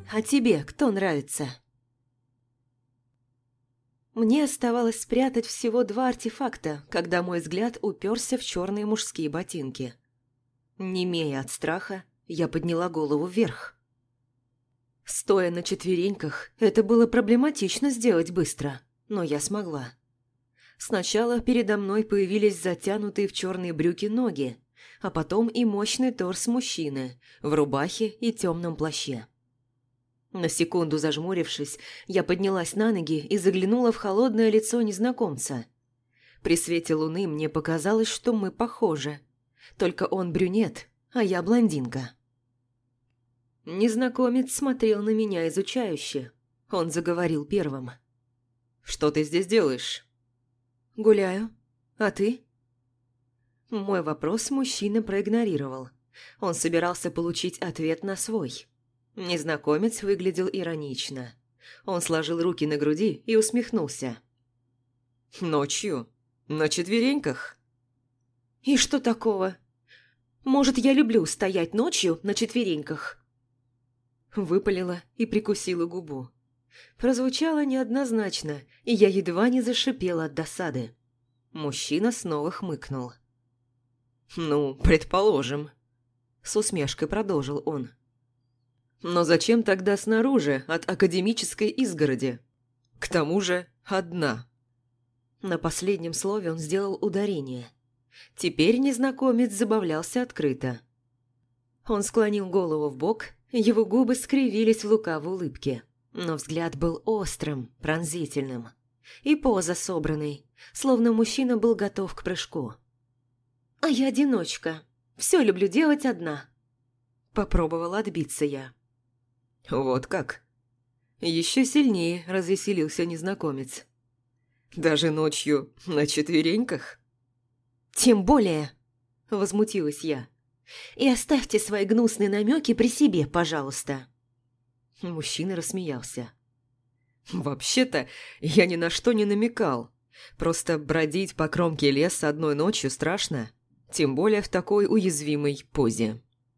А тебе кто нравится?» Мне оставалось спрятать всего 2 артефакта, когда мой взгляд уперся в черные мужские ботинки. Немея от страха, я подняла голову вверх. Стоя на четвереньках, это было проблематично сделать быстро, но я смогла. Сначала передо мной появились затянутые в черные брюки ноги, а потом и мощный торс мужчины в рубахе и темном плаще. На секунду зажмурившись, я поднялась на ноги и заглянула в холодное лицо незнакомца. При свете луны мне показалось, что мы похожи. Только он брюнет, а я блондинка. Незнакомец смотрел на меня изучающе. Он заговорил первым. «Что ты здесь делаешь?» «Гуляю. А ты?» Мой вопрос мужчина проигнорировал. Он собирался получить ответ на свой. Незнакомец выглядел иронично. Он сложил руки на груди и усмехнулся. «Ночью? На четвереньках?» «И что такого? Может, я люблю стоять ночью на четвереньках?» Выпалила и прикусила губу. Прозвучало неоднозначно, и я едва не зашипела от досады. Мужчина снова хмыкнул. «Ну, предположим», — с усмешкой продолжил он. «Но зачем тогда снаружи от академической изгороди? К тому же одна». На последнем слове он сделал ударение. Теперь незнакомец забавлялся открыто. Он склонил голову вбок, его губы скривились в лукавой улыбке, но взгляд был острым, пронзительным. И поза собранной, словно мужчина был готов к прыжку. «А я одиночка. Все люблю делать одна». Попробовала отбиться я. «Вот как?» Еще сильнее развеселился незнакомец. «Даже ночью на четвереньках?» «Тем более!» – возмутилась я. «И оставьте свои гнусные намеки при себе, пожалуйста». Мужчина рассмеялся. «Вообще-то я ни на что не намекал. Просто бродить по кромке леса одной ночью страшно, тем более в такой уязвимой позе».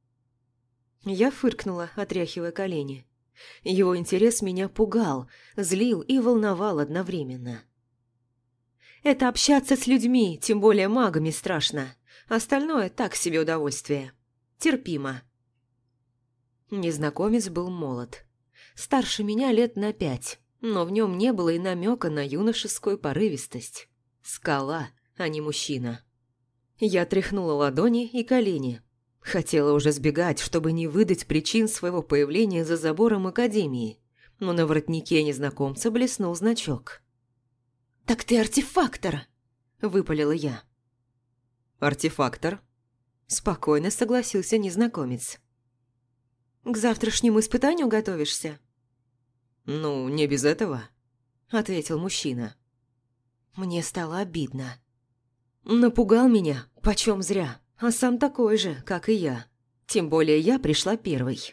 Я фыркнула, отряхивая колени. Его интерес меня пугал, злил и волновал одновременно. Это общаться с людьми, тем более магами, страшно. Остальное так себе удовольствие. Терпимо. Незнакомец был молод. Старше меня лет на 5, но в нем не было и намека на юношескую порывистость. Скала, а не мужчина. Я тряхнула ладони и колени. Хотела уже сбегать, чтобы не выдать причин своего появления за забором академии, но на воротнике незнакомца блеснул значок. «Так ты артефактор!» – выпалила я. «Артефактор?» – спокойно согласился незнакомец. «К завтрашнему испытанию готовишься?» «Ну, не без этого», – ответил мужчина. Мне стало обидно. Напугал меня, почем зря, а сам такой же, как и я. Тем более я пришла первой.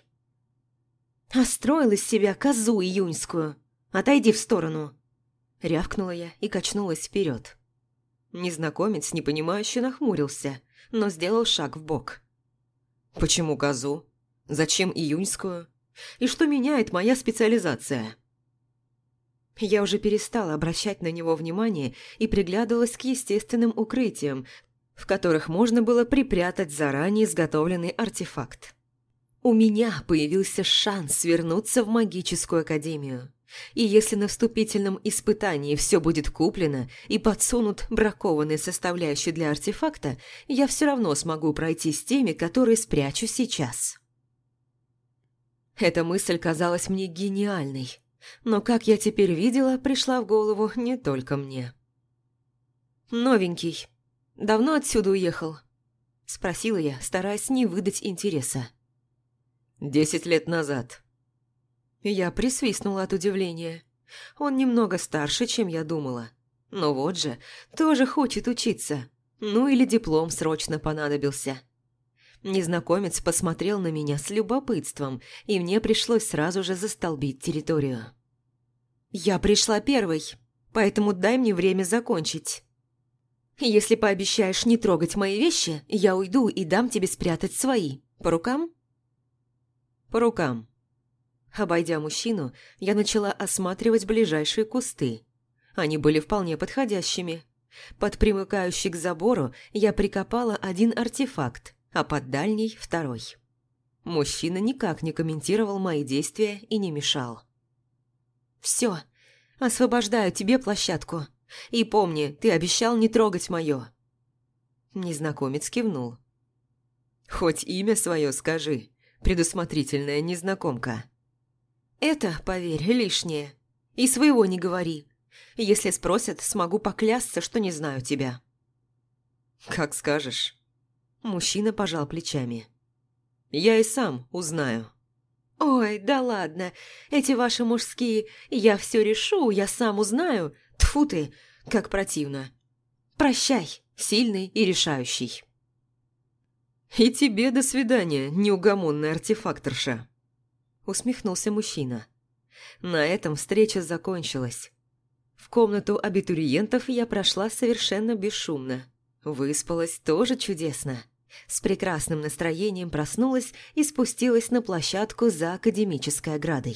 «А строил из себя козу июньскую. Отойди в сторону!» Рявкнула я и качнулась вперед. Незнакомец непонимающе нахмурился, но сделал шаг вбок. «Почему козу? Зачем июньскую? И что меняет моя специализация?» Я уже перестала обращать на него внимание и приглядывалась к естественным укрытиям, в которых можно было припрятать заранее изготовленный артефакт. У меня появился шанс вернуться в магическую академию. И если на вступительном испытании все будет куплено и подсунут бракованные составляющие для артефакта, я все равно смогу пройти с теми, которые спрячу сейчас. Эта мысль казалась мне гениальной, но, как я теперь видела, пришла в голову не только мне. «Новенький. Давно отсюда уехал?» – спросила я, стараясь не выдать интереса. 10 лет назад. Я присвистнула от удивления. Он немного старше, чем я думала. Но вот же, тоже хочет учиться. Ну или диплом срочно понадобился. Незнакомец посмотрел на меня с любопытством, и мне пришлось сразу же застолбить территорию. «Я пришла первой, поэтому дай мне время закончить. Если пообещаешь не трогать мои вещи, я уйду и дам тебе спрятать свои. По рукам?» «По рукам», Обойдя мужчину, я начала осматривать ближайшие кусты. Они были вполне подходящими. Под примыкающий к забору я прикопала один артефакт, а под дальний – второй. Мужчина никак не комментировал мои действия и не мешал. «Все, освобождаю тебе площадку. И помни, ты обещал не трогать моё». Незнакомец кивнул. «Хоть имя свое скажи, предусмотрительная незнакомка». «Это, поверь, лишнее. И своего не говори. Если спросят, смогу поклясться, что не знаю тебя». «Как скажешь». Мужчина пожал плечами. «Я и сам узнаю». «Ой, да ладно, эти ваши мужские «я все решу, я сам узнаю». Тьфу ты, как противно. Прощай, сильный и решающий». «И тебе до свидания, неугомонная артефакторша», – усмехнулся мужчина. На этом встреча закончилась. В комнату абитуриентов я прошла совершенно бесшумно. Выспалась тоже чудесно. С прекрасным настроением проснулась и спустилась на площадку за академической оградой.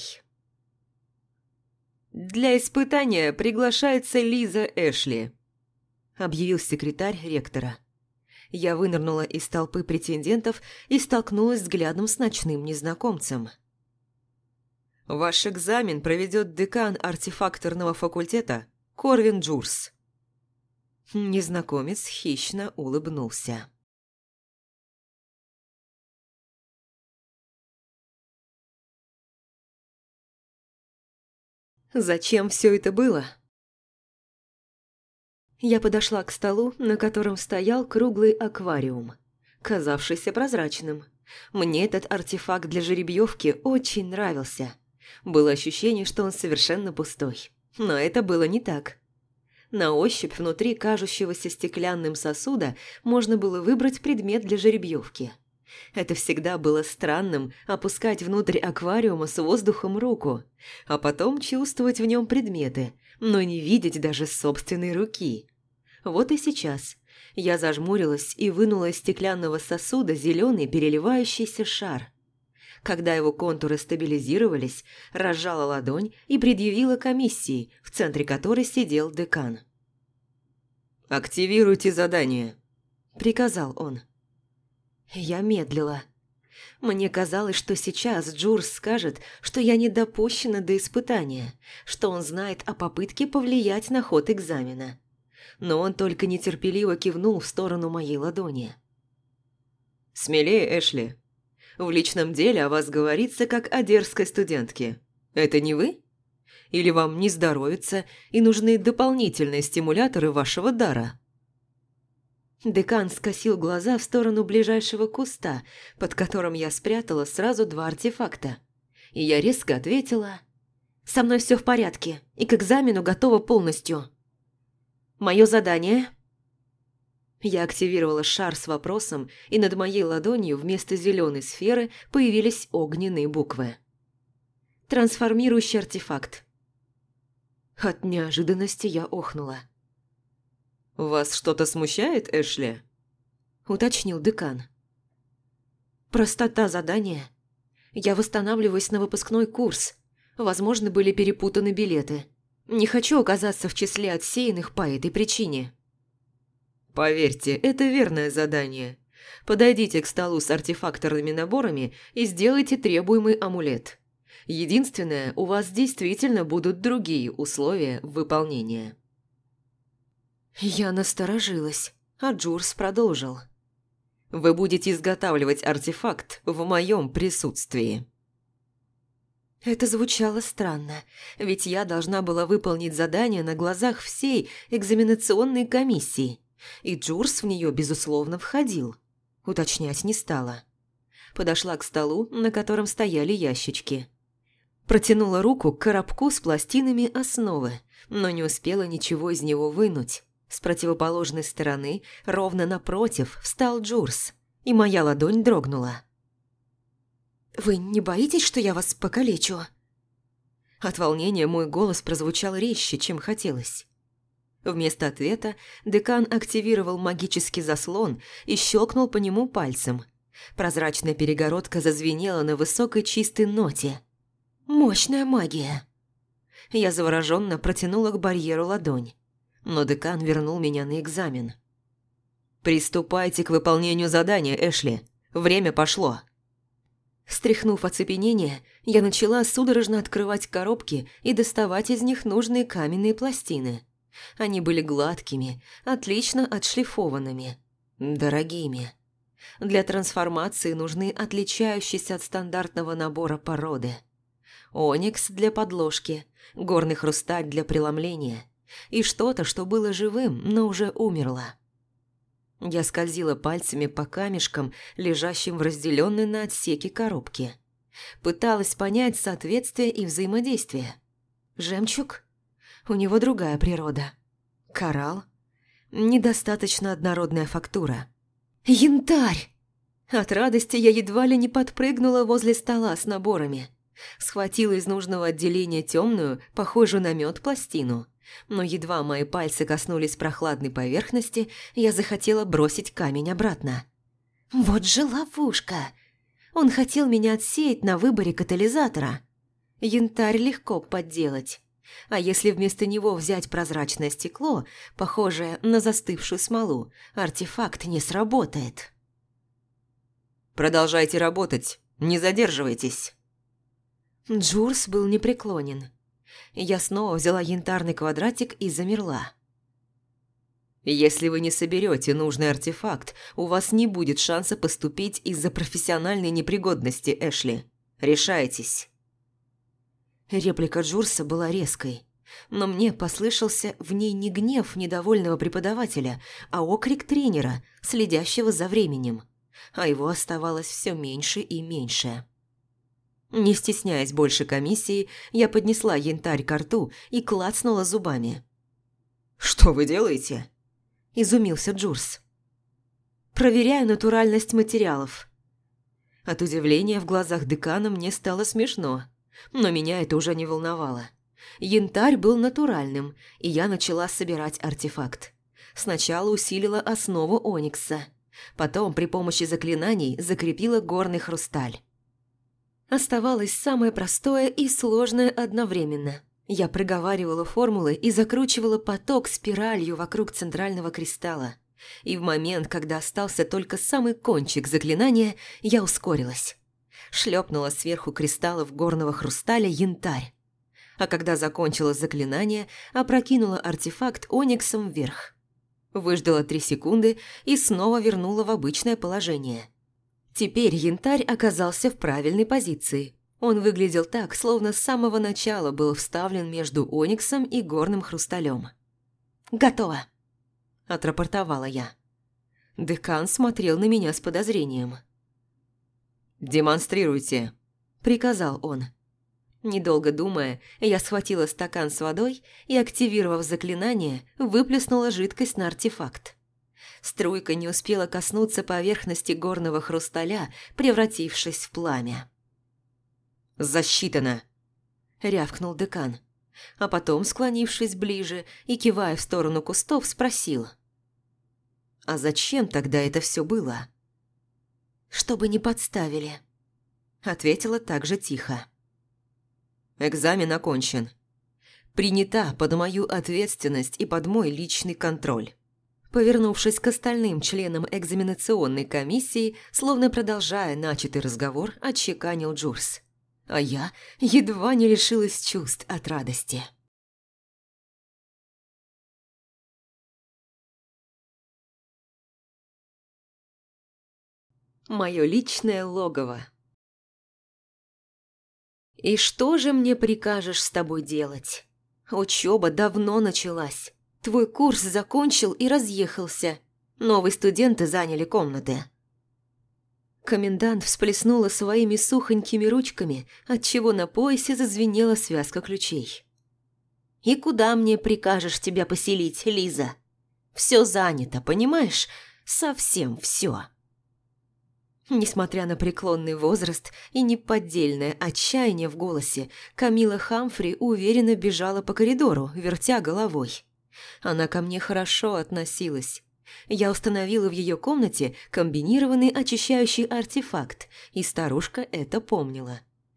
«Для испытания приглашается Лиза Эшли», – объявил секретарь ректора. Я вынырнула из толпы претендентов и столкнулась взглядом с ночным незнакомцем. «Ваш экзамен проведет декан артефакторного факультета Корвин Джурс». Незнакомец хищно улыбнулся. Зачем все это было? Я подошла к столу, на котором стоял круглый аквариум, казавшийся прозрачным. Мне этот артефакт для жеребьевки очень нравился. Было ощущение, что он совершенно пустой. Но это было не так. На ощупь внутри кажущегося стеклянным сосуда можно было выбрать предмет для жеребьевки. Это всегда было странным – опускать внутрь аквариума с воздухом руку, а потом чувствовать в нем предметы, но не видеть даже собственной руки. Вот и сейчас. Я зажмурилась и вынула из стеклянного сосуда зеленый переливающийся шар. Когда его контуры стабилизировались, разжала ладонь и предъявила комиссии, в центре которой сидел декан. «Активируйте задание», – приказал он. Я медлила. Мне казалось, что сейчас Джурс скажет, что я не допущена до испытания, что он знает о попытке повлиять на ход экзамена. Но он только нетерпеливо кивнул в сторону моей ладони. «Смелее, Эшли. В личном деле о вас говорится как о дерзкой студентке. Это не вы? Или вам не здоровится и нужны дополнительные стимуляторы вашего дара?» Декан скосил глаза в сторону ближайшего куста, под которым я спрятала сразу 2 артефакта. И я резко ответила: «Со мной все в порядке, и к экзамену готова полностью. Мое задание?» Я активировала шар с вопросом, и над моей ладонью вместо зеленой сферы появились огненные буквы. Трансформирующий артефакт. От неожиданности я охнула. «Вас что-то смущает, Эшли?» – уточнил декан. «Простота задания. Я восстанавливаюсь на выпускной курс. Возможно, были перепутаны билеты. Не хочу оказаться в числе отсеянных по этой причине». «Поверьте, это верное задание. Подойдите к столу с артефакторными наборами и сделайте требуемый амулет. Единственное, у вас действительно будут другие условия выполнения». Я насторожилась, а Джурс продолжил. «Вы будете изготавливать артефакт в моем присутствии». Это звучало странно, ведь я должна была выполнить задание на глазах всей экзаменационной комиссии, и Джурс в нее, безусловно, входил. Уточнять не стала. Подошла к столу, на котором стояли ящички. Протянула руку к коробку с пластинами основы, но не успела ничего из него вынуть. С противоположной стороны, ровно напротив, встал Джурс, и моя ладонь дрогнула. «Вы не боитесь, что я вас покалечу?» От волнения мой голос прозвучал резче, чем хотелось. Вместо ответа декан активировал магический заслон и щелкнул по нему пальцем. Прозрачная перегородка зазвенела на высокой чистой ноте. Мощная магия. Я завороженно протянула к барьеру ладонь, но декан вернул меня на экзамен. «Приступайте к выполнению задания, Эшли. Время пошло». Стряхнув оцепенение, я начала судорожно открывать коробки и доставать из них нужные каменные пластины. Они были гладкими, отлично отшлифованными, дорогими. Для трансформации нужны отличающиеся от стандартного набора породы. Оникс для подложки, горный хрусталь для преломления и что-то, что было живым, но уже умерло. Я скользила пальцами по камешкам, лежащим в разделенной на отсеки коробке. Пыталась понять соответствие и взаимодействие. Жемчуг? У него другая природа. Коралл? Недостаточно однородная фактура. Янтарь! От радости я едва ли не подпрыгнула возле стола с наборами. Схватила из нужного отделения темную, похожую на мед, пластину. Но едва мои пальцы коснулись прохладной поверхности, я захотела бросить камень обратно. Вот же ловушка! Он хотел меня отсеять на выборе катализатора. Янтарь легко подделать. А если вместо него взять прозрачное стекло, похожее на застывшую смолу, артефакт не сработает. «Продолжайте работать, не задерживайтесь». Джурс был непреклонен. Я снова взяла янтарный квадратик и замерла. «Если вы не соберете нужный артефакт, у вас не будет шанса поступить из-за профессиональной непригодности, Эшли. Решайтесь». Реплика Джурса была резкой, но мне послышался в ней не гнев недовольного преподавателя, а окрик тренера, следящего за временем, а его оставалось все меньше и меньше. Не стесняясь больше комиссии, я поднесла янтарь ко рту и клацнула зубами. «Что вы делаете?» – изумился Джурс. «Проверяю натуральность материалов». От удивления в глазах декана мне стало смешно, но меня это уже не волновало. Янтарь был натуральным, и я начала собирать артефакт. Сначала усилила основу оникса, потом при помощи заклинаний закрепила горный хрусталь. Оставалось самое простое и сложное одновременно. Я проговаривала формулы и закручивала поток спиралью вокруг центрального кристалла. И в момент, когда остался только самый кончик заклинания, я ускорилась. Шлепнула сверху кристаллов горного хрусталя янтарь. А когда закончила заклинание, опрокинула артефакт ониксом вверх. Выждала 3 секунды и снова вернула в обычное положение. Теперь янтарь оказался в правильной позиции. Он выглядел так, словно с самого начала был вставлен между ониксом и горным хрусталем. «Готово!» – отрапортовала я. Декан смотрел на меня с подозрением. «Демонстрируйте», – приказал он. Недолго думая, я схватила стакан с водой и, активировав заклинание, выплеснула жидкость на артефакт. Струйка не успела коснуться поверхности горного хрусталя, превратившись в пламя. «Засчитано!» – рявкнул декан, а потом, склонившись ближе и кивая в сторону кустов, спросил. «А зачем тогда это все было?» «Чтобы не подставили», – ответила также тихо. «Экзамен окончен. Принята под мою ответственность и под мой личный контроль». Повернувшись к остальным членам экзаменационной комиссии, словно продолжая начатый разговор, отчеканил Джурс. А я едва не лишилась чувств от радости. Мое личное логово. «И что же мне прикажешь с тобой делать? Учеба давно началась. Твой курс закончил и разъехался. Новые студенты заняли комнаты». Комендант всплеснула своими сухонькими ручками, отчего на поясе зазвенела связка ключей. «И куда мне прикажешь тебя поселить, Лиза? Все занято, понимаешь? Совсем все». Несмотря на преклонный возраст и неподдельное отчаяние в голосе, Камила Хамфри уверенно бежала по коридору, вертя головой. Она ко мне хорошо относилась. Я установила в ее комнате комбинированный очищающий артефакт, и старушка это помнила.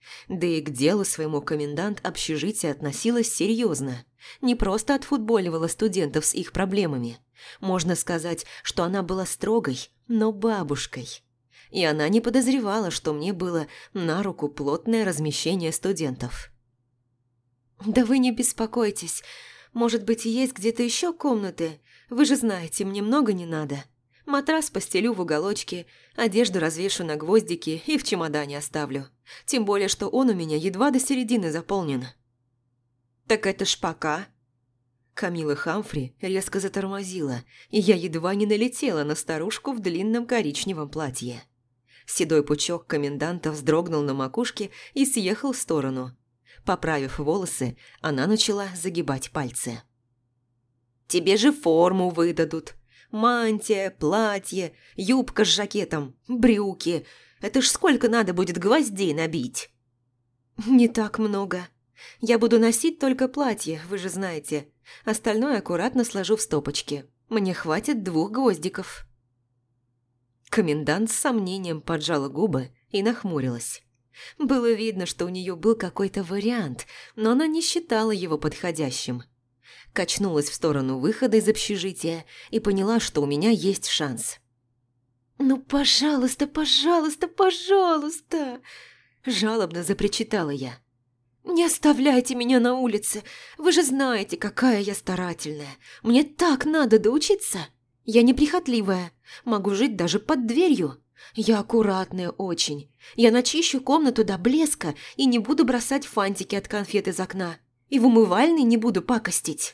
Да и к делу своему комендант общежития относилась серьезно. Не просто отфутболивала студентов с их проблемами. Можно сказать, что она была строгой, но бабушкой. И она не подозревала, что мне было на руку плотное размещение студентов. «Да вы не беспокойтесь. Может быть, есть где-то еще комнаты? Вы же знаете, мне много не надо. Матрас постелю в уголочке, одежду развешу на гвоздики и в чемодане оставлю. Тем более, что он у меня едва до середины заполнен». «Так это ж пока». Камила Хамфри резко затормозила, и я едва не налетела на старушку в длинном коричневом платье. Седой пучок коменданта вздрогнул на макушке и съехал в сторону. Поправив волосы, она начала загибать пальцы. «Тебе же форму выдадут. Мантия, платье, юбка с жакетом, брюки. Это ж сколько надо будет гвоздей набить?» «Не так много. Я буду носить только платье, вы же знаете. Остальное аккуратно сложу в стопочки. Мне хватит 2 гвоздиков». Комендант с сомнением поджала губы и нахмурилась. Было видно, что у нее был какой-то вариант, но она не считала его подходящим. Качнулась в сторону выхода из общежития и поняла, что у меня есть шанс. «Ну, пожалуйста, пожалуйста, пожалуйста!» Жалобно запричитала я. «Не оставляйте меня на улице. Вы же знаете, какая я старательная. Мне так надо доучиться. Я неприхотливая. Могу жить даже под дверью. Я аккуратная очень. Я начищу комнату до блеска и не буду бросать фантики от конфет из окна. И в умывальной не буду пакостить».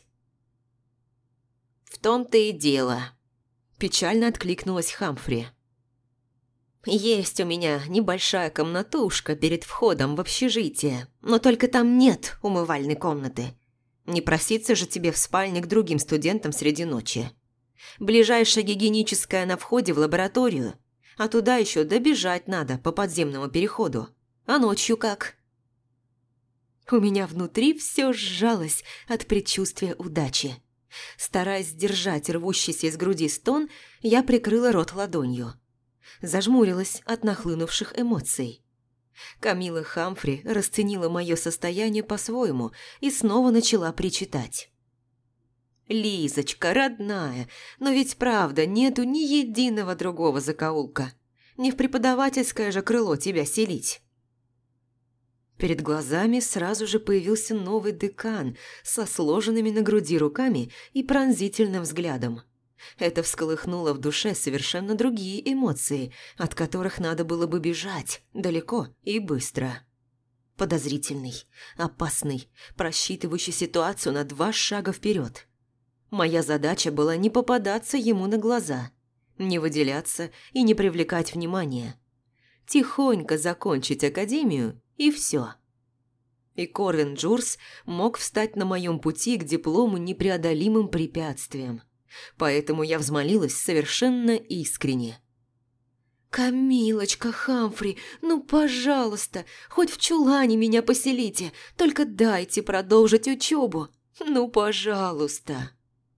«В том-то и дело», – печально откликнулась Хамфри. «Есть у меня небольшая комнатушка перед входом в общежитие, но только там нет умывальной комнаты. Не проситься же тебе в спальне к другим студентам среди ночи. Ближайшая гигиеническая на входе в лабораторию, а туда еще добежать надо по подземному переходу. А ночью как?» У меня внутри все сжалось от предчувствия удачи. Стараясь сдержать рвущийся из груди стон, я прикрыла рот ладонью. Зажмурилась от нахлынувших эмоций. Камила Хамфри расценила мое состояние по-своему и снова начала причитать. «Лизочка, родная, но ведь правда нету ни единого другого закоулка. Не в преподавательское же крыло тебя селить». Перед глазами сразу же появился новый декан со сложенными на груди руками и пронзительным взглядом. Это всколыхнуло в душе совершенно другие эмоции, от которых надо было бы бежать далеко и быстро. Подозрительный, опасный, просчитывающий ситуацию на 2 шага вперед. Моя задача была не попадаться ему на глаза, не выделяться и не привлекать внимания. Тихонько закончить академию и все. И Корвин Джурс мог встать на моем пути к диплому непреодолимым препятствием. Поэтому я взмолилась совершенно искренне. «Камилочка Хамфри, ну, пожалуйста, хоть в чулане меня поселите, только дайте продолжить учебу. Ну, пожалуйста».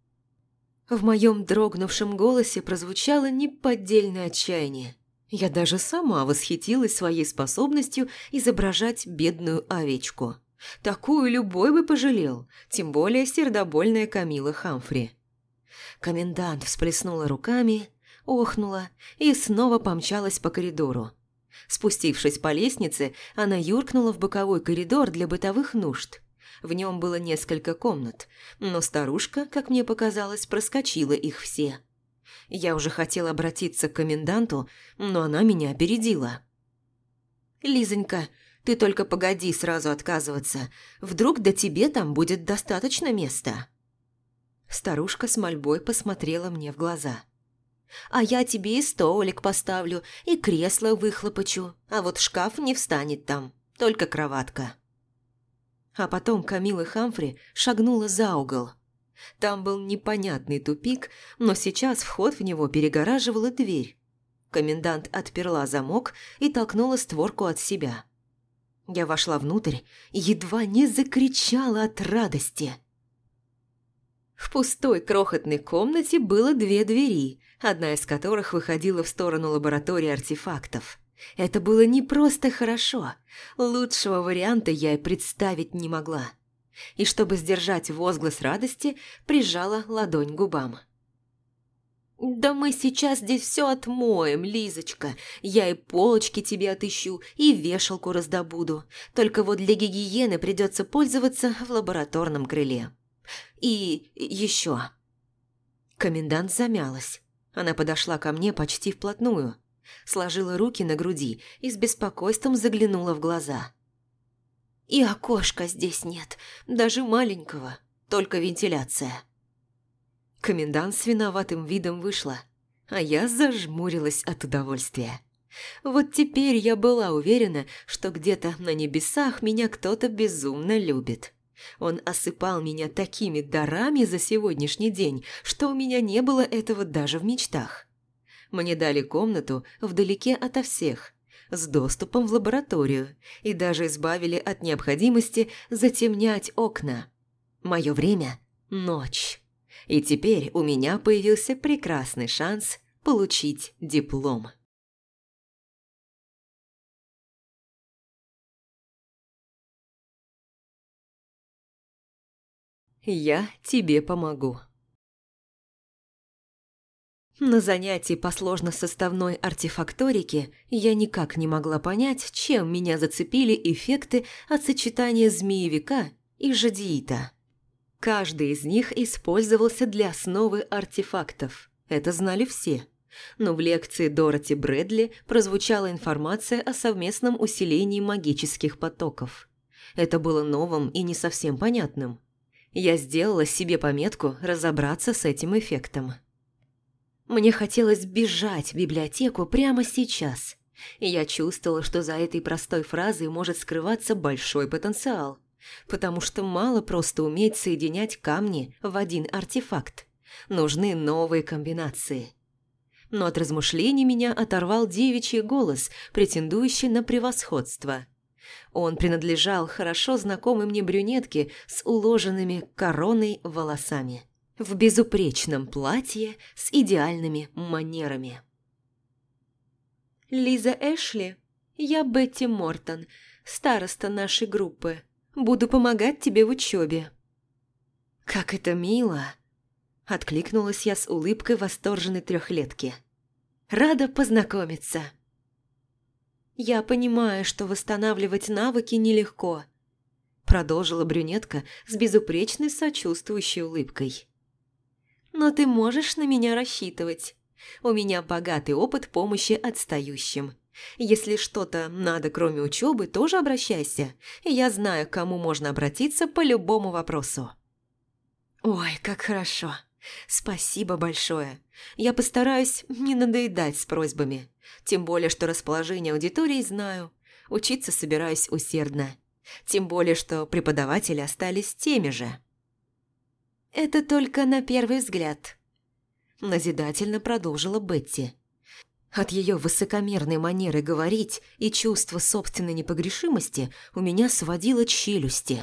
В моем дрогнувшем голосе прозвучало неподдельное отчаяние. Я даже сама восхитилась своей способностью изображать бедную овечку. Такую любой бы пожалел, тем более сердобольная Камила Хамфри. Комендант всплеснула руками, охнула и снова помчалась по коридору. Спустившись по лестнице, она юркнула в боковой коридор для бытовых нужд. В нем было несколько комнат, но старушка, как мне показалось, проскочила их все. Я уже хотела обратиться к коменданту, но она меня опередила. «Лизонька, ты только погоди сразу отказываться. Вдруг да тебе там будет достаточно места?» Старушка с мольбой посмотрела мне в глаза. «А я тебе и столик поставлю, и кресло выхлопочу, а вот шкаф не встанет там, только кроватка». А потом Камила Хамфри шагнула за угол. Там был непонятный тупик, но сейчас вход в него перегораживала дверь. Комендант отперла замок и толкнула створку от себя. Я вошла внутрь и едва не закричала от радости. В пустой крохотной комнате было 2 двери, одна из которых выходила в сторону лаборатории артефактов. Это было не просто хорошо. Лучшего варианта я и представить не могла. И чтобы сдержать возглас радости, прижала ладонь к губам. «Да мы сейчас здесь все отмоем, Лизочка. Я и полочки тебе отыщу, и вешалку раздобуду. Только вот для гигиены придется пользоваться в лабораторном крыле. И еще...» Комендант замялась. Она подошла ко мне почти вплотную, сложила руки на груди и с беспокойством заглянула в глаза. «И окошка здесь нет, даже маленького, только вентиляция». Комендант с виноватым видом вышла, а я зажмурилась от удовольствия. Вот теперь я была уверена, что где-то на небесах меня кто-то безумно любит. Он осыпал меня такими дарами за сегодняшний день, что у меня не было этого даже в мечтах. Мне дали комнату вдалеке ото всех, с доступом в лабораторию, и даже избавили от необходимости затемнять окна. Мое время – ночь. И теперь у меня появился прекрасный шанс получить диплом. Я тебе помогу. На занятии по сложносоставной артефакторике я никак не могла понять, чем меня зацепили эффекты от сочетания змеевика и жадеита. Каждый из них использовался для основы артефактов. Это знали все. Но в лекции Дороти Брэдли прозвучала информация о совместном усилении магических потоков. Это было новым и не совсем понятным. Я сделала себе пометку разобраться с этим эффектом. Мне хотелось бежать в библиотеку прямо сейчас. И я чувствовала, что за этой простой фразой может скрываться большой потенциал. Потому что мало просто уметь соединять камни в один артефакт. Нужны новые комбинации. Но от размышлений меня оторвал девичий голос, претендующий на превосходство. Он принадлежал хорошо знакомой мне брюнетке с уложенными короной волосами, в безупречном платье с идеальными манерами. «Лиза Эшли, я Бетти Мортон, староста нашей группы. Буду помогать тебе в учебе». «Как это мило!» – откликнулась я с улыбкой восторженной трехлетки. «Рада познакомиться». «Я понимаю, что восстанавливать навыки нелегко», – продолжила брюнетка с безупречной сочувствующей улыбкой. «Но ты можешь на меня рассчитывать. У меня богатый опыт помощи отстающим. Если что-то надо, кроме учебы, тоже обращайся. Я знаю, к кому можно обратиться по любому вопросу». «Ой, как хорошо. Спасибо большое. Я постараюсь не надоедать с просьбами. Тем более, что расположение аудитории знаю. Учиться собираюсь усердно. Тем более, что преподаватели остались теми же». «Это только на первый взгляд», – назидательно продолжила Бетти. От ее высокомерной манеры говорить и чувства собственной непогрешимости у меня сводило челюсти.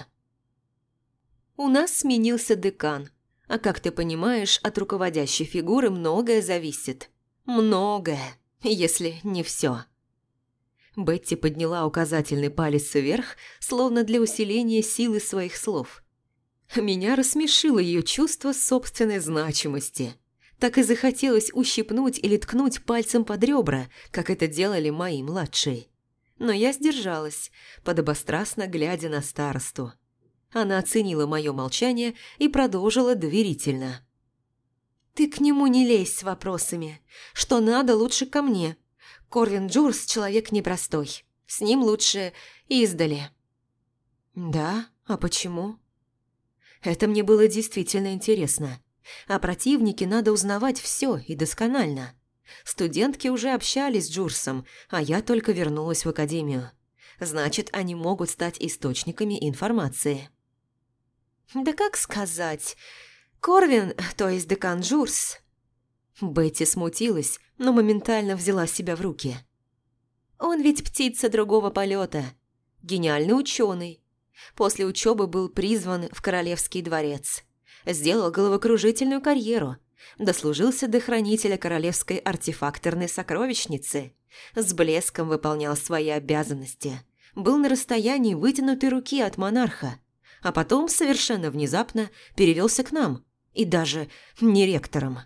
«У нас сменился декан, а как ты понимаешь, от руководящей фигуры многое зависит. Многое, если не все». Бетти подняла указательный палец вверх, словно для усиления силы своих слов. Меня рассмешило ее чувство собственной значимости. Так и захотелось ущипнуть или ткнуть пальцем под ребра, как это делали мои младшие. Но я сдержалась, подобострастно глядя на старосту. Она оценила мое молчание и продолжила доверительно. «Ты к нему не лезь с вопросами. Что надо, лучше ко мне. Корвин Джурс человек непростой. С ним лучше издали». «Да? А почему?» Это мне было действительно интересно. О противнике надо узнавать все и досконально. Студентки уже общались с Джурсом, а я только вернулась в академию. Значит, они могут стать источниками информации. «Да как сказать? Корвин, то есть декан Джурс...» Бетти смутилась, но моментально взяла себя в руки. «Он ведь птица другого полета. Гениальный ученый. После учебы был призван в Королевский дворец. Сделал головокружительную карьеру, Дослужился до хранителя королевской артефакторной сокровищницы. С блеском выполнял свои обязанности. Был на расстоянии вытянутой руки от монарха. А потом совершенно внезапно перевелся к нам. И даже не ректором.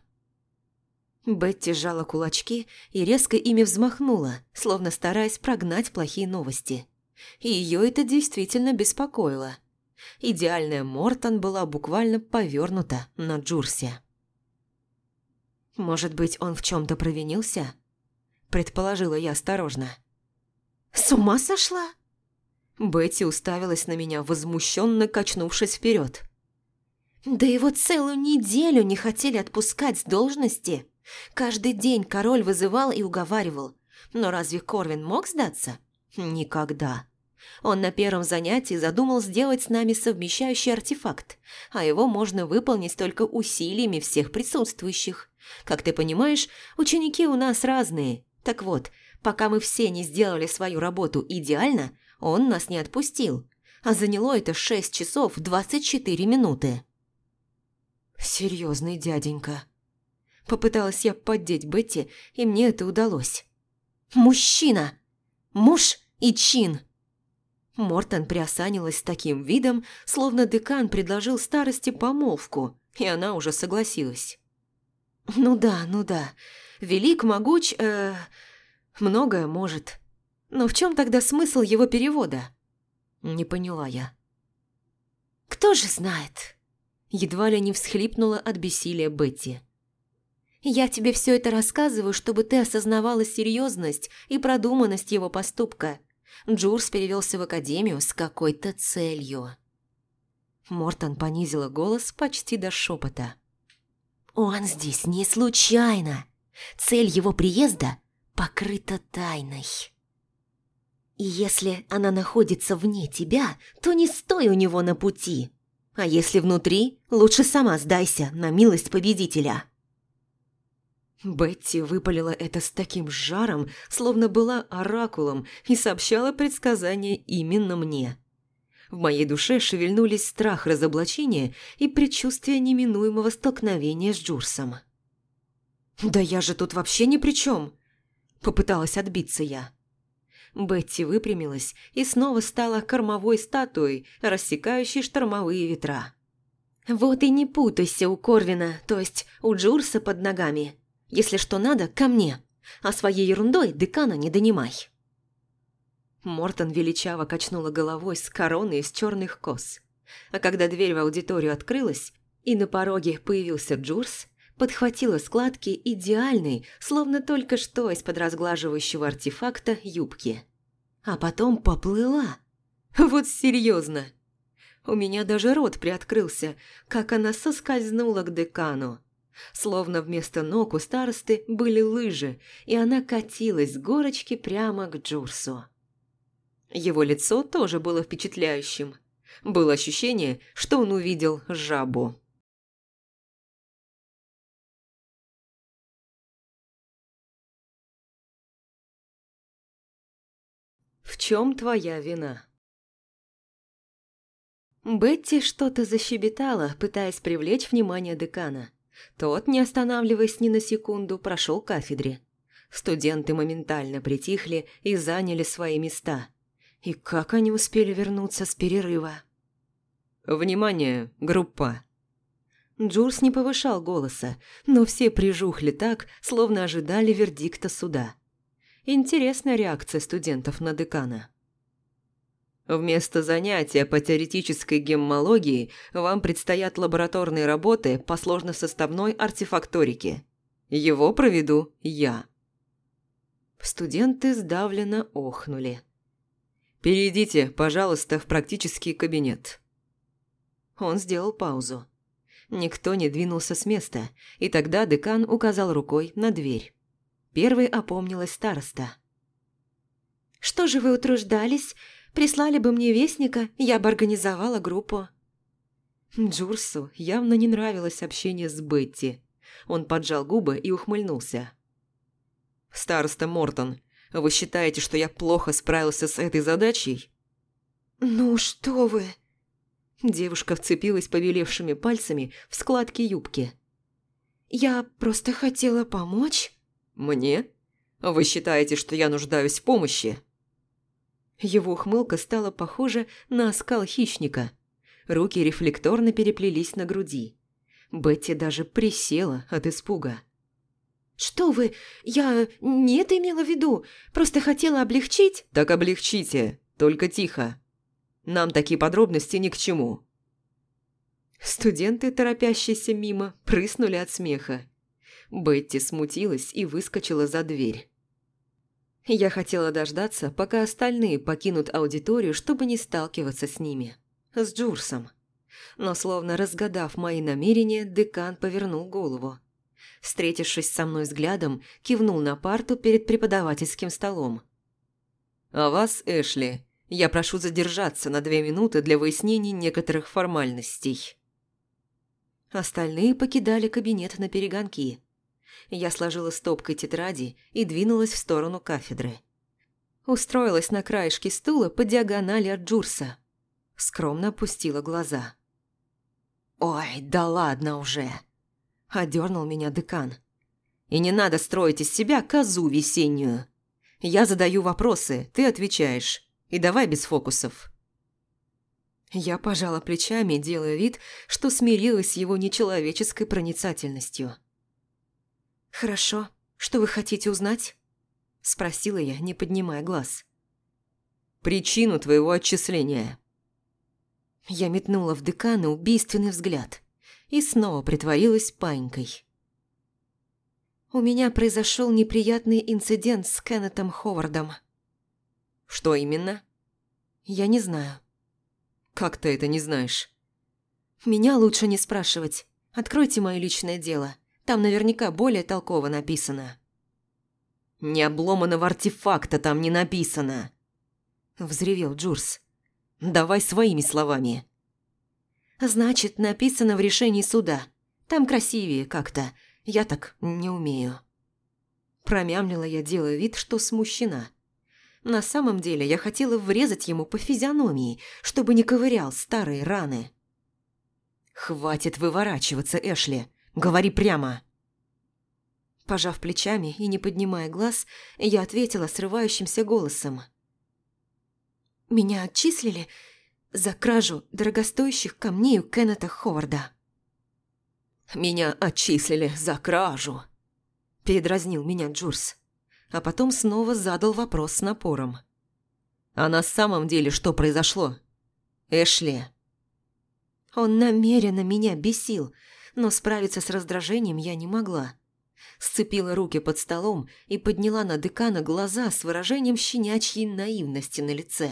Бетти сжала кулачки и резко ими взмахнула, словно стараясь прогнать плохие новости. И ее это действительно беспокоило. Идеальная Мортон была буквально повернута на Джурсе. «Может быть, он в чем-то провинился?» – предположила я осторожно. «С ума сошла?» Бетти уставилась на меня, возмущенно качнувшись вперед. «Да его целую неделю не хотели отпускать с должности. Каждый день король вызывал и уговаривал. Но разве Корвин мог сдаться? Никогда. Он на первом занятии задумал сделать с нами совмещающий артефакт, а его можно выполнить только усилиями всех присутствующих. Как ты понимаешь, ученики у нас разные. Так вот, пока мы все не сделали свою работу идеально, он нас не отпустил. А заняло это 6 часов 24 минуты. Серьезный дяденька. Попыталась я поддеть Бетти, и мне это удалось. «Мужчина! Муж и чин!» Мортон приосанилась с таким видом, словно декан предложил старости помолвку, и она уже согласилась. «Ну да. Велик, могуч, многое может. Но в чем тогда смысл его перевода?» Не поняла я. «Кто же знает?» Едва ли не всхлипнула от бессилия Бетти. «Я тебе все это рассказываю, чтобы ты осознавала серьезность и продуманность его поступка. Джурс перевелся в академию с какой-то целью». Мортон понизила голос почти до шепота. «Он здесь не случайно. Цель его приезда покрыта тайной. И если она находится вне тебя, то не стой у него на пути. А если внутри, лучше сама сдайся на милость победителя». Бетти выпалила это с таким жаром, словно была оракулом и сообщала предсказание именно мне. В моей душе шевельнулись страх разоблачения и предчувствие неминуемого столкновения с Джурсом. «Да я же тут вообще ни при чем!» – попыталась отбиться я. Бетти выпрямилась и снова стала кормовой статуей, рассекающей штормовые ветра. «Вот и не путайся у Корвина, то есть у Джурса под ногами. Если что надо, ко мне, а своей ерундой декана не донимай». Мортон величаво качнула головой с короной из черных кос. А когда дверь в аудиторию открылась, и на пороге появился Джурс, подхватила складки идеальной, словно только что из-под разглаживающего артефакта юбки. А потом поплыла. Вот серьезно. У меня даже рот приоткрылся, как она соскользнула к декану. Словно вместо ног у старосты были лыжи, и она катилась с горочки прямо к Джурсу. Его лицо тоже было впечатляющим. Было ощущение, что он увидел жабу. «В чем твоя вина?» Бетти что-то защебетала, пытаясь привлечь внимание декана. Тот, не останавливаясь ни на секунду, прошел к кафедре. Студенты моментально притихли и заняли свои места. И как они успели вернуться с перерыва? «Внимание, группа!» Джурс не повышал голоса, но все прижухли так, словно ожидали вердикта суда. Интересная реакция студентов на декана. Вместо занятия по теоретической геммологии вам предстоят лабораторные работы по сложносоставной артефакторике. Его проведу я. Студенты сдавленно охнули. «Перейдите, пожалуйста, в практический кабинет». Он сделал паузу. Никто не двинулся с места, и тогда декан указал рукой на дверь. Первой опомнилась староста. «Что же вы утруждались? Прислали бы мне вестника, я бы организовала группу». Джурсу явно не нравилось общение с Бетти. Он поджал губы и ухмыльнулся. «Староста Мортон, вы считаете, что я плохо справился с этой задачей?» «Ну что вы!» Девушка вцепилась побелевшими пальцами в складки юбки. Я просто хотела помочь. Мне? Вы считаете, что я нуждаюсь в помощи? Его ухмылка стала похожа на оскал хищника. Руки рефлекторно переплелись на груди. Бетти даже присела от испуга. «Что вы? Я не это имела в виду. Просто хотела облегчить». «Так облегчите, только тихо. Нам такие подробности ни к чему». Студенты, торопящиеся мимо, прыснули от смеха. Бетти смутилась и выскочила за дверь. Я хотела дождаться, пока остальные покинут аудиторию, чтобы не сталкиваться с ними. С Джурсом. Но, словно разгадав мои намерения, декан повернул голову. Встретившись со мной взглядом, кивнул на парту перед преподавательским столом. «А вас, Эшли, я прошу задержаться на 2 минуты для выяснения некоторых формальностей». Остальные покидали кабинет наперегонки. Я сложила стопкой тетради и двинулась в сторону кафедры. Устроилась на краешке стула по диагонали от Джурса. Скромно опустила глаза. «Ой, да ладно уже!» – одернул меня декан. «И не надо строить из себя козу весеннюю. Я задаю вопросы, ты отвечаешь. И давай без фокусов». Я пожала плечами, делая вид, что смирилась с его нечеловеческой проницательностью. «Хорошо. Что вы хотите узнать?» – спросила я, не поднимая глаз. «Причину твоего отчисления». Я метнула в декана убийственный взгляд и снова притворилась панькой. У меня произошел неприятный инцидент с Кеннетом Ховардом. «Что именно?» «Я не знаю». «Как ты это не знаешь?» «Меня лучше не спрашивать. Откройте мое личное дело. Там наверняка более толково написано». «Ни обломанного артефакта там не написано!» Взревел Джурс. «Давай своими словами». «Значит, написано в решении суда. Там красивее как-то. Я так не умею». Промямлила я, делая вид, что смущена. На самом деле я хотела врезать ему по физиономии, чтобы не ковырял старые раны. «Хватит выворачиваться, Эшли. Говори прямо». Пожав плечами и не поднимая глаз, я ответила срывающимся голосом. «Меня отчислили за кражу дорогостоящих камней у Кеннета Ховарда». «Меня отчислили за кражу», – передразнил меня Джурс, а потом снова задал вопрос с напором. «А на самом деле что произошло? Эшли?» Он намеренно меня бесил, но справиться с раздражением я не могла. Сцепила руки под столом и подняла на декана глаза с выражением щенячьей наивности на лице.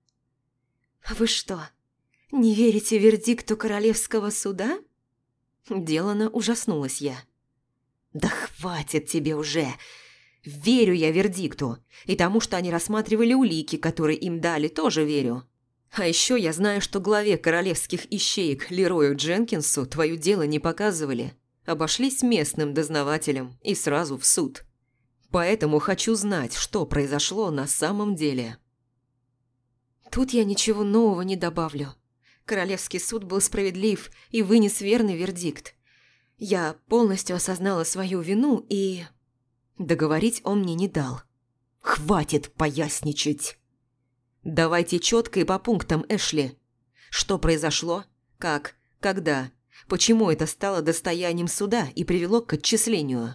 «Вы что, не верите вердикту королевского суда?» Делано ужаснулась я. «Да хватит тебе уже! Верю я вердикту, и тому, что они рассматривали улики, которые им дали, тоже верю. А еще я знаю, что главе королевских ищеек Лерою Дженкинсу твое дело не показывали. Обошлись местным дознавателем и сразу в суд. Поэтому хочу знать, что произошло на самом деле». Тут я ничего нового не добавлю. Королевский суд был справедлив и вынес верный вердикт. Я полностью осознала свою вину и... Договорить он мне не дал. «Хватит поясничать!» «Давайте четко и по пунктам, Эшли. Что произошло? Как? Когда? Почему это стало достоянием суда и привело к отчислению?»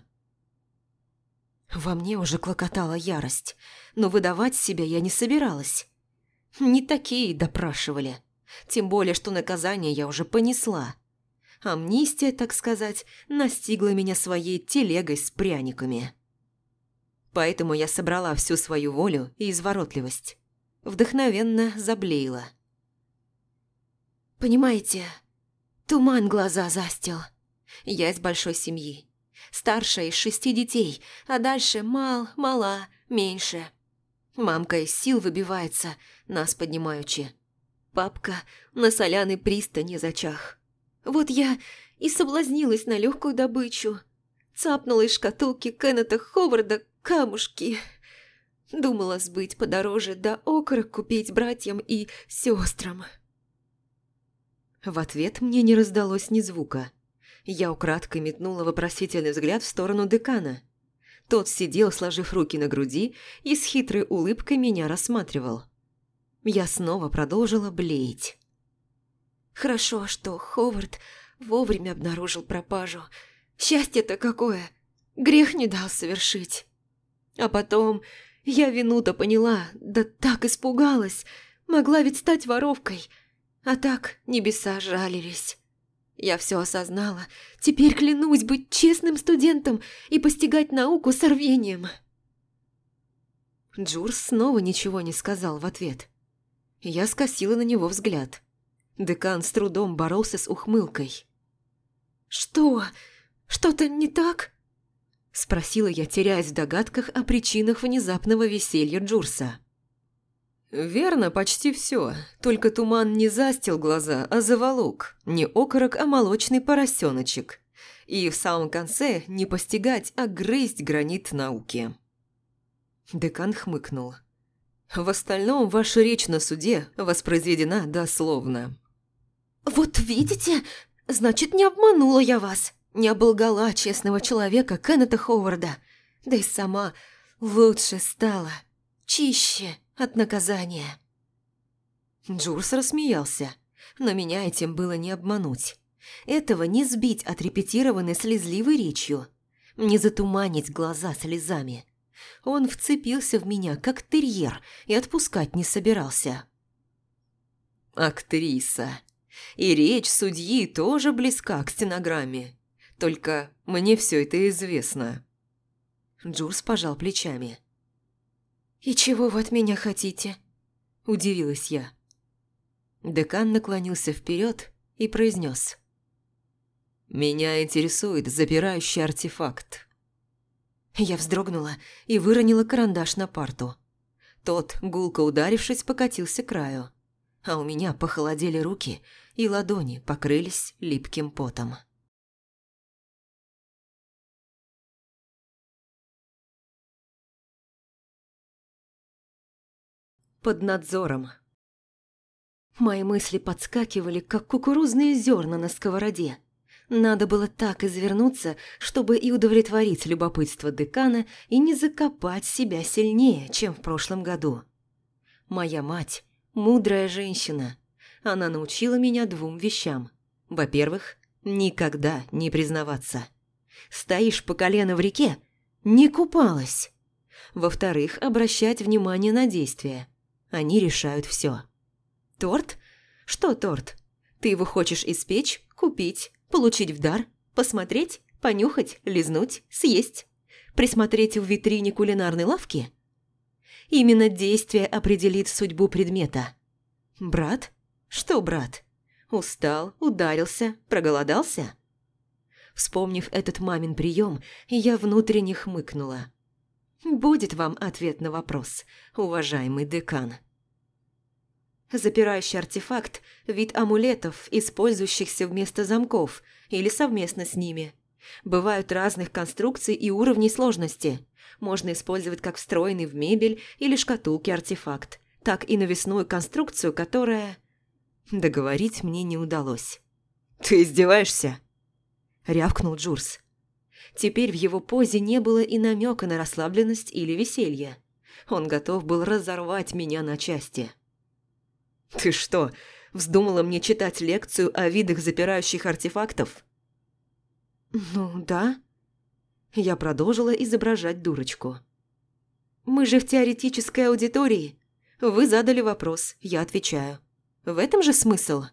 Во мне уже клокотала ярость, но выдавать себя я не собиралась. Не такие допрашивали. Тем более, что наказание я уже понесла. Амнистия, так сказать, настигла меня своей телегой с пряниками. Поэтому я собрала всю свою волю и изворотливость. Вдохновенно заблеяла. «Понимаете, туман глаза застил. Я из большой семьи. Старшая из 6 детей, а дальше мала, меньше. Мамка из сил выбивается, нас поднимаючи. Папка на соляной пристани зачах. Вот я и соблазнилась на легкую добычу. Цапнула из шкатулки Кеннета Ховарда камушки. Думала сбыть подороже, да окорок купить братьям и сестрам». В ответ мне не раздалось ни звука. Я украдкой метнула вопросительный взгляд в сторону декана. Тот сидел, сложив руки на груди, и с хитрой улыбкой меня рассматривал. Я снова продолжила блеять. Хорошо, что Ховард вовремя обнаружил пропажу. Счастье-то какое! Грех не дал совершить. А потом я вину-то поняла, да так испугалась. Могла ведь стать воровкой. А так небеса жалились. Я все осознала. Теперь клянусь быть честным студентом и постигать науку с рвением. Джурс снова ничего не сказал в ответ. Я скосила на него взгляд. Декан с трудом боролся с ухмылкой. «Что? Что-то не так?» Спросила я, теряясь в догадках о причинах внезапного веселья Джурса. «Верно, почти все. Только туман не застил глаза, а заволок. Не окорок, а молочный поросеночек. И в самом конце не постигать, а грызть гранит науки». Декан хмыкнул. «В остальном ваша речь на суде воспроизведена дословно». «Вот видите? Значит, не обманула я вас. Не оболгала честного человека Кеннета Ховарда. Да и сама лучше стала. Чище от наказания». Джурс рассмеялся, но меня этим было не обмануть. Этого не сбить отрепетированной слезливой речью, не затуманить глаза слезами. Он вцепился в меня, как терьер, и отпускать не собирался. «Актриса. И речь судьи тоже близка к стенограмме. Только мне все это известно». Джурс пожал плечами. «И чего вы от меня хотите?» – удивилась я. Декан наклонился вперед и произнес: «Меня интересует запирающий артефакт». Я вздрогнула и выронила карандаш на парту. Тот, гулко ударившись, покатился к краю, а у меня похолодели руки, и ладони покрылись липким потом. Под надзором. Мои мысли подскакивали, как кукурузные зерна на сковороде. Надо было так извернуться, чтобы и удовлетворить любопытство декана, и не закопать себя сильнее, чем в прошлом году. Моя мать – мудрая женщина. Она научила меня 2 вещам. Во-первых, никогда не признаваться. Стоишь по колено в реке – не купалась. Во-вторых, обращать внимание на действия. Они решают все. Торт? Что торт? Ты его хочешь испечь, купить, получить в дар, посмотреть, понюхать, лизнуть, съесть, присмотреть в витрине кулинарной лавки? Именно действие определит судьбу предмета. Брат? Что брат? Устал, ударился, проголодался? Вспомнив этот мамин прием, я внутренне хмыкнула. Будет вам ответ на вопрос, уважаемый декан. Запирающий артефакт – вид амулетов, использующихся вместо замков или совместно с ними. Бывают разных конструкций и уровней сложности. Можно использовать как встроенный в мебель или шкатулки артефакт, так и навесную конструкцию, которая… Договорить мне не удалось. «Ты издеваешься?» – рявкнул Джурс. Теперь в его позе не было и намека на расслабленность или веселье. Он готов был разорвать меня на части. «Ты что, вздумала мне читать лекцию о видах запирающих артефактов?» «Ну, да». Я продолжила изображать дурочку. «Мы же в теоретической аудитории. Вы задали вопрос, я отвечаю. В этом же смысл?»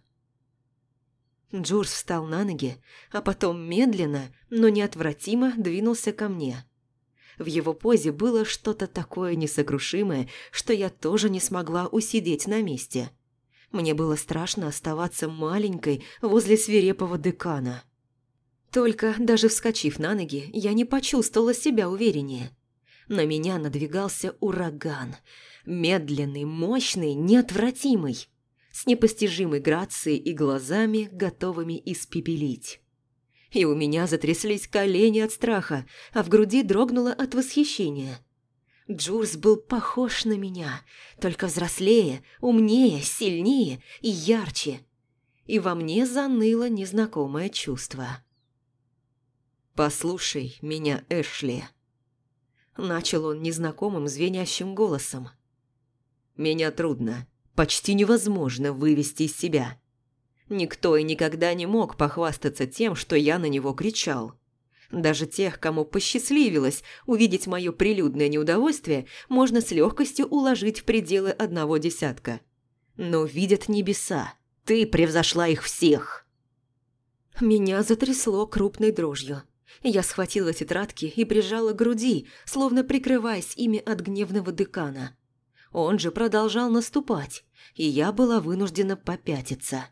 Джурс встал на ноги, а потом медленно, но неотвратимо двинулся ко мне. В его позе было что-то такое несокрушимое, что я тоже не смогла усидеть на месте. Мне было страшно оставаться маленькой возле свирепого декана. Только, даже вскочив на ноги, я не почувствовала себя увереннее. На меня надвигался ураган. Медленный, мощный, неотвратимый. С непостижимой грацией и глазами, готовыми испепелить. И у меня затряслись колени от страха, а в груди дрогнуло от восхищения. Джурс был похож на меня, только взрослее, умнее, сильнее и ярче. И во мне заныло незнакомое чувство. «Послушай меня, Эшли». Начал он незнакомым звенящим голосом. «Меня трудно, почти невозможно вывести из себя. Никто и никогда не мог похвастаться тем, что я на него кричал. Даже тех, кому посчастливилось увидеть мое прилюдное неудовольствие, можно с легкостью уложить в пределы одного десятка. Но видят небеса, ты превзошла их всех». Меня затрясло крупной дрожью. Я схватила тетрадки и прижала к груди, словно прикрываясь ими от гневного декана. Он же продолжал наступать, и я была вынуждена попятиться.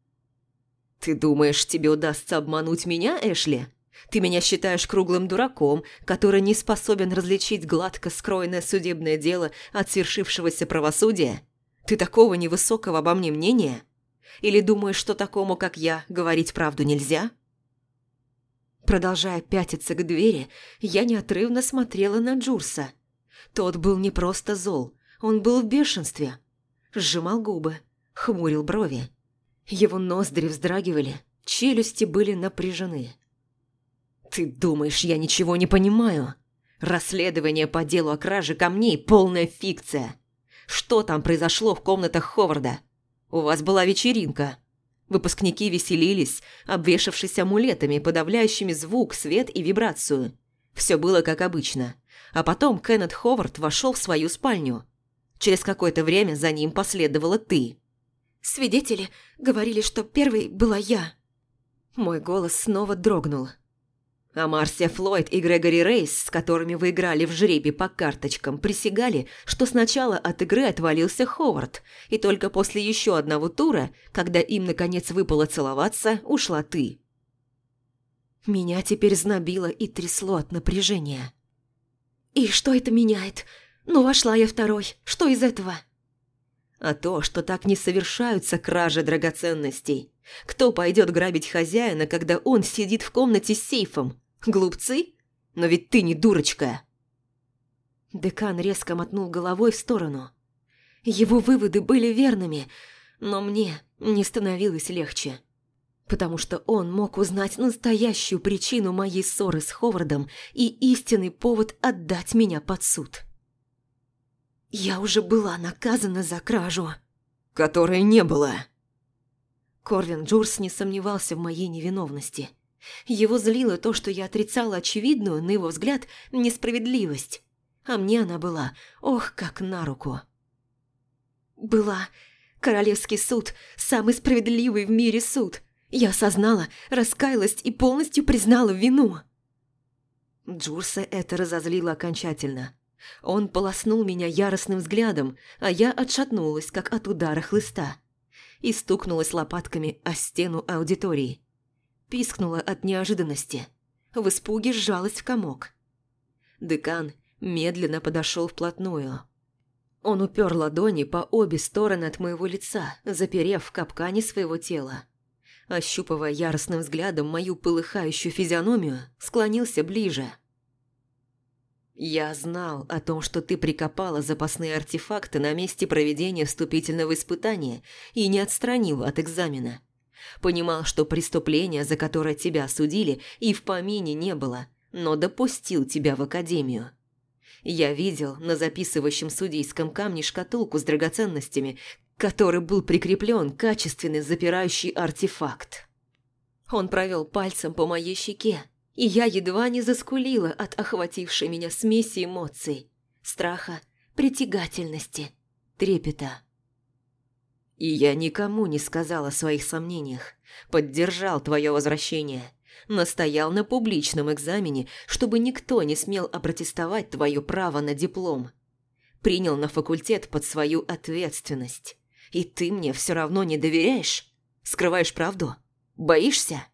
«Ты думаешь, тебе удастся обмануть меня, Эшли? Ты меня считаешь круглым дураком, который не способен различить гладко скроенное судебное дело от свершившегося правосудия? Ты такого невысокого обо мне мнения? Или думаешь, что такому, как я, говорить правду нельзя?» Продолжая пятиться к двери, я неотрывно смотрела на Джурса. Тот был не просто зол, он был в бешенстве. Сжимал губы, хмурил брови. Его ноздри вздрагивали, челюсти были напряжены. «Ты думаешь, я ничего не понимаю? Расследование по делу о краже камней – полная фикция. Что там произошло в комнатах Ховарда? У вас была вечеринка. Выпускники веселились, обвешавшись амулетами, подавляющими звук, свет и вибрацию. Все было как обычно. А потом Кеннет Ховард вошел в свою спальню. Через какое-то время за ним последовала ты. Свидетели говорили, что первой была я. Мой голос снова дрогнул. А Марсия Флойд и Грегори Рейс, с которыми вы играли в жребий по карточкам, присягали, что сначала от игры отвалился Ховард, и только после еще одного тура, когда им наконец выпало целоваться, ушла ты. Меня теперь знобило и трясло от напряжения. И что это меняет? Ну, вошла я второй. Что из этого? А то, что так не совершаются кражи драгоценностей. Кто пойдет грабить хозяина, когда он сидит в комнате с сейфом? Глупцы? Но ведь ты не дурочка. Декан резко мотнул головой в сторону. Его выводы были верными, но мне не становилось легче. Потому что он мог узнать настоящую причину моей ссоры с Ховардом и истинный повод отдать меня под суд. Я уже была наказана за кражу. Которой не было. Корвин Джурс не сомневался в моей невиновности. Его злило то, что я отрицала очевидную, на его взгляд, несправедливость. А мне она была, ох, как на руку. Была. Королевский суд – самый справедливый в мире суд. Я осознала, раскаялась и полностью признала вину. Джурса это разозлило окончательно. Он полоснул меня яростным взглядом, а я отшатнулась, как от удара хлыста, и стукнулась лопатками о стену аудитории. Пискнула от неожиданности. В испуге сжалась в комок. Декан медленно подошел вплотную. Он упер ладони по обе стороны от моего лица, заперев в капкане своего тела. Ощупывая яростным взглядом мою полыхающую физиономию, склонился ближе. «Я знал о том, что ты прикопала запасные артефакты на месте проведения вступительного испытания и не отстранил от экзамена. Понимал, что преступления, за которое тебя осудили, и в помине не было, но допустил тебя в академию. Я видел на записывающем судейском камне шкатулку с драгоценностями, к которой был прикреплен качественный запирающий артефакт». Он провел пальцем по моей щеке, и я едва не заскулила от охватившей меня смеси эмоций, страха, притягательности, трепета. И я никому не сказал о своих сомнениях, поддержал твое возвращение, настоял на публичном экзамене, чтобы никто не смел опротестовать твое право на диплом. Принял на факультет под свою ответственность. И ты мне все равно не доверяешь? Скрываешь правду? Боишься?»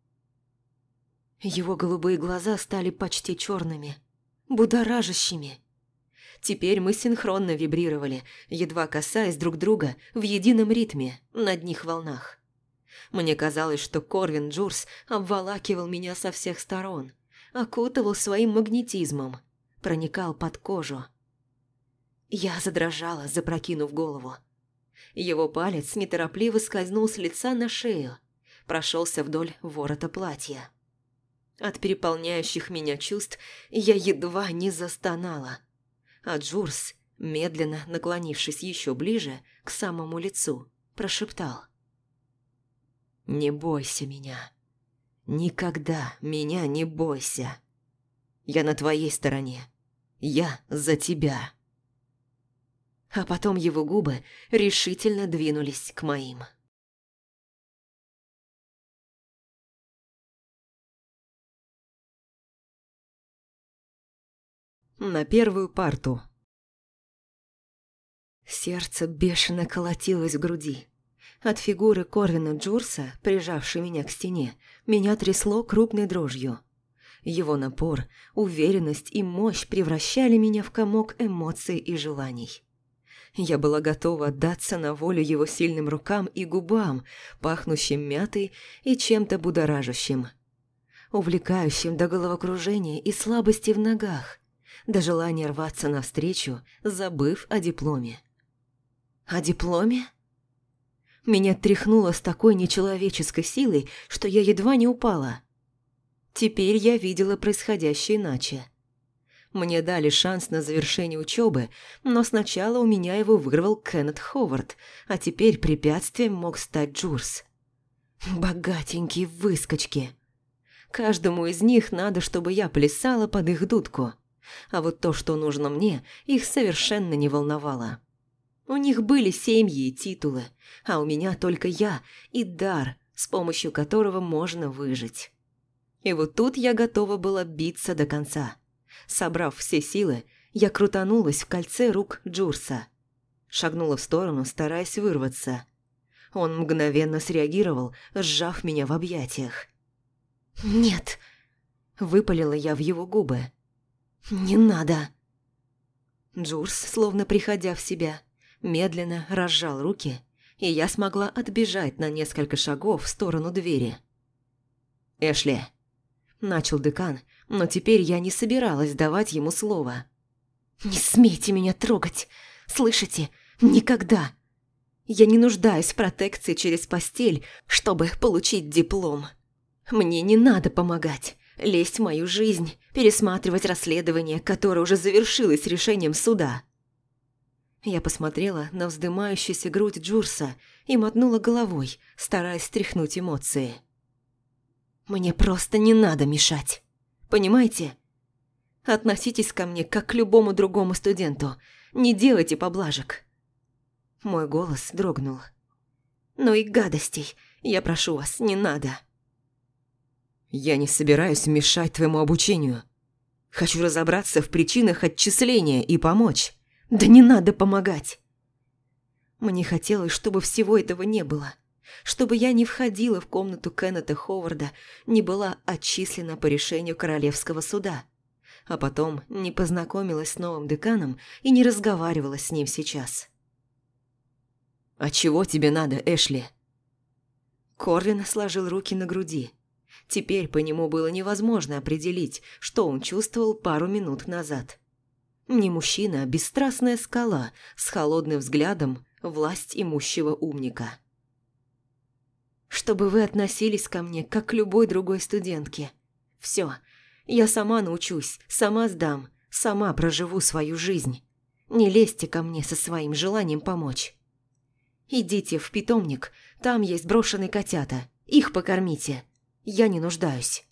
Его голубые глаза стали почти черными, будоражащими. Теперь мы синхронно вибрировали, едва касаясь друг друга в едином ритме, на одних волнах. Мне казалось, что Корвин Джурс обволакивал меня со всех сторон, окутывал своим магнетизмом, проникал под кожу. Я задрожала, запрокинув голову. Его палец неторопливо скользнул с лица на шею, прошелся вдоль ворота платья. От переполняющих меня чувств я едва не застонала. А Джурс, медленно наклонившись еще ближе к самому лицу, прошептал: «Не бойся меня. Никогда меня не бойся. Я на твоей стороне. Я за тебя». А потом его губы решительно двинулись к моим. На первую парту. Сердце бешено колотилось в груди. От фигуры Корвина Джурса, прижавшей меня к стене, меня трясло крупной дрожью. Его напор, уверенность и мощь превращали меня в комок эмоций и желаний. Я была готова отдаться на волю его сильным рукам и губам, пахнущим мятой и чем-то будоражащим. Увлекающим до головокружения и слабости в ногах, до желания рваться навстречу, забыв о дипломе. О дипломе? Меня тряхнуло с такой нечеловеческой силой, что я едва не упала. Теперь я видела происходящее иначе. Мне дали шанс на завершение учебы, но сначала у меня его вырвал Кеннет Ховард, а теперь препятствием мог стать Джурс. Богатенькие выскочки. Каждому из них надо, чтобы я плясала под их дудку. А вот то, что нужно мне, их совершенно не волновало. У них были семьи и титулы, а у меня только я и дар, с помощью которого можно выжить. И вот тут я готова была биться до конца. Собрав все силы, я крутанулась в кольце рук Джурса. Шагнула в сторону, стараясь вырваться. Он мгновенно среагировал, сжав меня в объятиях. «Нет!» – выпалила я в его губы. «Не надо!» Джурс, словно приходя в себя, медленно разжал руки, и я смогла отбежать на несколько шагов в сторону двери. «Эшли!» – начал декан, но теперь я не собиралась давать ему слово. «Не смейте меня трогать! Слышите? Никогда! Я не нуждаюсь в протекции через постель, чтобы получить диплом. Мне не надо помогать, лезть в мою жизнь, пересматривать расследование, которое уже завершилось решением суда». Я посмотрела на вздымающуюся грудь Джурса и мотнула головой, стараясь стряхнуть эмоции. «Мне просто не надо мешать. Понимаете? Относитесь ко мне как к любому другому студенту. Не делайте поблажек». Мой голос дрогнул. «Ну и гадостей, я прошу вас, не надо». «Я не собираюсь мешать твоему обучению. Хочу разобраться в причинах отчисления и помочь». «Да не надо помогать!» Мне хотелось, чтобы всего этого не было. Чтобы я не входила в комнату Кеннета Ховарда, не была отчислена по решению Королевского суда, а потом не познакомилась с новым деканом и не разговаривала с ним сейчас. «А чего тебе надо, Эшли?» Корвин сложил руки на груди. Теперь по нему было невозможно определить, что он чувствовал пару минут назад. Не мужчина, а бесстрастная скала с холодным взглядом власть имущего умника. «Чтобы вы относились ко мне, как к любой другой студентке. Все, я сама научусь, сама сдам, сама проживу свою жизнь. Не лезьте ко мне со своим желанием помочь. Идите в питомник, там есть брошенные котята, их покормите. Я не нуждаюсь».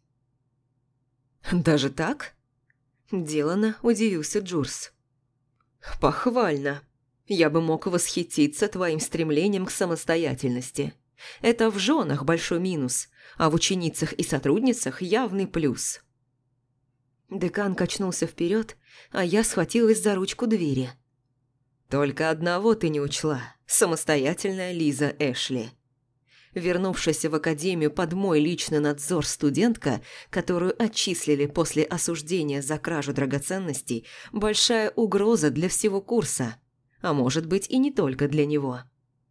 «Даже так?» Делано удивился Джурс. «Похвально. Я бы мог восхититься твоим стремлением к самостоятельности. Это в женах большой минус, а в ученицах и сотрудницах явный плюс». Декан качнулся вперед, а я схватилась за ручку двери. «Только одного ты не учла, самостоятельная Лиза Эшли. Вернувшаяся в академию под мой личный надзор студентка, которую отчислили после осуждения за кражу драгоценностей, большая угроза для всего курса, а может быть и не только для него.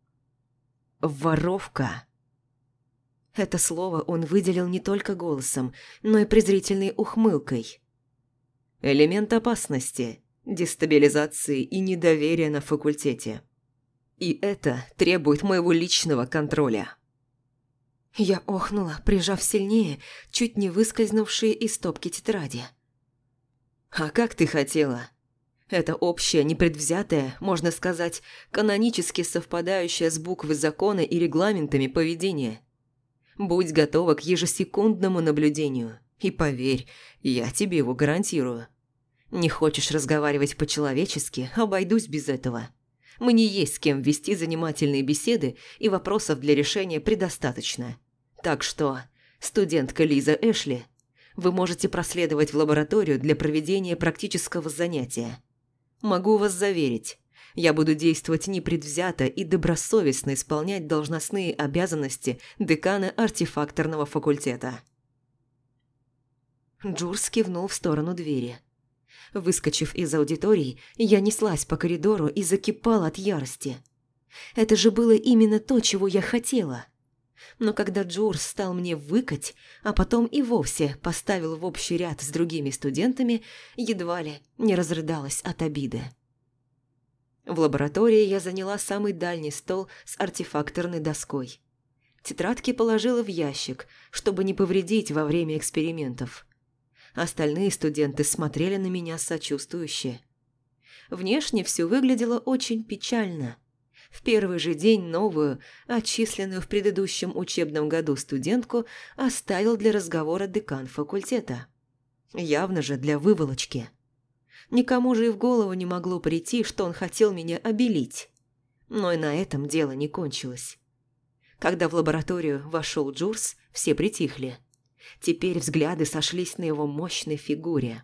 Воровка. Это слово он выделил не только голосом, но и презрительной ухмылкой. Элемент опасности, дестабилизации и недоверия на факультете. И это требует моего личного контроля. Я охнула, прижав сильнее, чуть не выскользнувшие из стопки тетради. «А как ты хотела?» Это общее, непредвзятое, можно сказать, канонически совпадающее с буквой закона и регламентами поведения. Будь готова к ежесекундному наблюдению. И поверь, я тебе его гарантирую. Не хочешь разговаривать по-человечески, обойдусь без этого. Мне есть с кем вести занимательные беседы, и вопросов для решения предостаточно. Так что, студентка Лиза Эшли, вы можете проследовать в лабораторию для проведения практического занятия. Могу вас заверить, я буду действовать непредвзято и добросовестно исполнять должностные обязанности декана артефакторного факультета». Джурс кивнул в сторону двери. Выскочив из аудитории, я неслась по коридору и закипала от ярости. Это же было именно то, чего я хотела. Но когда Джурс стал мне выкать, а потом и вовсе поставил в общий ряд с другими студентами, едва ли не разрыдалась от обиды. В лаборатории я заняла самый дальний стол с артефакторной доской. Тетрадки положила в ящик, чтобы не повредить во время экспериментов. Остальные студенты смотрели на меня сочувствующе. Внешне все выглядело очень печально. В первый же день новую, отчисленную в предыдущем учебном году студентку оставил для разговора декан факультета. Явно же для выволочки. Никому же и в голову не могло прийти, что он хотел меня обелить. Но и на этом дело не кончилось. Когда в лабораторию вошел Джурс, все притихли. Теперь взгляды сошлись на его мощной фигуре.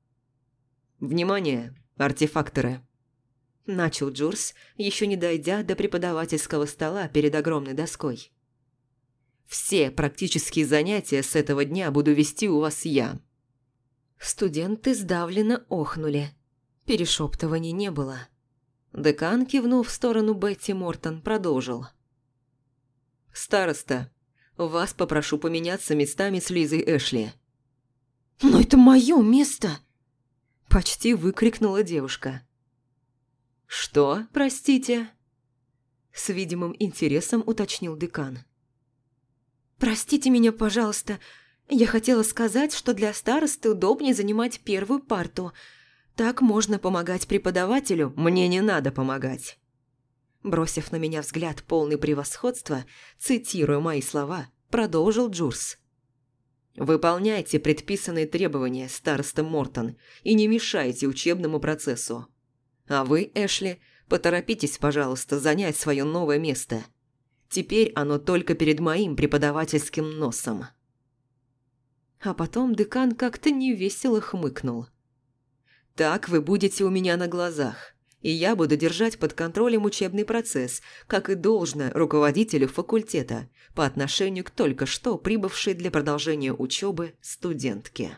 «Внимание, артефакторы!» Начал Джурс, еще не дойдя до преподавательского стола перед огромной доской. «Все практические занятия с этого дня буду вести у вас я». Студенты сдавленно охнули. Перешептываний не было. Декан, кивнув в сторону Бетти Мортон, продолжил. «Староста, вас попрошу поменяться местами с Лизой Эшли». «Но это мое место!» Почти выкрикнула девушка. «Что, простите?» С видимым интересом уточнил декан. «Простите меня, пожалуйста. Я хотела сказать, что для старосты удобнее занимать первую парту. Так можно помогать преподавателю». «Мне не надо помогать». Бросив на меня взгляд полный превосходства, цитируя мои слова, продолжил Джурс. «Выполняйте предписанные требования, староста Мортон, и не мешайте учебному процессу. А вы, Эшли, поторопитесь, пожалуйста, занять свое новое место. Теперь оно только перед моим преподавательским носом». А потом декан как-то невесело хмыкнул. «Так вы будете у меня на глазах, и я буду держать под контролем учебный процесс, как и должно руководителю факультета, по отношению к только что прибывшей для продолжения учебы студентке».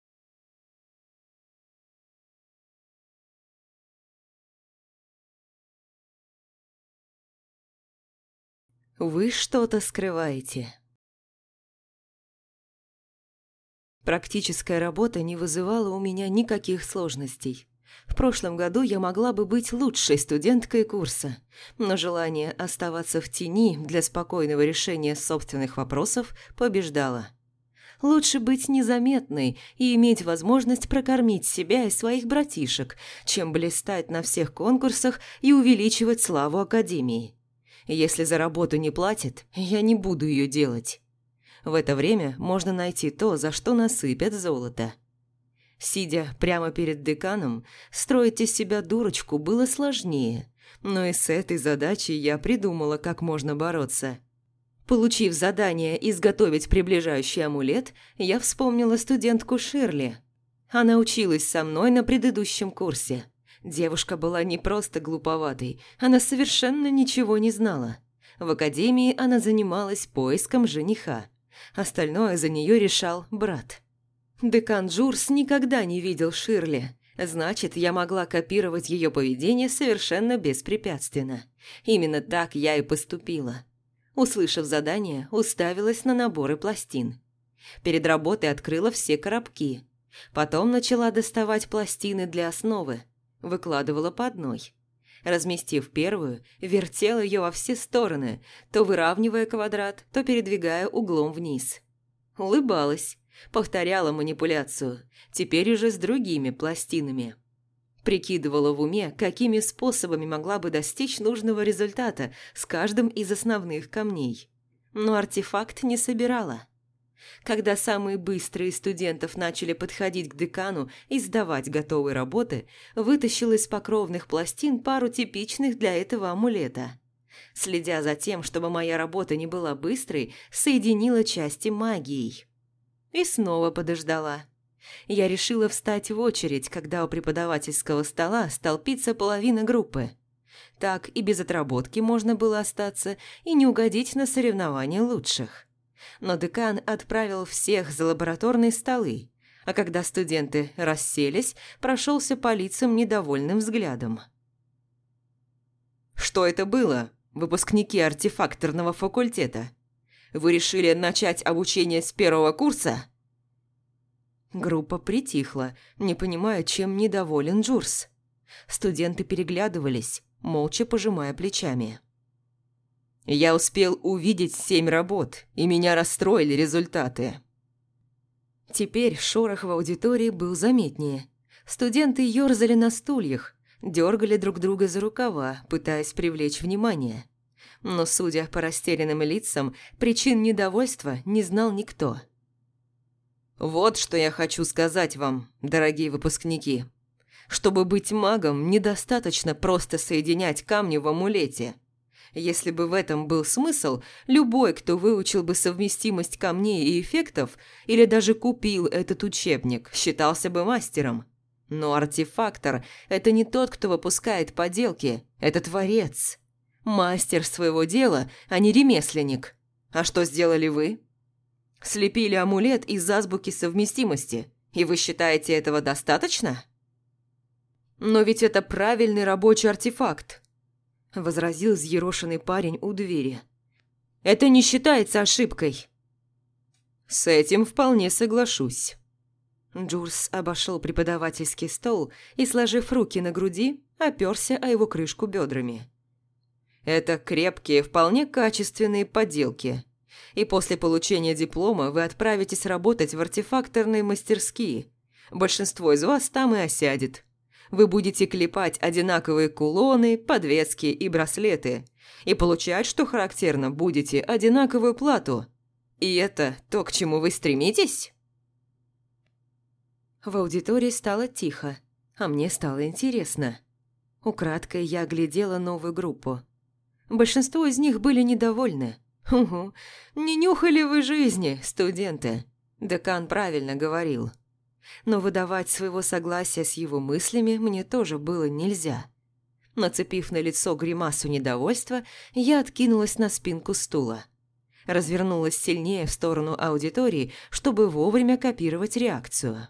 Вы что-то скрываете. Практическая работа не вызывала у меня никаких сложностей. В прошлом году я могла бы быть лучшей студенткой курса, но желание оставаться в тени для спокойного решения собственных вопросов побеждало. Лучше быть незаметной и иметь возможность прокормить себя и своих братишек, чем блистать на всех конкурсах и увеличивать славу Академии. Если за работу не платят, я не буду ее делать. В это время можно найти то, за что насыпят золото. Сидя прямо перед деканом, строить из себя дурочку было сложнее, но и с этой задачей я придумала, как можно бороться. Получив задание изготовить приближающий амулет, я вспомнила студентку Ширли. Она училась со мной на предыдущем курсе. Девушка была не просто глуповатой, она совершенно ничего не знала. В академии она занималась поиском жениха. Остальное за нее решал брат. Декан Джурс никогда не видел Ширли, значит, я могла копировать ее поведение совершенно беспрепятственно. Именно так я и поступила. Услышав задание, уставилась на наборы пластин. Перед работой открыла все коробки. Потом начала доставать пластины для основы. Выкладывала по одной. Разместив первую, вертела ее во все стороны, то выравнивая квадрат, то передвигая углом вниз. Улыбалась, повторяла манипуляцию, теперь уже с другими пластинами. Прикидывала в уме, какими способами могла бы достичь нужного результата с каждым из основных камней. Но артефакт не собирала. Когда самые быстрые из студентов начали подходить к декану и сдавать готовые работы, вытащила из покровных пластин пару типичных для этого амулета. Следя за тем, чтобы моя работа не была быстрой, соединила части магией. И снова подождала. Я решила встать в очередь, когда у преподавательского стола столпится половина группы. Так и без отработки можно было остаться и не угодить на соревнования лучших. Но декан отправил всех за лабораторные столы, а когда студенты расселись, прошелся по лицам недовольным взглядом. «Что это было, выпускники артефакторного факультета? Вы решили начать обучение с первого курса?» Группа притихла, не понимая, чем недоволен Джурс. Студенты переглядывались, молча пожимая плечами. «Я успел увидеть 7 работ, и меня расстроили результаты». Теперь шорох в аудитории был заметнее. Студенты ерзали на стульях, дергали друг друга за рукава, пытаясь привлечь внимание. Но, судя по растерянным лицам, причин недовольства не знал никто. «Вот что я хочу сказать вам, дорогие выпускники. Чтобы быть магом, недостаточно просто соединять камни в амулете. Если бы в этом был смысл, любой, кто выучил бы совместимость камней и эффектов, или даже купил этот учебник, считался бы мастером. Но артефактор – это не тот, кто выпускает поделки, это творец. Мастер своего дела, а не ремесленник. А что сделали вы? Слепили амулет из азбуки совместимости, и вы считаете этого достаточно? Но ведь это правильный рабочий артефакт, возразил взъерошенный парень у двери. Это не считается ошибкой. С этим вполне соглашусь. Джурс обошел преподавательский стол и, сложив руки на груди, оперся о его крышку бедрами. Это крепкие, вполне качественные поделки. И после получения диплома вы отправитесь работать в артефакторные мастерские. Большинство из вас там и осядет. Вы будете клепать одинаковые кулоны, подвески и браслеты. И получать, что характерно, будете одинаковую плату. И это то, к чему вы стремитесь? В аудитории стало тихо, а мне стало интересно. Украдкой я оглядела новую группу. Большинство из них были недовольны. Угу, не нюхали вы жизни, студенты. Декан правильно говорил. Но выдавать своего согласия с его мыслями мне тоже было нельзя. Нацепив на лицо гримасу недовольства, я откинулась на спинку стула. Развернулась сильнее в сторону аудитории, чтобы вовремя копировать реакцию.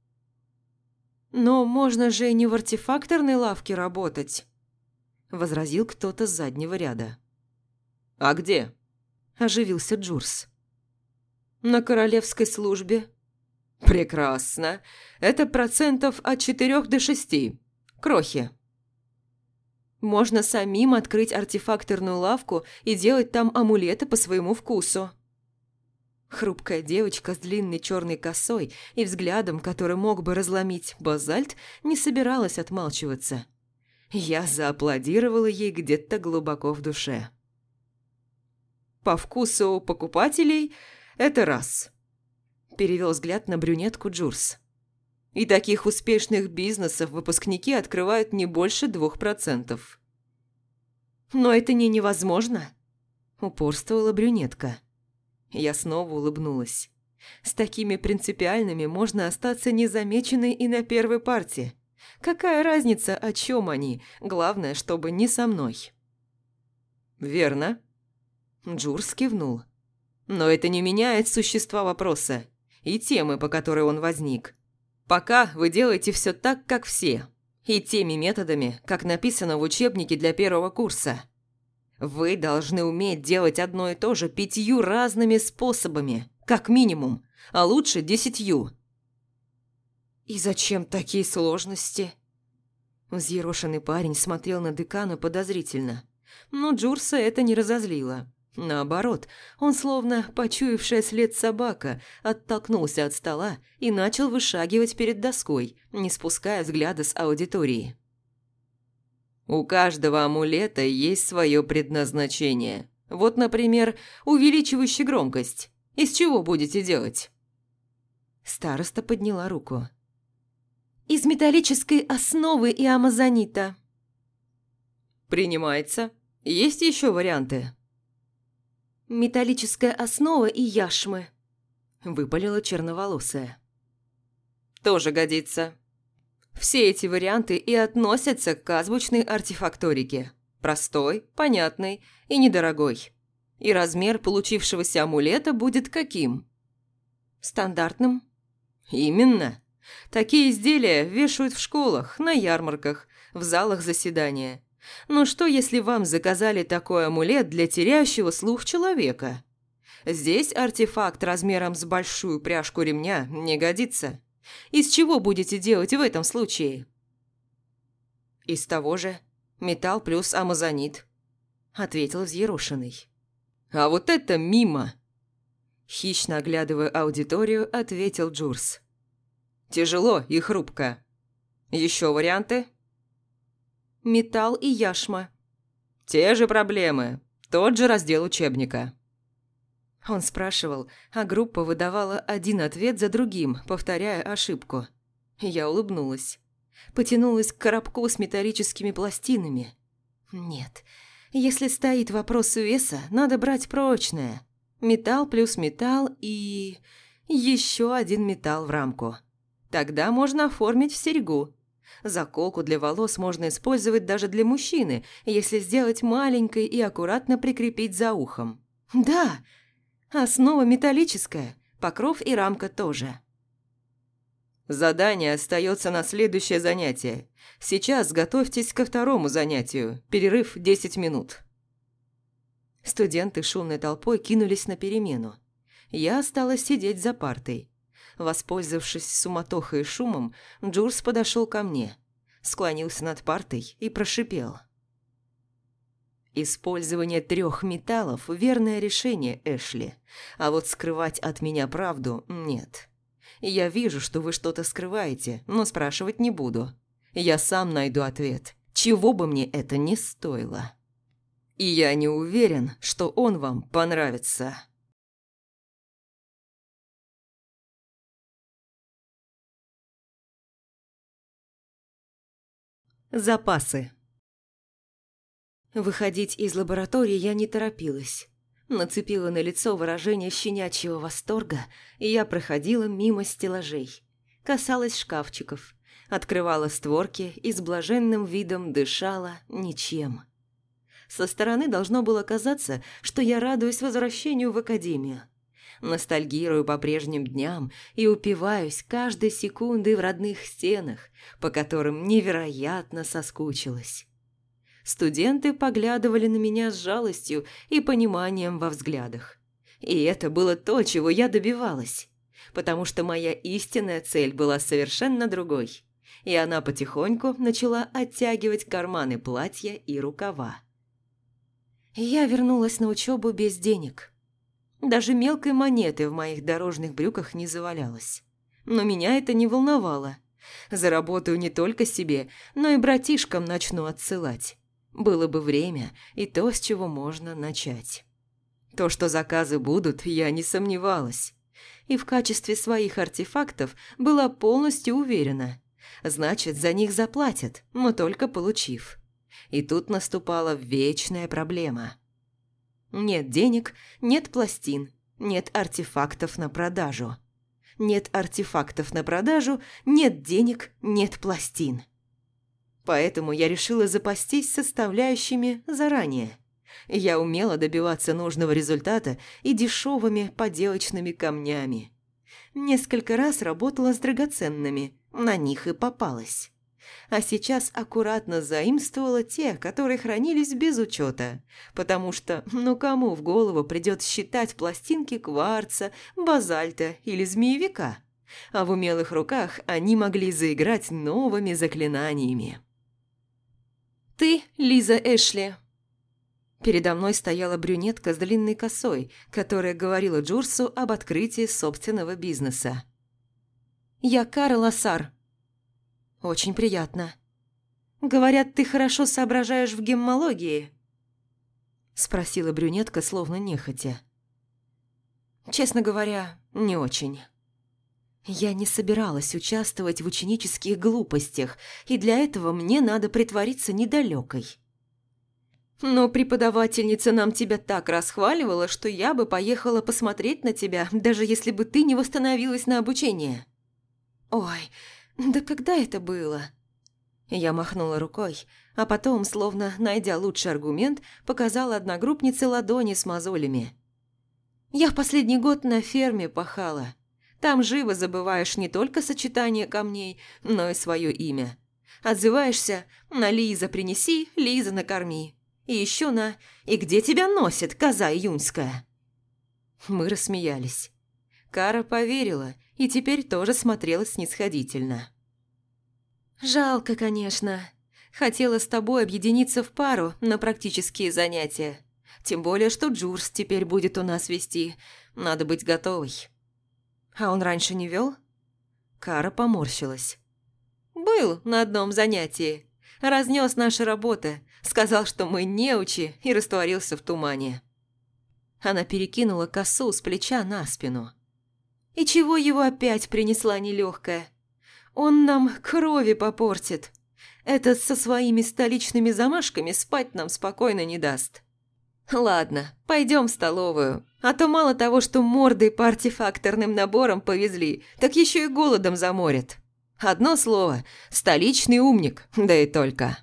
«Но можно же и не в артефакторной лавке работать», – возразил кто-то с заднего ряда. «А где?» – оживился Джурс. «На королевской службе». «Прекрасно. Это процентов от 4 до 6. Крохи». «Можно самим открыть артефакторную лавку и делать там амулеты по своему вкусу». Хрупкая девочка с длинной черной косой и взглядом, который мог бы разломить базальт, не собиралась отмалчиваться. Я зааплодировала ей где-то глубоко в душе. «По вкусу покупателей – это раз», – перевел взгляд на брюнетку Джурс. «И таких успешных бизнесов выпускники открывают не больше 2%. «Но это не невозможно», – упорствовала брюнетка. Я снова улыбнулась. С такими принципиальными можно остаться незамеченной и на первой парте. Какая разница, о чем они? Главное, чтобы не со мной. «Верно», – Джурс кивнул. «Но это не меняет существа вопроса и темы, по которой он возник. Пока вы делаете все так, как все, и теми методами, как написано в учебнике для первого курса. Вы должны уметь делать одно и то же 5 разными способами, как минимум, а лучше 10. «И зачем такие сложности?» Взъерошенный парень смотрел на декана подозрительно. Но Джурса это не разозлило. Наоборот, он, словно почуявшая след собака, оттолкнулся от стола и начал вышагивать перед доской, не спуская взгляда с аудитории. «У каждого амулета есть свое предназначение. Вот, например, увеличивающий громкость. Из чего будете делать?» Староста подняла руку. «Из металлической основы и амазонита». «Принимается. Есть еще варианты?» «Металлическая основа и яшмы», – выпалила черноволосая. «Тоже годится. Все эти варианты и относятся к азбучной артефакторике. Простой, понятный и недорогой. И размер получившегося амулета будет каким?» «Стандартным». «Именно. Такие изделия вешают в школах, на ярмарках, в залах заседания. Но что, если вам заказали такой амулет для теряющего слух человека? Здесь артефакт размером с большую пряжку ремня не годится. Из чего будете делать в этом случае?» «Из того же. Металл плюс амазонит», – ответил взъерошенный. «А вот это мимо!» Хищно оглядывая аудиторию, ответил Джурс. «Тяжело и хрупко. Еще варианты?» «Металл и яшма». «Те же проблемы. Тот же раздел учебника». Он спрашивал, а группа выдавала один ответ за другим, повторяя ошибку. Я улыбнулась. Потянулась к коробку с металлическими пластинами. Нет, если стоит вопрос веса, надо брать прочное. Металл плюс металл и... еще один металл в рамку. Тогда можно оформить в серьгу. Заколку для волос можно использовать даже для мужчины, если сделать маленькой и аккуратно прикрепить за ухом. Да, основа металлическая, покров и рамка тоже. Задание остается на следующее занятие. Сейчас готовьтесь ко второму занятию. Перерыв 10 минут. Студенты шумной толпой кинулись на перемену. Я осталась сидеть за партой. Воспользовавшись суматохой и шумом, Джурс подошел ко мне, склонился над партой и прошипел. «Использование 3 металлов – верное решение, Эшли. А вот скрывать от меня правду – нет. Я вижу, что вы что-то скрываете, но спрашивать не буду. Я сам найду ответ, чего бы мне это ни стоило. И я не уверен, что он вам понравится». Запасы. Выходить из лаборатории я не торопилась. Нацепила на лицо выражение щенячьего восторга, и я проходила мимо стеллажей. Касалась шкафчиков, открывала створки и с блаженным видом дышала ничем. Со стороны должно было казаться, что я радуюсь возвращению в академию. Ностальгирую по прежним дням и упиваюсь каждой секундой в родных стенах, по которым невероятно соскучилась. Студенты поглядывали на меня с жалостью и пониманием во взглядах. И это было то, чего я добивалась, потому что моя истинная цель была совершенно другой, и она потихоньку начала оттягивать карманы платья и рукава. Я вернулась на учебу без денег. Даже мелкой монеты в моих дорожных брюках не завалялось. Но меня это не волновало. Заработаю не только себе, но и братишкам начну отсылать. Было бы время и то, с чего можно начать. То, что заказы будут, я не сомневалась. И в качестве своих артефактов была полностью уверена. Значит, за них заплатят, но только получив. И тут наступала вечная проблема. Нет денег, нет пластин, нет артефактов на продажу. Нет артефактов на продажу, нет денег, нет пластин. Поэтому я решила запастись составляющими заранее. Я умела добиваться нужного результата и дешевыми поделочными камнями. Несколько раз работала с драгоценными, на них и попалась. А сейчас аккуратно заимствовала те, которые хранились без учета, потому что, кому в голову придет считать пластинки кварца, базальта или змеевика? А в умелых руках они могли заиграть новыми заклинаниями. «Ты Лиза Эшли». Передо мной стояла брюнетка с длинной косой, которая говорила Джурсу об открытии собственного бизнеса. «Я Кара Лассар». «Очень приятно. Говорят, ты хорошо соображаешь в геммологии?» Спросила брюнетка, словно нехотя. «Честно говоря, не очень». Я не собиралась участвовать в ученических глупостях, и для этого мне надо притвориться недалёкой. «Но преподавательница нам тебя так расхваливала, что я бы поехала посмотреть на тебя, даже если бы ты не восстановилась на обучение». «Ой, да когда это было?» Я махнула рукой, а потом, словно найдя лучший аргумент, показала одногруппнице ладони с мозолями. «Я в последний год на ферме пахала. Там живо забываешь не только сочетание камней, но и свое имя. Отзываешься на «Лиза принеси, Лиза накорми». И еще на «И где тебя носит, коза июньская?» Мы рассмеялись. Кара поверила и теперь тоже смотрела снисходительно. «Жалко, конечно. Хотела с тобой объединиться в пару на практические занятия. Тем более, что Джурс теперь будет у нас вести. Надо быть готовой». «А он раньше не вел?» Кара поморщилась. «Был на одном занятии. Разнес наши работы. Сказал, что мы неучи, и растворился в тумане». Она перекинула косу с плеча на спину. «И чего его опять принесла нелегкая? Он нам крови попортит. Этот со своими столичными замашками спать нам спокойно не даст. Ладно, пойдем в столовую, а то мало того, что мордой по артефакторным наборам повезли, так еще и голодом заморят. Одно слово – столичный умник, да и только».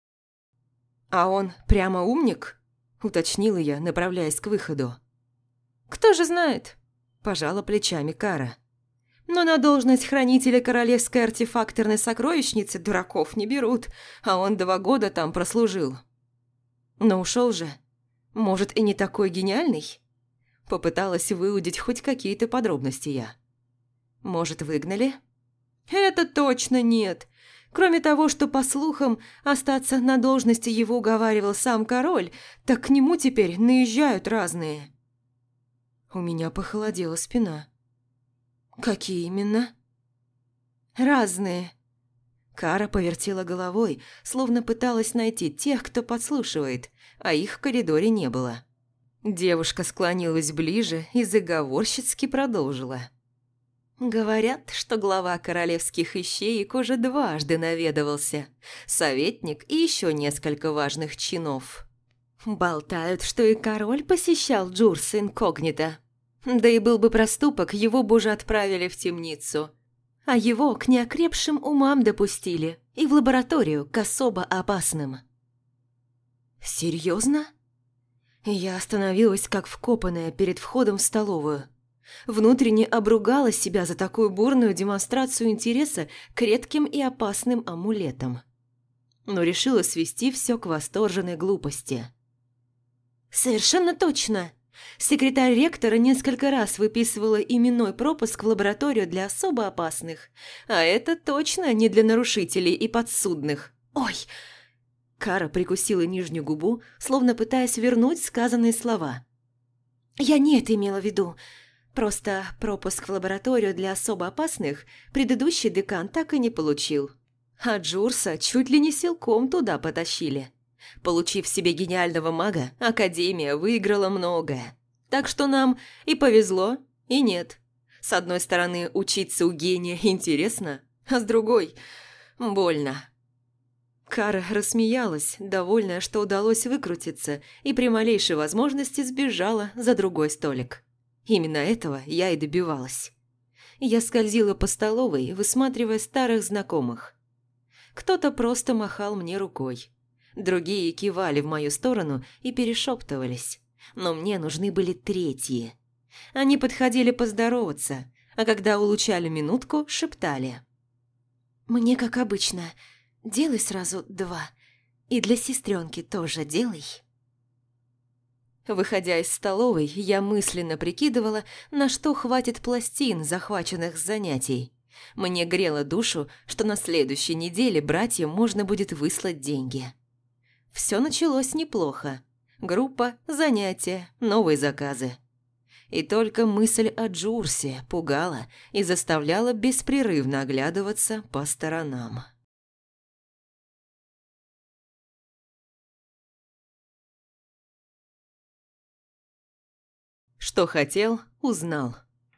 «А он прямо умник?» – уточнила я, направляясь к выходу. «Кто же знает?» – пожала плечами Кара. «Но на должность хранителя королевской артефакторной сокровищницы дураков не берут, а он 2 года там прослужил». «Но ушел же. Может, и не такой гениальный?» Попыталась выудить хоть какие-то подробности я. «Может, выгнали?» «Это точно нет. Кроме того, что, по слухам, остаться на должности его уговаривал сам король, так к нему теперь наезжают разные». У меня похолодела спина. «Какие именно?» «Разные». Кара повертела головой, словно пыталась найти тех, кто подслушивает, а их в коридоре не было. Девушка склонилась ближе и заговорщицки продолжила. «Говорят, что глава королевских ищеек уже 2 наведывался, советник и еще несколько важных чинов. Болтают, что и король посещал Джурс инкогнито. Да и был бы проступок, его бы уже отправили в темницу. А его к неокрепшим умам допустили и в лабораторию к особо опасным». «Серьезно?» Я остановилась как вкопанная перед входом в столовую. Внутренне обругала себя за такую бурную демонстрацию интереса к редким и опасным амулетам. Но решила свести все к восторженной глупости. «Совершенно точно! Секретарь ректора несколько раз выписывала именной пропуск в лабораторию для особо опасных, а это точно не для нарушителей и подсудных. Ой!» Кара прикусила нижнюю губу, словно пытаясь вернуть сказанные слова. «Я не это имела в виду. Просто пропуск в лабораторию для особо опасных предыдущий декан так и не получил. А Джурса чуть ли не силком туда потащили. Получив себе гениального мага, Академия выиграла многое. Так что нам и повезло, и нет. С одной стороны, учиться у гения интересно, а с другой – больно». Кара рассмеялась, довольная, что удалось выкрутиться, и при малейшей возможности сбежала за другой столик. Именно этого я и добивалась. Я скользила по столовой, высматривая старых знакомых. Кто-то просто махал мне рукой. Другие кивали в мою сторону и перешептывались. Но мне нужны были третьи. Они подходили поздороваться, а когда улучшали минутку, шептали. «Мне, как обычно, делай сразу 2. И для сестренки тоже делай». Выходя из столовой, я мысленно прикидывала, на что хватит пластин, захваченных с занятий. Мне грело душу, что на следующей неделе братьям можно будет выслать деньги. Все началось неплохо. Группа, занятия, новые заказы. И только мысль о Джурсе пугала и заставляла беспрерывно оглядываться по сторонам. Что хотел, узнал.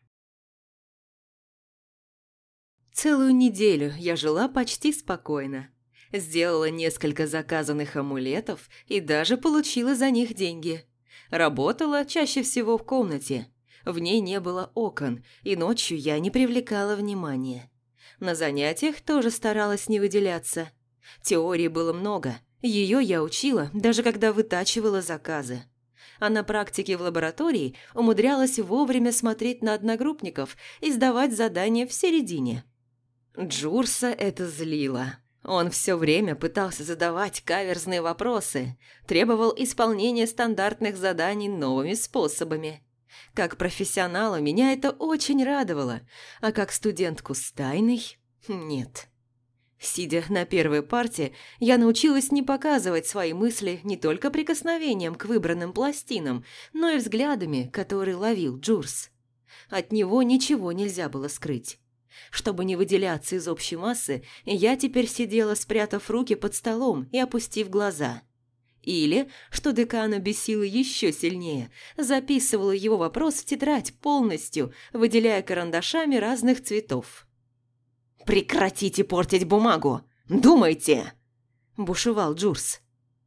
Целую неделю я жила почти спокойно. Сделала несколько заказанных амулетов и даже получила за них деньги. Работала чаще всего в комнате. В ней не было окон, и ночью я не привлекала внимания. На занятиях тоже старалась не выделяться. Теории было много, ее я учила, даже когда вытачивала заказы. А на практике в лаборатории умудрялась вовремя смотреть на одногруппников и сдавать задания в середине. Джурса это злило. Он все время пытался задавать каверзные вопросы, требовал исполнения стандартных заданий новыми способами. Как профессионала меня это очень радовало, а как студентку с тайной – нет. Сидя на первой парте, я научилась не показывать свои мысли не только прикосновением к выбранным пластинам, но и взглядами, которые ловил Джурс. От него ничего нельзя было скрыть. Чтобы не выделяться из общей массы, я теперь сидела, спрятав руки под столом и опустив глаза. Или, что декана бесило еще сильнее, записывала его вопрос в тетрадь полностью, выделяя карандашами разных цветов. «Прекратите портить бумагу! Думайте!» – бушевал Джурс.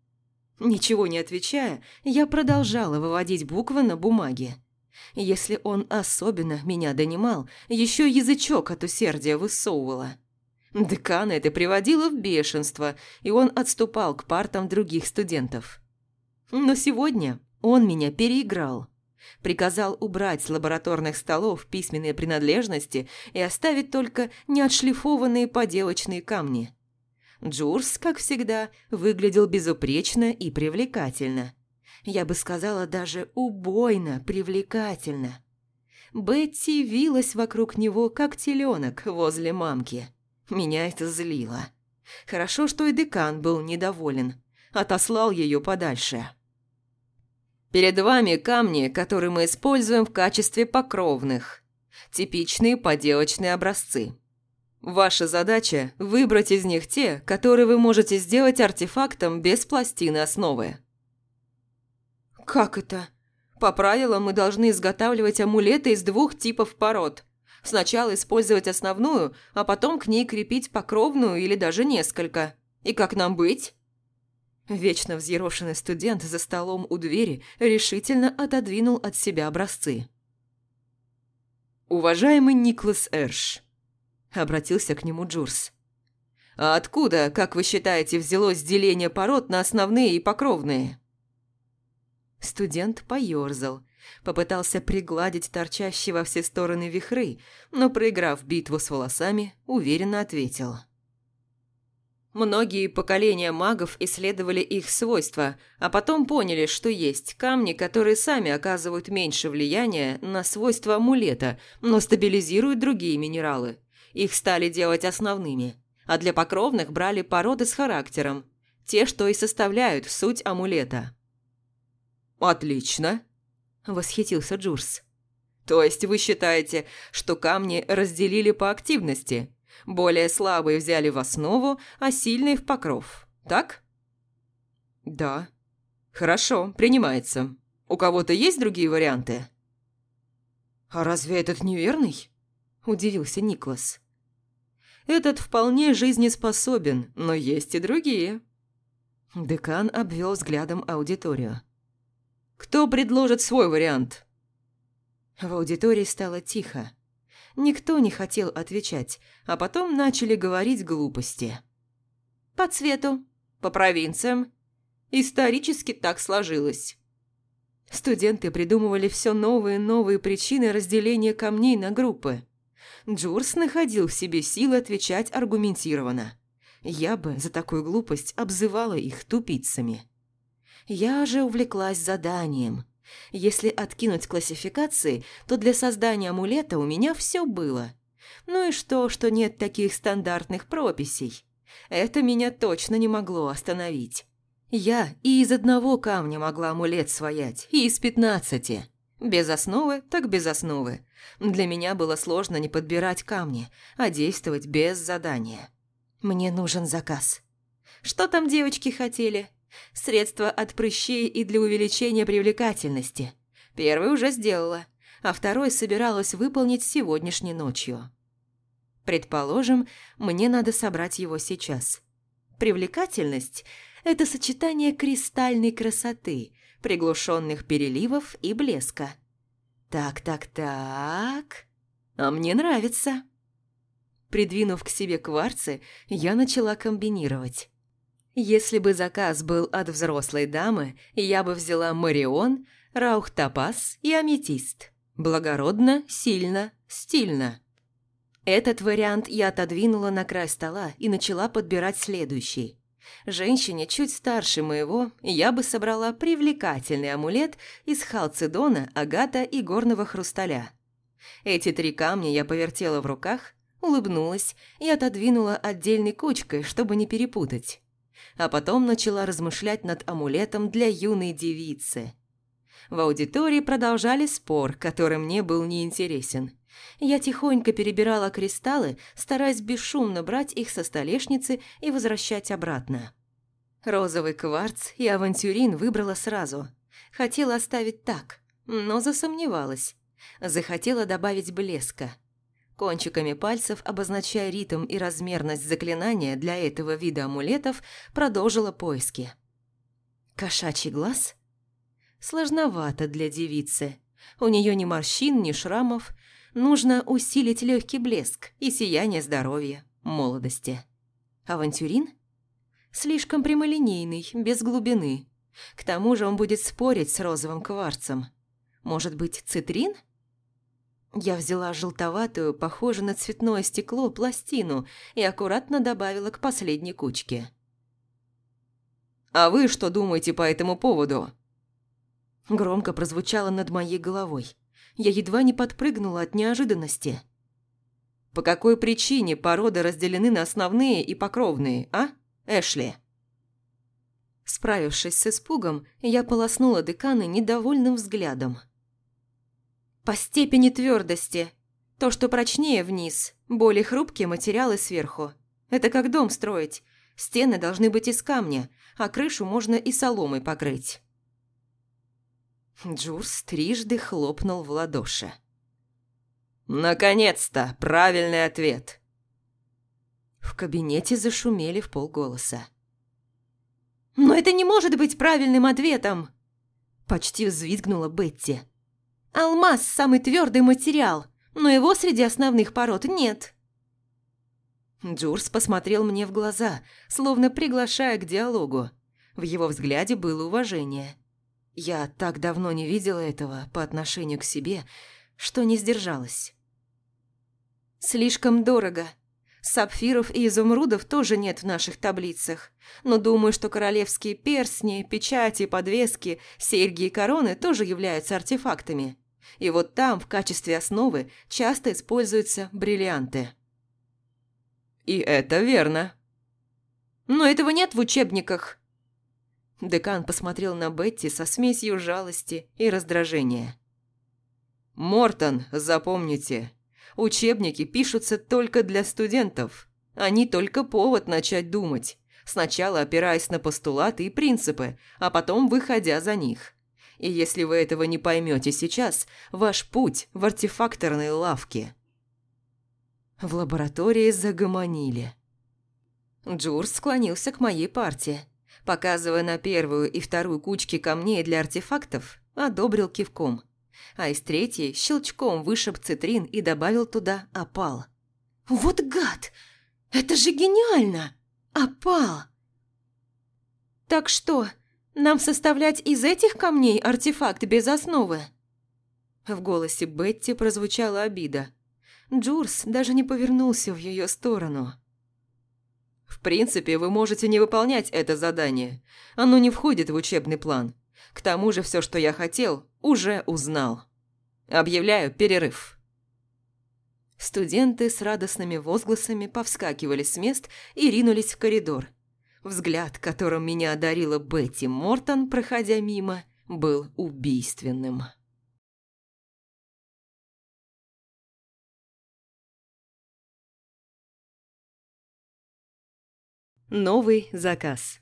Ничего не отвечая, я продолжала выводить буквы на бумаге. Если он особенно меня донимал, еще язычок от усердия высовывала. Декана это приводило в бешенство, и он отступал к партам других студентов. Но сегодня он меня переиграл. Приказал убрать с лабораторных столов письменные принадлежности и оставить только неотшлифованные поделочные камни. Джурс, как всегда, выглядел безупречно и привлекательно. Я бы сказала, даже убойно привлекательно. Бетти вилась вокруг него, как теленок возле мамки. Меня это злило. Хорошо, что и декан был недоволен. Отослал ее подальше. Перед вами камни, которые мы используем в качестве покровных. Типичные поделочные образцы. Ваша задача – выбрать из них те, которые вы можете сделать артефактом без пластины основы. «Как это? По правилам мы должны изготавливать амулеты из 2 типов пород. Сначала использовать основную, а потом к ней крепить покровную или даже несколько. И как нам быть?» Вечно взъерошенный студент за столом у двери решительно отодвинул от себя образцы. «Уважаемый Никлас Эрш», – обратился к нему Джурс, – «а откуда, как вы считаете, взялось деление пород на основные и покровные?» Студент поёрзал, попытался пригладить торчащие во все стороны вихры, но, проиграв битву с волосами, уверенно ответил. Многие поколения магов исследовали их свойства, а потом поняли, что есть камни, которые сами оказывают меньше влияния на свойства амулета, но стабилизируют другие минералы. Их стали делать основными, а для покровных брали породы с характером, те, что и составляют суть амулета. «Отлично!» – восхитился Джурс. «То есть вы считаете, что камни разделили по активности? Более слабые взяли в основу, а сильные в покров, так?» «Да». «Хорошо, принимается. У кого-то есть другие варианты?» «А разве этот неверный?» – удивился Никлас. «Этот вполне жизнеспособен, но есть и другие». Декан обвел взглядом аудиторию. «Кто предложит свой вариант?» В аудитории стало тихо. Никто не хотел отвечать, а потом начали говорить глупости. «По цвету, по провинциям. Исторически так сложилось». Студенты придумывали все новые и новые причины разделения камней на группы. Джурс находил в себе силы отвечать аргументированно. Я бы за такую глупость обзывала их тупицами. Я же увлеклась заданием. Если откинуть классификации, то для создания амулета у меня все было. Ну и что нет таких стандартных прописей? Это меня точно не могло остановить. Я и из одного камня могла амулет своять, и из 15. Без основы, так без основы. Для меня было сложно не подбирать камни, а действовать без задания. Мне нужен заказ. Что там девочки хотели? Средства от прыщей и для увеличения привлекательности. Первый уже сделала, а второй собиралась выполнить сегодняшней ночью. Предположим, мне надо собрать его сейчас. Привлекательность – это сочетание кристальной красоты, приглушенных переливов и блеска. Так. А мне нравится. Придвинув к себе кварцы, я начала комбинировать. Если бы заказ был от взрослой дамы, я бы взяла Марион, Раухтопаз и Аметист. Благородно, сильно, стильно. Этот вариант я отодвинула на край стола и начала подбирать следующий. Женщине чуть старше моего я бы собрала привлекательный амулет из халцедона, агата и горного хрусталя. Эти 3 камня я повертела в руках, улыбнулась и отодвинула отдельной кучкой, чтобы не перепутать. А потом начала размышлять над амулетом для юной девицы. В аудитории продолжали спор, который мне был неинтересен. Я тихонько перебирала кристаллы, стараясь бесшумно брать их со столешницы и возвращать обратно. Розовый кварц и авантюрин выбрала сразу. Хотела оставить так, но засомневалась. Захотела добавить блеска. Кончиками пальцев, обозначая ритм и размерность заклинания для этого вида амулетов, продолжила поиски. Кошачий глаз? Сложновато для девицы. У нее ни морщин, ни шрамов. Нужно усилить легкий блеск и сияние здоровья, молодости. Авантюрин? Слишком прямолинейный, без глубины. К тому же он будет спорить с розовым кварцем. Может быть, цитрин? Я взяла желтоватую, похожую на цветное стекло, пластину и аккуратно добавила к последней кучке. «А вы что думаете по этому поводу?» Громко прозвучало над моей головой. Я едва не подпрыгнула от неожиданности. «По какой причине породы разделены на основные и покровные, а, Эшли?» Справившись с испугом, я полоснула декана недовольным взглядом. «По степени твердости. То, что прочнее вниз, более хрупкие материалы сверху. Это как дом строить. Стены должны быть из камня, а крышу можно и соломой покрыть». Джурс трижды хлопнул в ладоши. «Наконец-то! Правильный ответ!» В кабинете зашумели вполголоса. «Но это не может быть правильным ответом!» Почти взвизгнула Бетти. «Алмаз – самый твердый материал, но его среди основных пород нет». Джурс посмотрел мне в глаза, словно приглашая к диалогу. В его взгляде было уважение. Я так давно не видела этого по отношению к себе, что не сдержалась. «Слишком дорого. Сапфиров и изумрудов тоже нет в наших таблицах, но думаю, что королевские перстни, печати, подвески, серьги и короны тоже являются артефактами. И вот там в качестве основы часто используются бриллианты». «И это верно». «Но этого нет в учебниках». Декан посмотрел на Бетти со смесью жалости и раздражения. «Мортон, запомните, учебники пишутся только для студентов. Они только повод начать думать, сначала опираясь на постулаты и принципы, а потом выходя за них. И если вы этого не поймете сейчас, ваш путь в артефакторные лавки». В лаборатории загомонили. Джурс склонился к моей партии. Показывая на первую и вторую кучки камней для артефактов, одобрил кивком. А из третьей щелчком вышиб цитрин и добавил туда опал. «Вот гад! Это же гениально! Опал!» «Так что, нам составлять из этих камней артефакт без основы?» В голосе Бетти прозвучала обида. Джурс даже не повернулся в ее сторону. «В принципе, вы можете не выполнять это задание. Оно не входит в учебный план. К тому же все, что я хотел, уже узнал. Объявляю перерыв». Студенты с радостными возгласами повскакивали с мест и ринулись в коридор. Взгляд, которым меня одарила Бетти Мортон, проходя мимо, был убийственным. Новый заказ.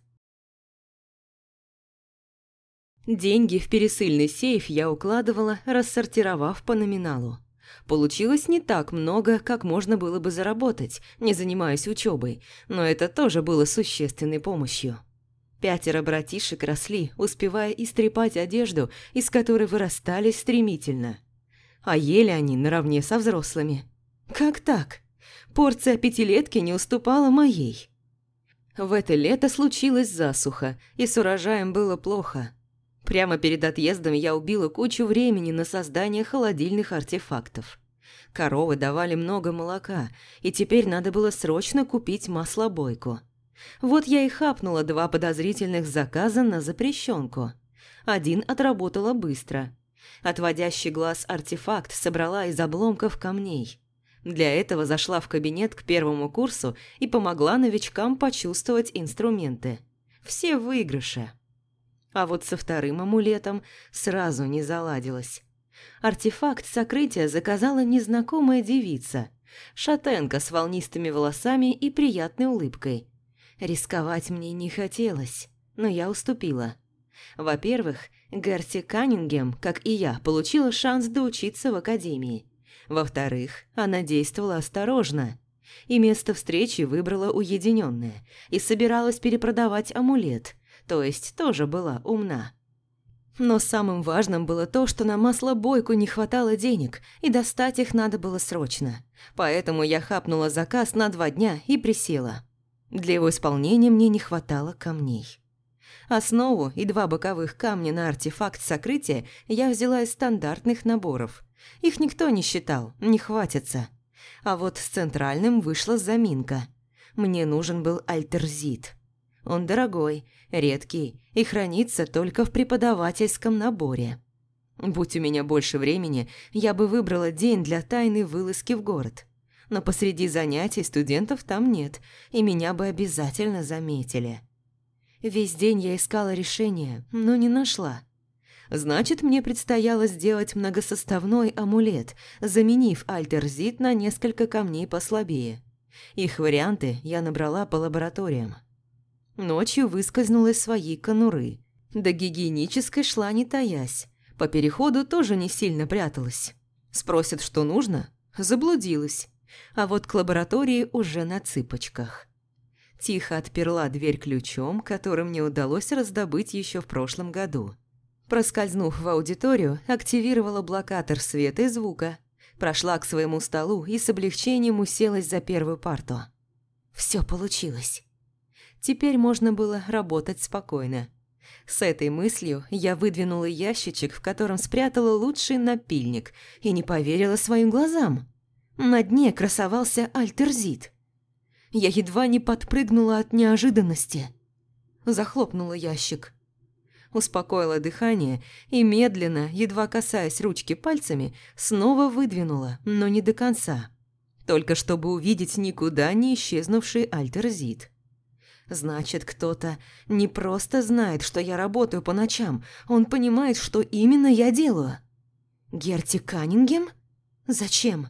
Деньги в пересыльный сейф я укладывала, рассортировав по номиналу. Получилось не так много, как можно было бы заработать, не занимаясь учебой, но это тоже было существенной помощью. 5 братишек росли, успевая истрепать одежду, из которой вырастали стремительно. А ели они наравне со взрослыми. Как так? Порция пятилетки не уступала моей. В это лето случилась засуха, и с урожаем было плохо. Прямо перед отъездом я убила кучу времени на создание холодильных артефактов. Коровы давали много молока, и теперь надо было срочно купить маслобойку. Вот я и хапнула 2 подозрительных заказа на запрещенку. Один отработала быстро. Отводящий глаз артефакт собрала из обломков камней. Для этого зашла в кабинет к 1-му курсу и помогла новичкам почувствовать инструменты. Все в выигрыше. А вот со 2-м амулетом сразу не заладилось. Артефакт сокрытия заказала незнакомая девица. Шатенка с волнистыми волосами и приятной улыбкой. Рисковать мне не хотелось, но я уступила. Во-первых, Герти Каннингем, как и я, получила шанс доучиться в академии. Во-вторых, она действовала осторожно. И место встречи выбрала уединенное. И собиралась перепродавать амулет, то есть тоже была умна. Но самым важным было то, что на маслобойку не хватало денег, и достать их надо было срочно. Поэтому я хапнула заказ на 2 дня и присела. Для его исполнения мне не хватало камней. Основу и 2 боковых камня на артефакт сокрытия я взяла из стандартных наборов. Их никто не считал, не хватится. А вот с центральным вышла заминка. Мне нужен был альтерзит. Он дорогой, редкий и хранится только в преподавательском наборе. Будь у меня больше времени, я бы выбрала день для тайной вылазки в город. Но посреди занятий студентов там нет, и меня бы обязательно заметили. Весь день я искала решение, но не нашла. Значит, мне предстояло сделать многосоставной амулет, заменив альтерзит на несколько камней послабее. Их варианты я набрала по лабораториям. Ночью выскользнула из своей конуры. До гигиенической шла не таясь. По переходу тоже не сильно пряталась. Спросят, что нужно? Заблудилась. А вот к лаборатории уже на цыпочках. Тихо отперла дверь ключом, который мне удалось раздобыть еще в прошлом году. Проскользнув в аудиторию, активировала блокатор света и звука. Прошла к своему столу и с облегчением уселась за первую парту. Все получилось. Теперь можно было работать спокойно. С этой мыслью я выдвинула ящичек, в котором спрятала лучший напильник, и не поверила своим глазам. На дне красовался альтерзит. Я едва не подпрыгнула от неожиданности. Захлопнула ящик. Успокоила дыхание и медленно, едва касаясь ручки пальцами, снова выдвинула, но не до конца. Только чтобы увидеть никуда не исчезнувший альтерзит. Значит, кто-то не просто знает, что я работаю по ночам, он понимает, что именно я делаю. Герти Каннингем? Зачем?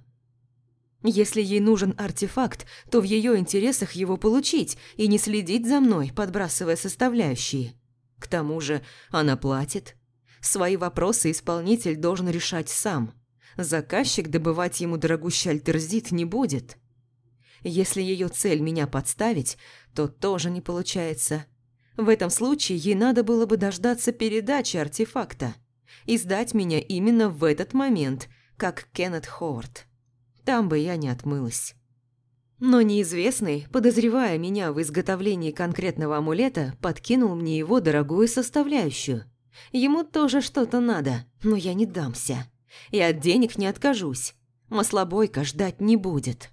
Если ей нужен артефакт, то в ее интересах его получить и не следить за мной, подбрасывая составляющие. К тому же она платит. Свои вопросы исполнитель должен решать сам. Заказчик добывать ему дорогущий альтерзит не будет. Если ее цель меня подставить, то тоже не получается. В этом случае ей надо было бы дождаться передачи артефакта и сдать меня именно в этот момент, как Кеннет Ховард. Там бы я не отмылась. Но неизвестный, подозревая меня в изготовлении конкретного амулета, подкинул мне его дорогую составляющую. Ему тоже что-то надо, но я не дамся. И от денег не откажусь. Маслобойка ждать не будет.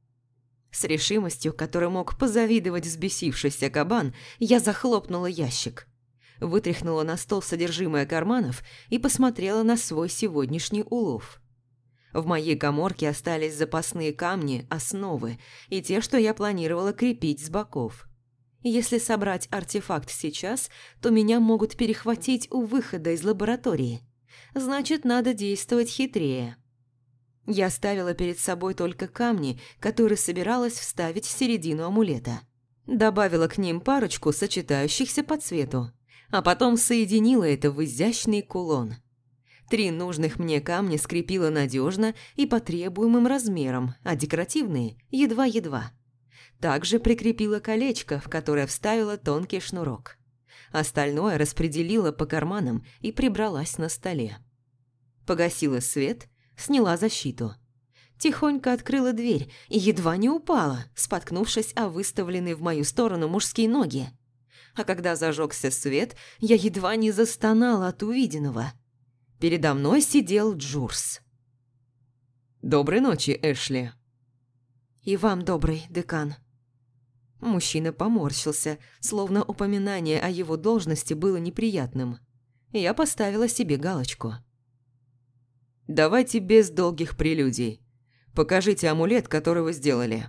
С решимостью, которой мог позавидовать взбесившийся кабан, я захлопнула ящик. Вытряхнула на стол содержимое карманов и посмотрела на свой сегодняшний улов. В моей каморке остались запасные камни, основы и те, что я планировала крепить с боков. Если собрать артефакт сейчас, то меня могут перехватить у выхода из лаборатории. Значит, надо действовать хитрее. Я ставила перед собой только камни, которые собиралась вставить в середину амулета. Добавила к ним парочку сочетающихся по цвету, а потом соединила это в изящный кулон. 3 нужных мне камня скрепила надежно и по требуемым размерам, а декоративные – едва-едва. Также прикрепила колечко, в которое вставила тонкий шнурок. Остальное распределила по карманам и прибралась на столе. Погасила свет, сняла защиту. Тихонько открыла дверь и едва не упала, споткнувшись о выставленные в мою сторону мужские ноги. А когда зажегся свет, я едва не застонала от увиденного. Передо мной сидел Джурс. «Доброй ночи, Эшли». «И вам добрый, декан». Мужчина поморщился, словно упоминание о его должности было неприятным. Я поставила себе галочку. «Давайте без долгих прелюдий. Покажите амулет, который вы сделали».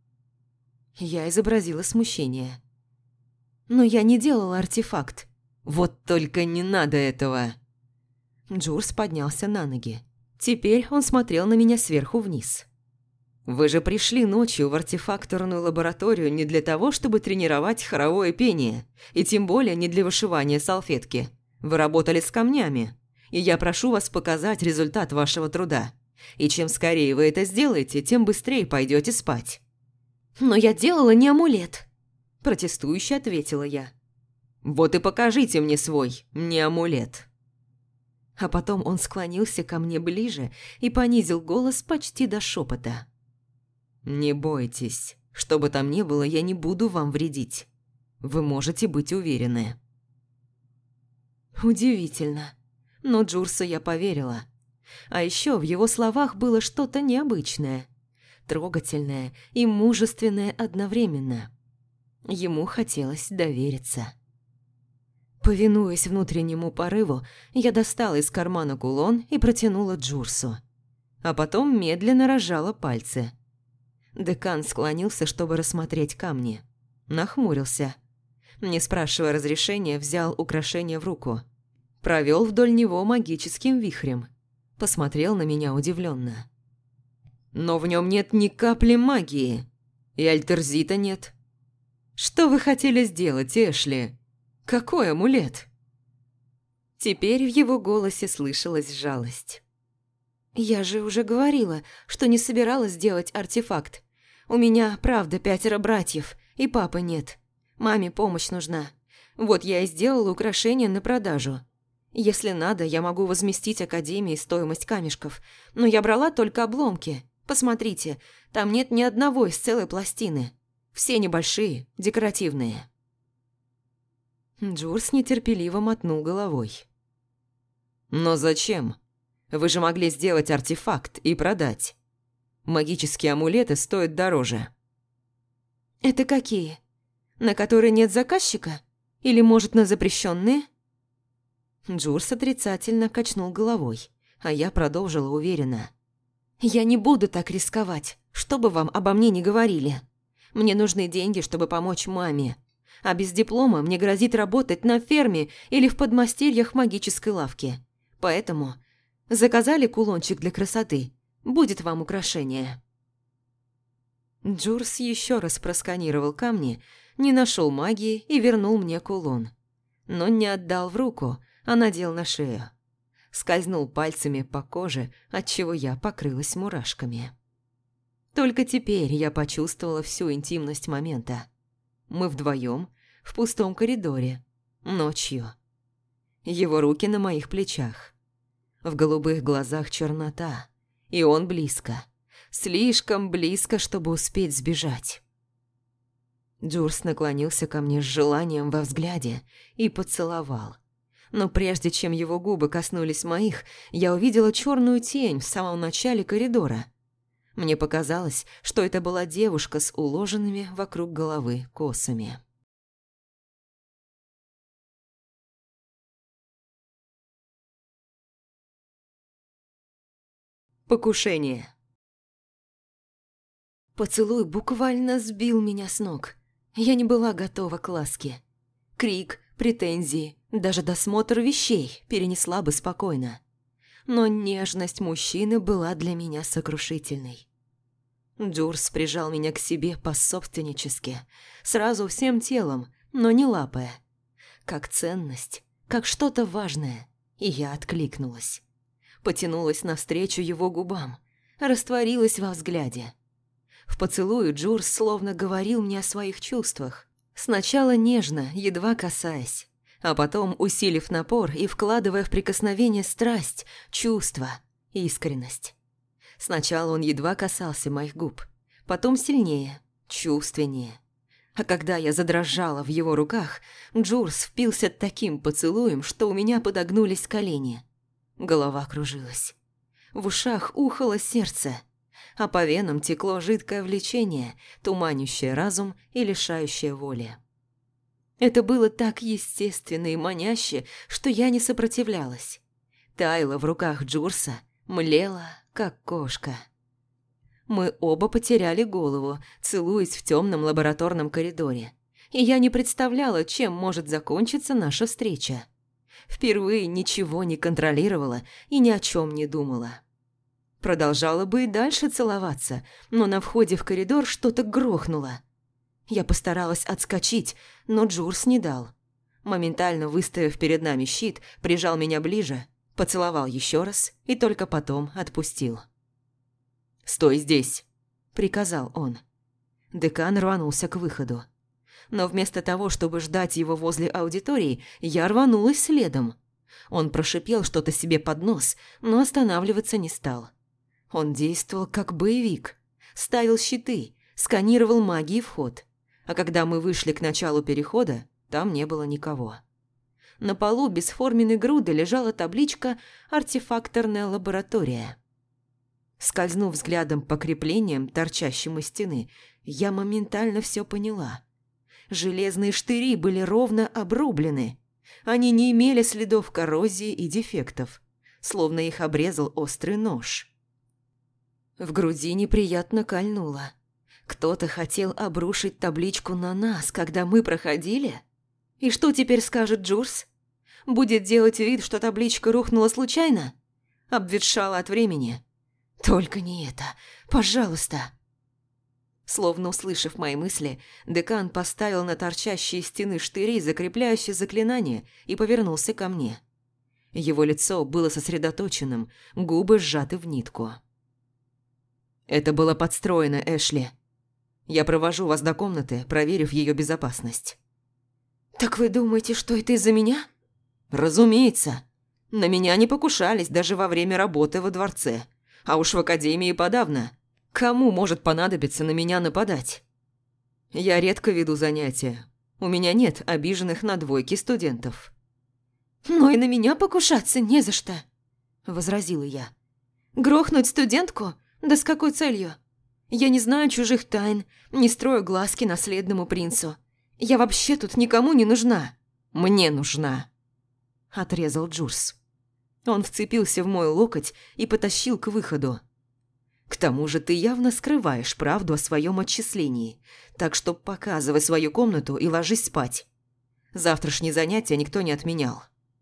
Я изобразила смущение. «Но я не делала артефакт». «Вот только не надо этого!» Джурс поднялся на ноги. Теперь он смотрел на меня сверху вниз. «Вы же пришли ночью в артефакторную лабораторию не для того, чтобы тренировать хоровое пение, и тем более не для вышивания салфетки. Вы работали с камнями, и я прошу вас показать результат вашего труда. И чем скорее вы это сделаете, тем быстрее пойдете спать». «Но я делала не амулет», – протестующе ответила я. «Вот и покажите мне свой не амулет». А потом он склонился ко мне ближе и понизил голос почти до шепота. «Не бойтесь, что бы там ни было, я не буду вам вредить. Вы можете быть уверены». Удивительно, но Джурсу я поверила. А еще в его словах было что-то необычное, трогательное и мужественное одновременно. Ему хотелось довериться. Повинуясь внутреннему порыву, я достала из кармана кулон и протянула Джурсу. А потом медленно разжала пальцы. Декан склонился, чтобы рассмотреть камни. Нахмурился. Не спрашивая разрешения, взял украшение в руку. Провел вдоль него магическим вихрем. Посмотрел на меня удивленно. «Но в нем нет ни капли магии. И альтерзита нет. Что вы хотели сделать, Эшли? Какой амулет?» Теперь в его голосе слышалась жалость. «Я же уже говорила, что не собиралась делать артефакт. У меня, правда, 5 братьев, и папы нет. Маме помощь нужна. Вот я и сделала украшение на продажу. Если надо, я могу возместить Академии стоимость камешков. Но я брала только обломки. Посмотрите, там нет ни одного из целой пластины. Все небольшие, декоративные». Джурс нетерпеливо мотнул головой. «Но зачем? Вы же могли сделать артефакт и продать. Магические амулеты стоят дороже». «Это какие? На которые нет заказчика? Или, может, на запрещенные?» Джурс отрицательно качнул головой, а я продолжила уверенно. «Я не буду так рисковать, что бы вам обо мне ни говорили. Мне нужны деньги, чтобы помочь маме. А без диплома мне грозит работать на ферме или в подмастерьях магической лавки. Поэтому заказали кулончик для красоты. Будет вам украшение». Джурс еще раз просканировал камни, не нашел магии и вернул мне кулон. Но не отдал в руку, а надел на шею. Скользнул пальцами по коже, отчего я покрылась мурашками. Только теперь я почувствовала всю интимность момента. Мы вдвоем в пустом коридоре, ночью. Его руки на моих плечах. В голубых глазах чернота, и он близко. Слишком близко, чтобы успеть сбежать. Джурс наклонился ко мне с желанием во взгляде и поцеловал. Но прежде чем его губы коснулись моих, я увидела черную тень в самом начале коридора. Мне показалось, что это была девушка с уложенными вокруг головы косами. Покушение. Поцелуй буквально сбил меня с ног. Я не была готова к ласке. Крик, претензии, даже досмотр вещей перенесла бы спокойно. Но нежность мужчины была для меня сокрушительной. Джурс прижал меня к себе по-собственнически, сразу всем телом, но не лапая. Как ценность, как что-то важное, и я откликнулась. Потянулась навстречу его губам, растворилась во взгляде. В поцелуе Джурс словно говорил мне о своих чувствах. Сначала нежно, едва касаясь, а потом усилив напор и вкладывая в прикосновение страсть, чувство, искренность. Сначала он едва касался моих губ, потом сильнее, чувственнее. А когда я задрожала в его руках, Джурс впился таким поцелуем, что у меня подогнулись колени. Голова кружилась. В ушах ухало сердце, а по венам текло жидкое влечение, туманящее разум и лишающее воли. Это было так естественно и маняще, что я не сопротивлялась. Таяла в руках Джурса, млела, как кошка. Мы оба потеряли голову, целуясь в темном лабораторном коридоре, и я не представляла, чем может закончиться наша встреча. Впервые ничего не контролировала и ни о чем не думала. Продолжала бы и дальше целоваться, но на входе в коридор что-то грохнуло. Я постаралась отскочить, но Джурс не дал. Моментально выставив перед нами щит, прижал меня ближе, поцеловал еще раз и только потом отпустил. «Стой здесь», – приказал он. Декан рванулся к выходу. Но вместо того, чтобы ждать его возле аудитории, я рванулась следом. Он прошипел что-то себе под нос, но останавливаться не стал. Он действовал как боевик. Ставил щиты, сканировал магией вход. А когда мы вышли к началу перехода, там не было никого. На полу бесформенной груды лежала табличка «Артефакторная лаборатория». Скользнув взглядом по креплениям, торчащим из стены, я моментально все поняла. Железные штыри были ровно обрублены. Они не имели следов коррозии и дефектов, словно их обрезал острый нож. В груди неприятно кольнуло. Кто-то хотел обрушить табличку на нас, когда мы проходили? И что теперь скажет Джурс? Будет делать вид, что табличка рухнула случайно? Обветшала от времени? Только не это, пожалуйста. Словно услышав мои мысли, декан поставил на торчащие стены штыри, закрепляющие заклинание, и повернулся ко мне. Его лицо было сосредоточенным, губы сжаты в нитку. «Это было подстроено, Эшли. Я провожу вас до комнаты, проверив ее безопасность». «Так вы думаете, что это из-за меня?» «Разумеется. На меня не покушались даже во время работы во дворце. А уж в академии подавно. Кому может понадобиться на меня нападать? Я редко веду занятия. У меня нет обиженных на двойки студентов». «Но и на меня покушаться не за что», – возразила я. «Грохнуть студентку? Да с какой целью? Я не знаю чужих тайн, не строю глазки наследному принцу. Я вообще тут никому не нужна». «Мне нужна», – отрезал Джурс. Он вцепился в мой локоть и потащил к выходу. «К тому же ты явно скрываешь правду о своем отчислении, так что показывай свою комнату и ложись спать. Завтрашние занятия никто не отменял».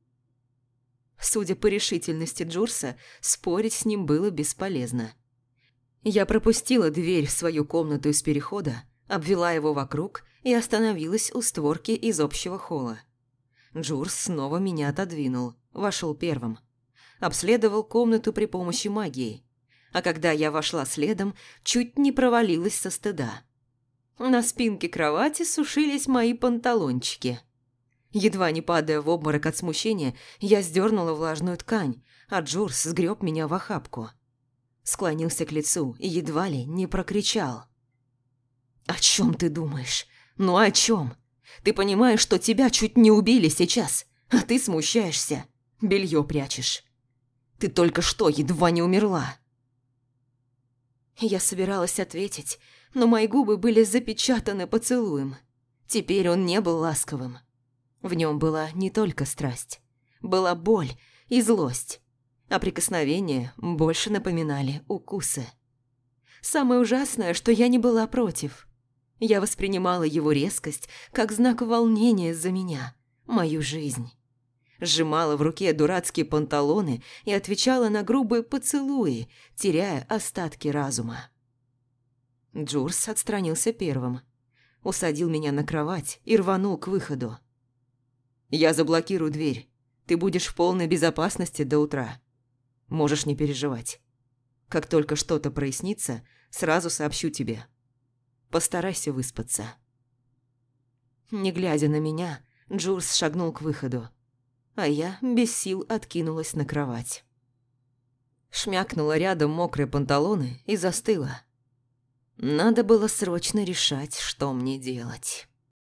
Судя по решительности Джурса, спорить с ним было бесполезно. Я пропустила дверь в свою комнату из перехода, обвела его вокруг и остановилась у створки из общего холла. Джурс снова меня отодвинул, вошел первым. Обследовал комнату при помощи магии. А когда я вошла следом, чуть не провалилась со стыда. На спинке кровати сушились мои панталончики. Едва не падая в обморок от смущения, я сдернула влажную ткань, а Джурс сгреб меня в охапку. Склонился к лицу и едва ли не прокричал. «О чем ты думаешь? Ну о чем? Ты понимаешь, что тебя чуть не убили сейчас, а ты смущаешься, белье прячешь. Ты только что едва не умерла». Я собиралась ответить, но мои губы были запечатаны поцелуем. Теперь он не был ласковым. В нем была не только страсть, была боль и злость, а прикосновения больше напоминали укусы. Самое ужасное, что я не была против. Я воспринимала его резкость как знак волнения за меня, мою жизнь. Сжимала в руке дурацкие панталоны и отвечала на грубые поцелуи, теряя остатки разума. Джурс отстранился первым, усадил меня на кровать и рванул к выходу. «Я заблокирую дверь. Ты будешь в полной безопасности до утра. Можешь не переживать. Как только что-то прояснится, сразу сообщу тебе. Постарайся выспаться». Не глядя на меня, Джурс шагнул к выходу, а я без сил откинулась на кровать. Шмякнула рядом мокрые панталоны и застыла. Надо было срочно решать, что мне делать.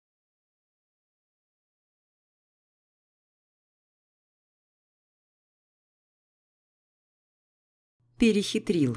Перехитрил.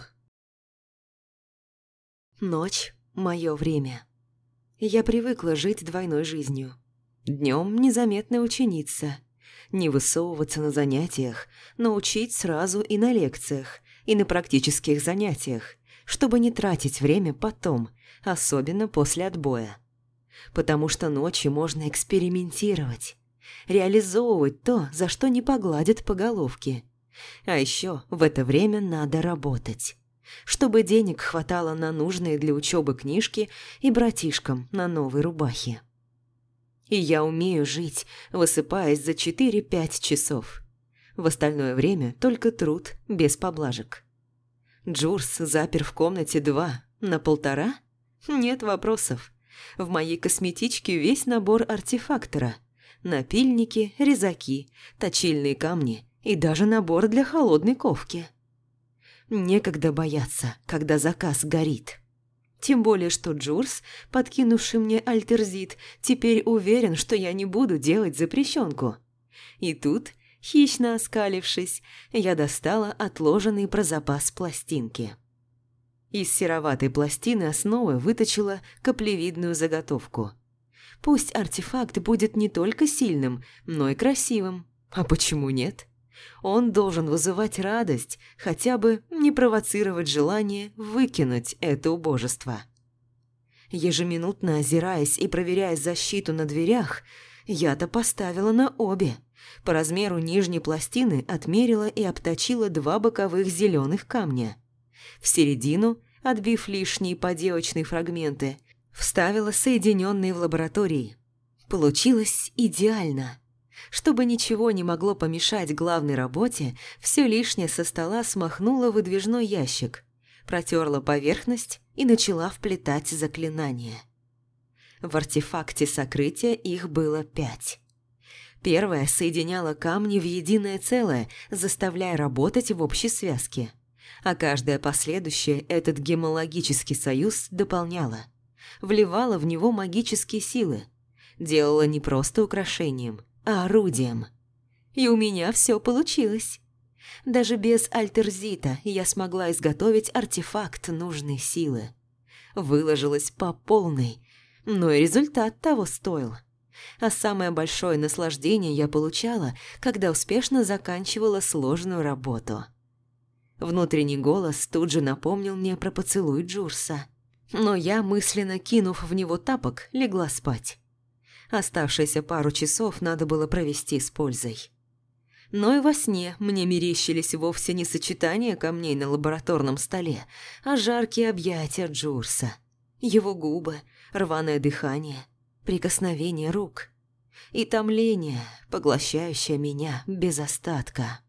Ночь – мое время. Я привыкла жить двойной жизнью. Днем незаметная ученица. Не высовываться на занятиях, но учить сразу и на лекциях, и на практических занятиях, чтобы не тратить время потом, особенно после отбоя. Потому что ночью можно экспериментировать, реализовывать то, за что не погладят по головке. А еще в это время надо работать, чтобы денег хватало на нужные для учебы книжки и братишкам на новые рубахи. И я умею жить, высыпаясь за 4-5 часов. В остальное время только труд, без поблажек. Джурс запер в комнате 2 на 1,5? Нет вопросов. В моей косметичке весь набор артефактора. Напильники, резаки, точильные камни и даже набор для холодной ковки. Некогда бояться, когда заказ горит. Тем более, что Джурс, подкинувший мне альтерзит, теперь уверен, что я не буду делать запрещенку. И тут, хищно оскалившись, я достала отложенный про запас пластинки. Из сероватой пластины основы выточила каплевидную заготовку. Пусть артефакт будет не только сильным, но и красивым. А почему нет? Он должен вызывать радость, хотя бы не провоцировать желание выкинуть это убожество. Ежеминутно озираясь и проверяя защиту на дверях, я-то поставила на обе. По размеру нижней пластины отмерила и обточила 2 боковых зеленых камня. В середину, отбив лишние поделочные фрагменты, вставила соединенные в лаборатории. Получилось идеально. Чтобы ничего не могло помешать главной работе, все лишнее со стола смахнула в выдвижной ящик, протерла поверхность и начала вплетать заклинания. В артефакте сокрытия их было 5. Первая соединяла камни в единое целое, заставляя работать в общей связке, а каждая последующая этот гемологический союз дополняла, вливала в него магические силы, делала не просто украшением, а орудием. И у меня все получилось. Даже без альтерзита я смогла изготовить артефакт нужной силы. Выложилась по полной, но и результат того стоил. А самое большое наслаждение я получала, когда успешно заканчивала сложную работу. Внутренний голос тут же напомнил мне про поцелуй Джурса. Но я, мысленно кинув в него тапок, легла спать. Оставшиеся пару часов надо было провести с пользой. Но и во сне мне мерещились вовсе не сочетания камней на лабораторном столе, а жаркие объятия Джурса. Его губы, рваное дыхание, прикосновение рук и томление, поглощающее меня без остатка.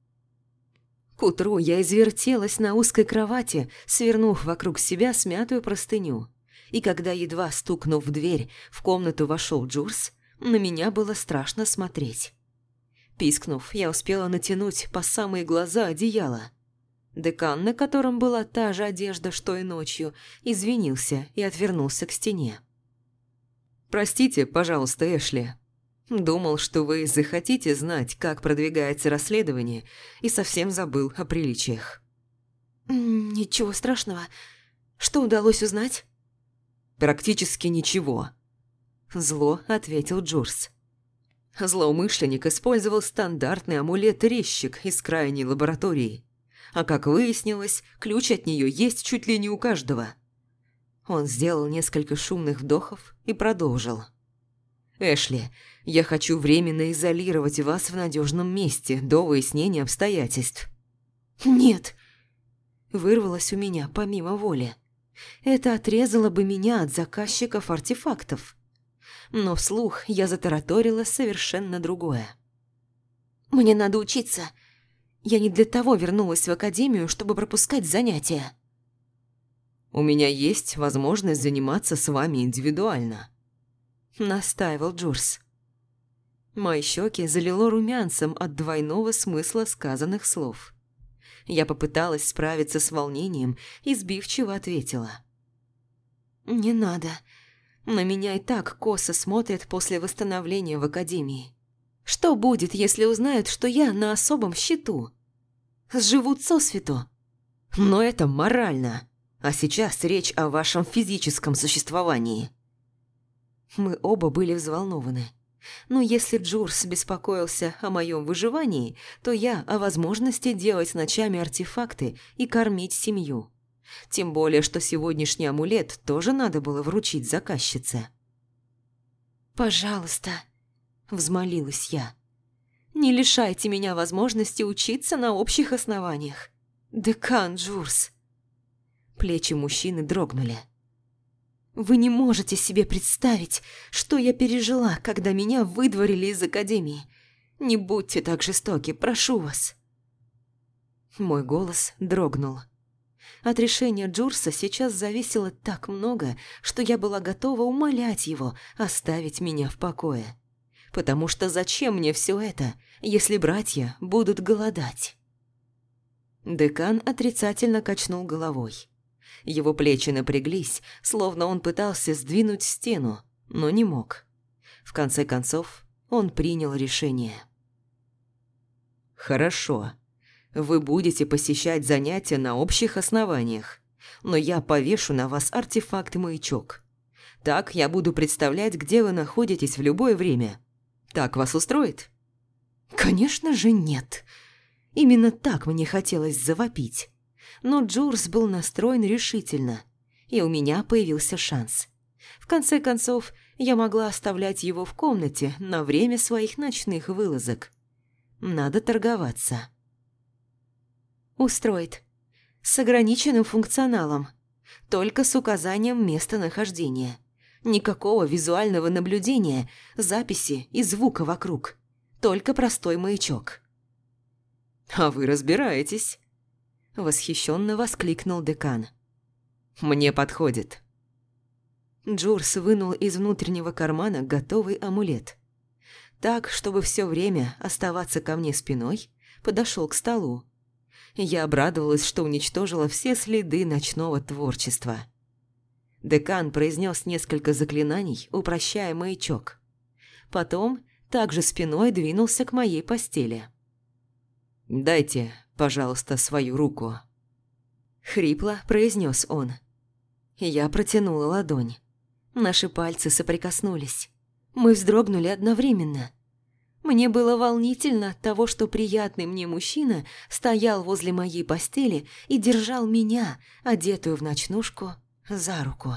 К утру я извертелась на узкой кровати, свернув вокруг себя смятую простыню. И когда, едва стукнув в дверь, в комнату вошел Джурс, на меня было страшно смотреть. Пискнув, я успела натянуть по самые глаза одеяло. Декан, на котором была та же одежда, что и ночью, извинился и отвернулся к стене. «Простите, пожалуйста, Эшли. Думал, что вы захотите знать, как продвигается расследование, и совсем забыл о приличиях». «Ничего страшного. Что удалось узнать?» «Практически ничего», – зло ответил Джурс. Злоумышленник использовал стандартный амулет-резчик из крайней лаборатории. А как выяснилось, ключ от нее есть чуть ли не у каждого. Он сделал несколько шумных вдохов и продолжил. «Эшли, я хочу временно изолировать вас в надежном месте до выяснения обстоятельств». «Нет!» Вырвалось у меня помимо воли. Это отрезало бы меня от заказчиков артефактов. Но вслух я затараторила совершенно другое. «Мне надо учиться. Я не для того вернулась в академию, чтобы пропускать занятия». «У меня есть возможность заниматься с вами индивидуально», – настаивал Джурс. Мои щеки залило румянцем от двойного смысла сказанных слов. Я попыталась справиться с волнением и сбивчиво ответила. «Не надо. На меня и так косо смотрят после восстановления в академии. Что будет, если узнают, что я на особом счету? Сживут сосвету». «Но это морально. А сейчас речь о вашем физическом существовании». Мы оба были взволнованы. Но если Джурс беспокоился о моем выживании, то я о возможности делать ночами артефакты и кормить семью. Тем более, что сегодняшний амулет тоже надо было вручить заказчице. «Пожалуйста», – взмолилась я, – «не лишайте меня возможности учиться на общих основаниях. Декан Джурс». Плечи мужчины дрогнули. «Вы не можете себе представить, что я пережила, когда меня выдворили из академии. Не будьте так жестоки, прошу вас». Мой голос дрогнул. От решения Джурса сейчас зависело так много, что я была готова умолять его оставить меня в покое. Потому что зачем мне все это, если братья будут голодать? Декан отрицательно качнул головой. Его плечи напряглись, словно он пытался сдвинуть стену, но не мог. В конце концов, он принял решение. «Хорошо. Вы будете посещать занятия на общих основаниях, но я повешу на вас артефакт-маячок. Так я буду представлять, где вы находитесь в любое время. Так вас устроит?» «Конечно же нет. Именно так мне хотелось завопить. Но Джурс был настроен решительно, и у меня появился шанс. В конце концов, я могла оставлять его в комнате на время своих ночных вылазок. Надо торговаться. Устроит. С ограниченным функционалом. Только с указанием местонахождения. Никакого визуального наблюдения, записи и звука вокруг. Только простой маячок. «А вы разбираетесь?» – восхищенно воскликнул декан. «Мне подходит». Джурс вынул из внутреннего кармана готовый амулет. Так, чтобы все время оставаться ко мне спиной, подошел к столу. Я обрадовалась, что уничтожила все следы ночного творчества. Декан произнес несколько заклинаний, упрощая маячок. Потом также спиной двинулся к моей постели. «Дайте, пожалуйста, свою руку», – хрипло произнес он. Я протянула ладонь. Наши пальцы соприкоснулись. Мы вздрогнули одновременно. Мне было волнительно от того, что приятный мне мужчина стоял возле моей постели и держал меня, одетую в ночнушку, за руку.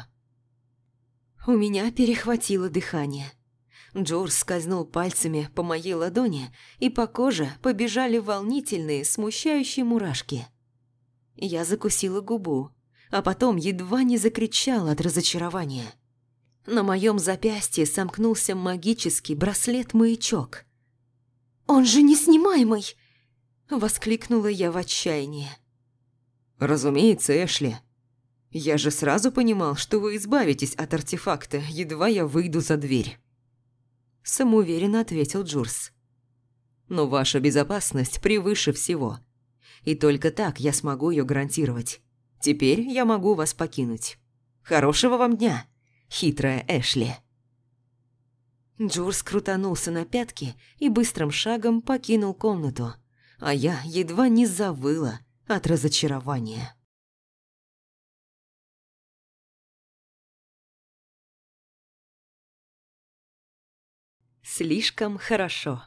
У меня перехватило дыхание. Джурс скользнул пальцами по моей ладони, и по коже побежали волнительные, смущающие мурашки. Я закусила губу, а потом едва не закричала от разочарования. На моем запястье сомкнулся магический браслет-маячок. «Он же неснимаемый!» – воскликнула я в отчаянии. «Разумеется, Эшли. Я же сразу понимал, что вы избавитесь от артефакта, едва я выйду за дверь», – самоуверенно ответил Джурс. «Но ваша безопасность превыше всего. И только так я смогу ее гарантировать. Теперь я могу вас покинуть. Хорошего вам дня, хитрая Эшли». Джурс крутанулся на пятки и быстрым шагом покинул комнату, а я едва не завыла от разочарования. Слишком хорошо.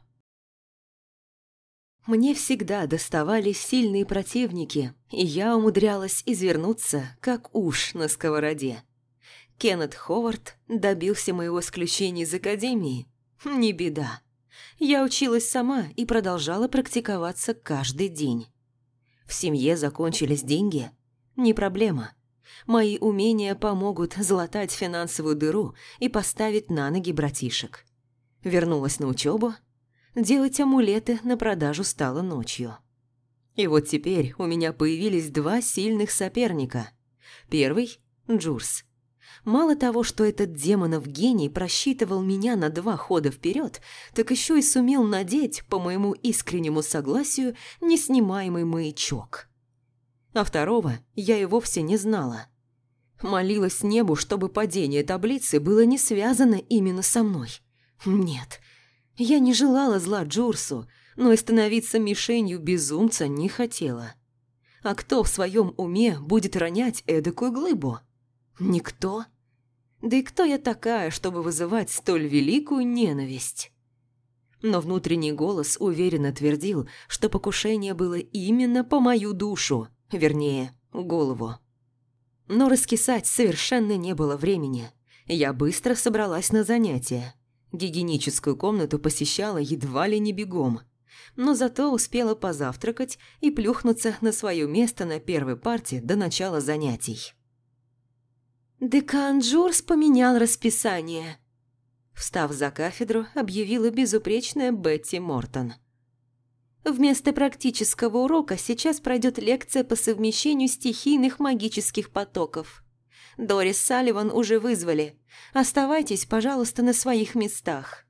Мне всегда доставались сильные противники, и я умудрялась извернуться, как уж на сковороде. Кеннет Ховард добился моего исключения из академии. Не беда. Я училась сама и продолжала практиковаться каждый день. В семье закончились деньги? Не проблема. Мои умения помогут залатать финансовую дыру и поставить на ноги братишек. Вернулась на учебу. Делать амулеты на продажу стало ночью. И вот теперь у меня появились два сильных соперника. Первый – Джурс. Мало того, что этот демонов гений просчитывал меня на 2 хода вперед, так еще и сумел надеть, по моему искреннему согласию, неснимаемый маячок. А второго я и вовсе не знала. Молилась небу, чтобы падение таблицы было не связано именно со мной. Нет, я не желала зла Джурсу, но и становиться мишенью безумца не хотела. А кто в своем уме будет ронять эдакую глыбу? Никто. Да и кто я такая, чтобы вызывать столь великую ненависть? Но внутренний голос уверенно твердил, что покушение было именно по мою душу, вернее, голову. Но раскисать совершенно не было времени. Я быстро собралась на занятия. Гигиеническую комнату посещала едва ли не бегом. Но зато успела позавтракать и плюхнуться на свое место на первой парте до начала занятий. «Декан Джурс поменял расписание», – встав за кафедру, объявила безупречная Бетти Мортон. «Вместо практического урока сейчас пройдет лекция по совмещению стихийных магических потоков. Дорис Салливан уже вызвали. Оставайтесь, пожалуйста, на своих местах».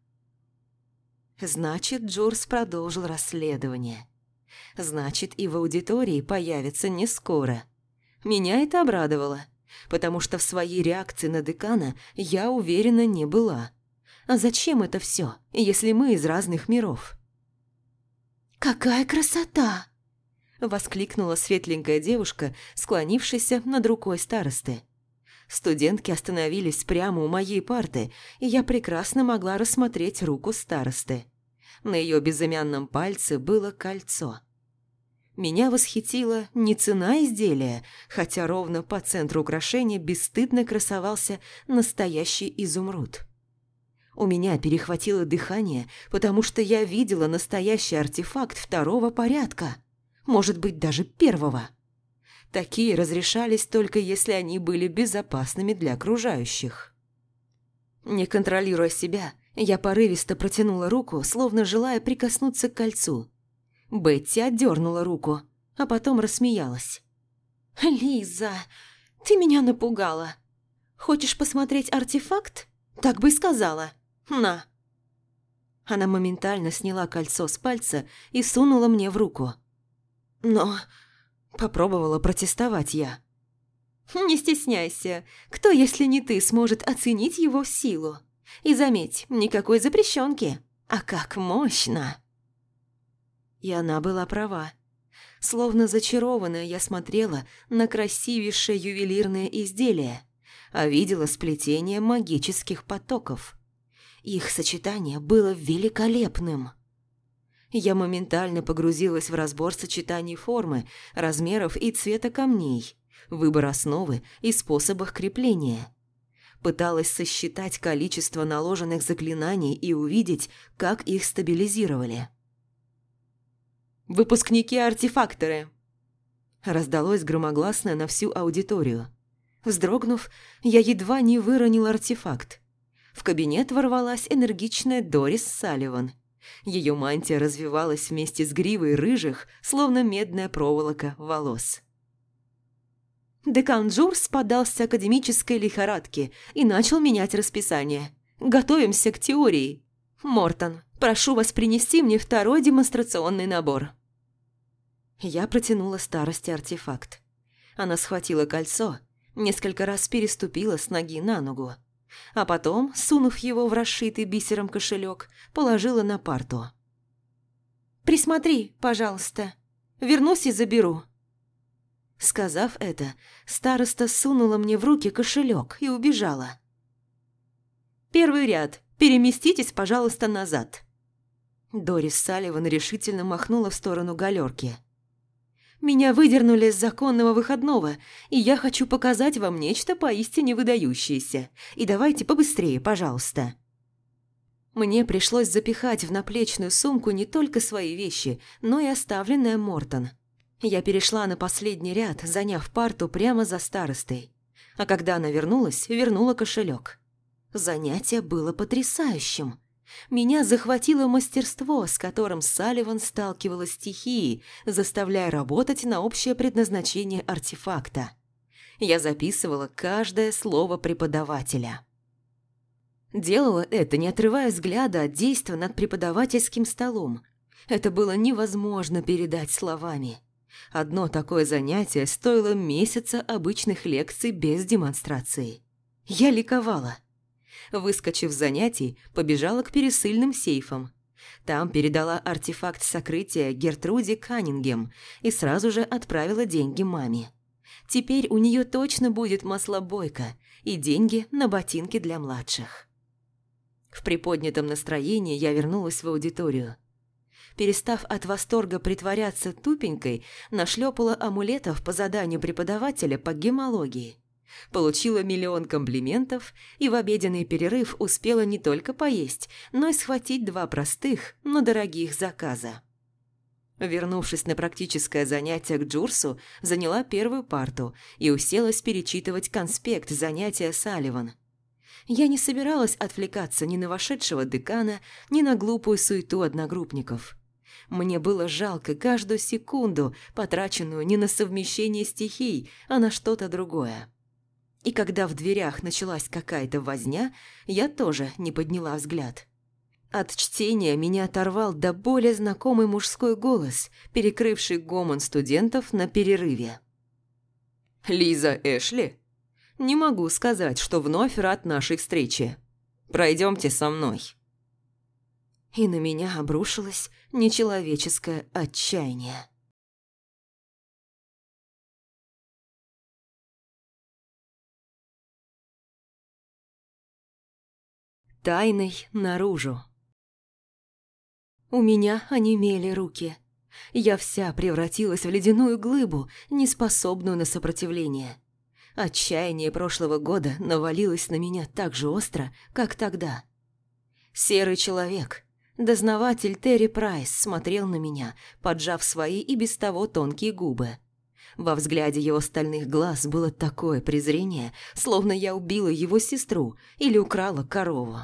Значит, Джурс продолжил расследование. Значит, и в аудитории появится не скоро. Меня это обрадовало, потому что в своей реакции на декана я уверена не была. А зачем это все, если мы из разных миров? «Какая красота!» – воскликнула светленькая девушка, склонившаяся над рукой старосты. Студентки остановились прямо у моей парты, и я прекрасно могла рассмотреть руку старосты. На ее безымянном пальце было кольцо. Меня восхитила не цена изделия, хотя ровно по центру украшения бесстыдно красовался настоящий изумруд. У меня перехватило дыхание, потому что я видела настоящий артефакт 2-го порядка, может быть, даже 1-го. Такие разрешались только если они были безопасными для окружающих. Не контролируя себя, я порывисто протянула руку, словно желая прикоснуться к кольцу. Бетти отдернула руку, а потом рассмеялась. «Лиза, ты меня напугала. Хочешь посмотреть артефакт? Так бы и сказала. На». Она моментально сняла кольцо с пальца и сунула мне в руку. Но попробовала протестовать я. «Не стесняйся. Кто, если не ты, сможет оценить его силу? И заметь, никакой запрещенки. А как мощно!» И она была права. Словно зачарованная я смотрела на красивейшее ювелирное изделие, а видела сплетение магических потоков. Их сочетание было великолепным. Я моментально погрузилась в разбор сочетаний формы, размеров и цвета камней, выбор основы и способов крепления. Пыталась сосчитать количество наложенных заклинаний и увидеть, как их стабилизировали. «Выпускники-артефакторы!» Раздалось громогласно на всю аудиторию. Вздрогнув, я едва не выронил артефакт. В кабинет ворвалась энергичная Дорис Салливан. Ее мантия развивалась вместе с гривой рыжих, словно медная проволока, волос. Декан Джурс поддался академической лихорадке и начал менять расписание. «Готовимся к теории. Мортон, прошу вас принести мне 2-й демонстрационный набор». Я протянула старости артефакт. Она схватила кольцо, несколько раз переступила с ноги на ногу, а потом, сунув его в расшитый бисером кошелек, положила на парту. «Присмотри, пожалуйста. Вернусь и заберу». Сказав это, староста сунула мне в руки кошелек и убежала. «1-й ряд. Переместитесь, пожалуйста, назад». Дорис Салливан решительно махнула в сторону галерки. Меня выдернули с законного выходного, и я хочу показать вам нечто поистине выдающееся. И давайте побыстрее, пожалуйста». Мне пришлось запихать в наплечную сумку не только свои вещи, но и оставленное Мортон. Я перешла на последний ряд, заняв парту прямо за старостой. А когда она вернулась, вернула кошелек. Занятие было потрясающим. Меня захватило мастерство, с которым Салливан сталкивала стихии, заставляя работать на общее предназначение артефакта. Я записывала каждое слово преподавателя. Делала это, не отрывая взгляда от действия над преподавательским столом. Это было невозможно передать словами. Одно такое занятие стоило месяца обычных лекций без демонстрации. Я ликовала. Выскочив с занятий, побежала к пересыльным сейфам. Там передала артефакт сокрытия Гертруде Каннингем и сразу же отправила деньги маме. Теперь у нее точно будет маслобойка и деньги на ботинки для младших. В приподнятом настроении я вернулась в аудиторию. Перестав от восторга притворяться тупенькой, нашлепала амулетов по заданию преподавателя по гемологии. Получила миллион комплиментов и в обеденный перерыв успела не только поесть, но и схватить 2 простых, но дорогих заказа. Вернувшись на практическое занятие к Джурсу, заняла первую парту и уселась перечитывать конспект занятия Салливан. Я не собиралась отвлекаться ни на вошедшего декана, ни на глупую суету одногруппников. Мне было жалко каждую секунду, потраченную не на совмещение стихий, а на что-то другое. И когда в дверях началась какая-то возня, я тоже не подняла взгляд. От чтения меня оторвал до боли знакомый мужской голос, перекрывший гомон студентов на перерыве. «Лиза Эшли? Не могу сказать, что вновь рад нашей встрече. Пройдемте со мной». И на меня обрушилось нечеловеческое отчаяние. Тайной наружу. У меня онемели руки. Я вся превратилась в ледяную глыбу, неспособную на сопротивление. Отчаяние прошлого года навалилось на меня так же остро, как тогда. Серый человек, дознаватель Терри Прайс, смотрел на меня, поджав свои и без того тонкие губы. Во взгляде его стальных глаз было такое презрение, словно я убила его сестру или украла корову.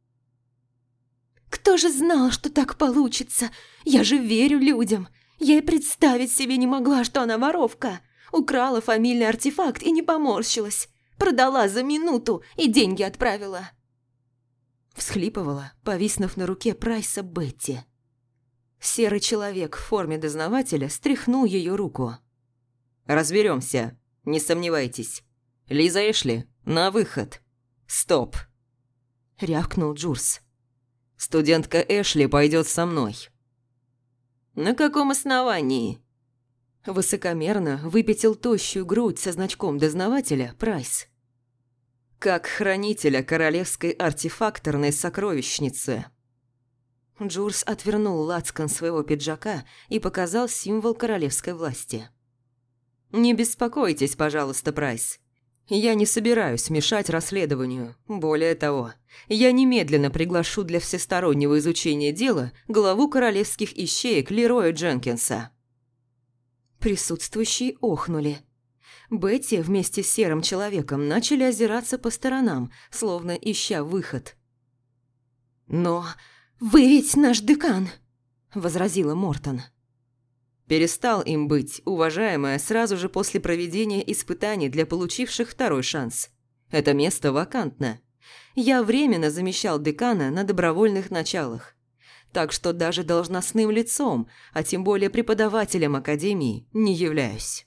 «Кто же знал, что так получится? Я же верю людям. Я и представить себе не могла, что она воровка. Украла фамильный артефакт и не поморщилась. Продала за минуту и деньги отправила». Всхлипывала, повиснув на руке Прайса Бетти. Серый человек в форме дознавателя стряхнул ее руку. «Разберемся, не сомневайтесь. Лиза Эшли, на выход. Стоп!» – рявкнул Джурс. «Студентка Эшли пойдет со мной». «На каком основании?» Высокомерно выпятил тощую грудь со значком дознавателя Прайс. «Как хранителя королевской артефакторной сокровищницы». Джурс отвернул лацкан своего пиджака и показал символ королевской власти. «Не беспокойтесь, пожалуйста, Прайс. Я не собираюсь мешать расследованию. Более того, я немедленно приглашу для всестороннего изучения дела главу королевских ищеек Лероя Дженкинса». Присутствующие охнули. Бетти вместе с серым человеком начали озираться по сторонам, словно ища выход. «Но «Вы ведь наш декан», – возразила Мортон. «Перестал им быть, уважаемая, сразу же после проведения испытаний для получивших второй шанс. Это место вакантно. Я временно замещал декана на добровольных началах. Так что даже должностным лицом, а тем более преподавателем академии, не являюсь».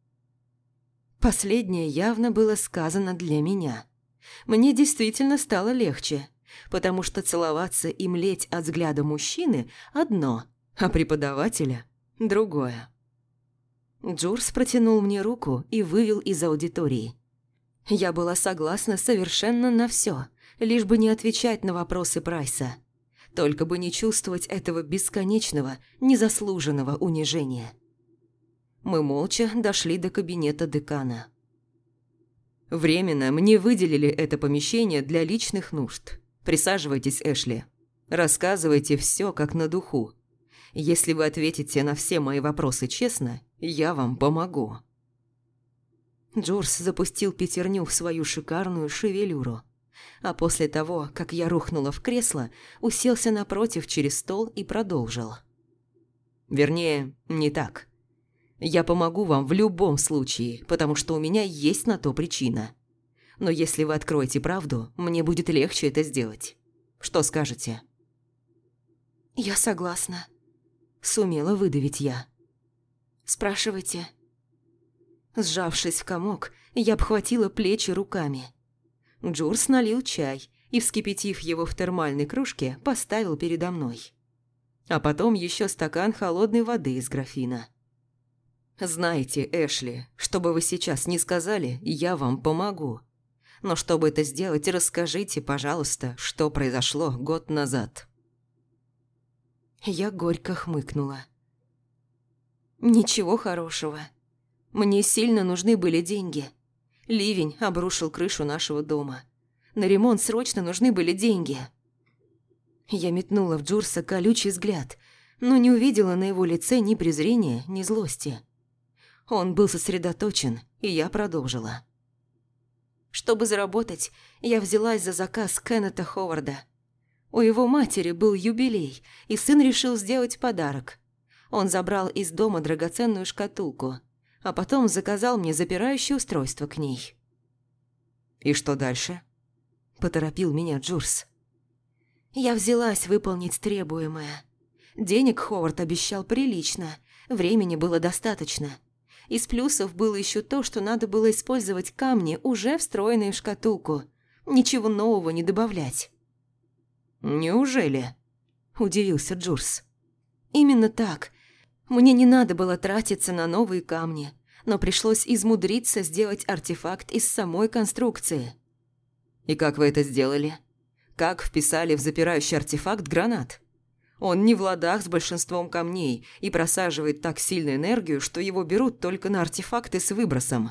Последнее явно было сказано для меня. Мне действительно стало легче, потому что целоваться и млеть от взгляда мужчины – одно, а преподавателя – другое. Джурс протянул мне руку и вывел из аудитории. Я была согласна совершенно на все, лишь бы не отвечать на вопросы Прайса. Только бы не чувствовать этого бесконечного, незаслуженного унижения. Мы молча дошли до кабинета декана. «Временно мне выделили это помещение для личных нужд. Присаживайтесь, Эшли. Рассказывайте все как на духу. Если вы ответите на все мои вопросы честно, я вам помогу». Джурс запустил пятерню в свою шикарную шевелюру, а после того, как я рухнула в кресло, уселся напротив через стол и продолжил. «Вернее, не так. Я помогу вам в любом случае, потому что у меня есть на то причина. Но если вы откроете правду, мне будет легче это сделать. Что скажете?» «Я согласна», – сумела выдавить я. «Спрашивайте». Сжавшись в комок, я обхватила плечи руками. Джурс налил чай и, вскипятив его в термальной кружке, поставил передо мной. А потом еще стакан холодной воды из графина. «Знаете, Эшли, что бы вы сейчас ни сказали, я вам помогу. Но чтобы это сделать, расскажите, пожалуйста, что произошло год назад». Я горько хмыкнула. «Ничего хорошего. Мне сильно нужны были деньги. Ливень обрушил крышу нашего дома. На ремонт срочно нужны были деньги». Я метнула в Джурса колючий взгляд, но не увидела на его лице ни презрения, ни злости. Он был сосредоточен, и я продолжила. Чтобы заработать, я взялась за заказ Кеннета Ховарда. У его матери был юбилей, и сын решил сделать подарок. Он забрал из дома драгоценную шкатулку, а потом заказал мне запирающее устройство к ней. «И что дальше?» – поторопил меня Джурс. Я взялась выполнить требуемое. Денег Ховард обещал прилично, времени было достаточно. Из плюсов было еще то, что надо было использовать камни, уже встроенные в шкатулку. Ничего нового не добавлять. «Неужели?» – удивился Джурс. «Именно так. Мне не надо было тратиться на новые камни, но пришлось измудриться сделать артефакт из самой конструкции». «И как вы это сделали? Как вписали в запирающий артефакт гранат? Он не в ладах с большинством камней и просаживает так сильно энергию, что его берут только на артефакты с выбросом».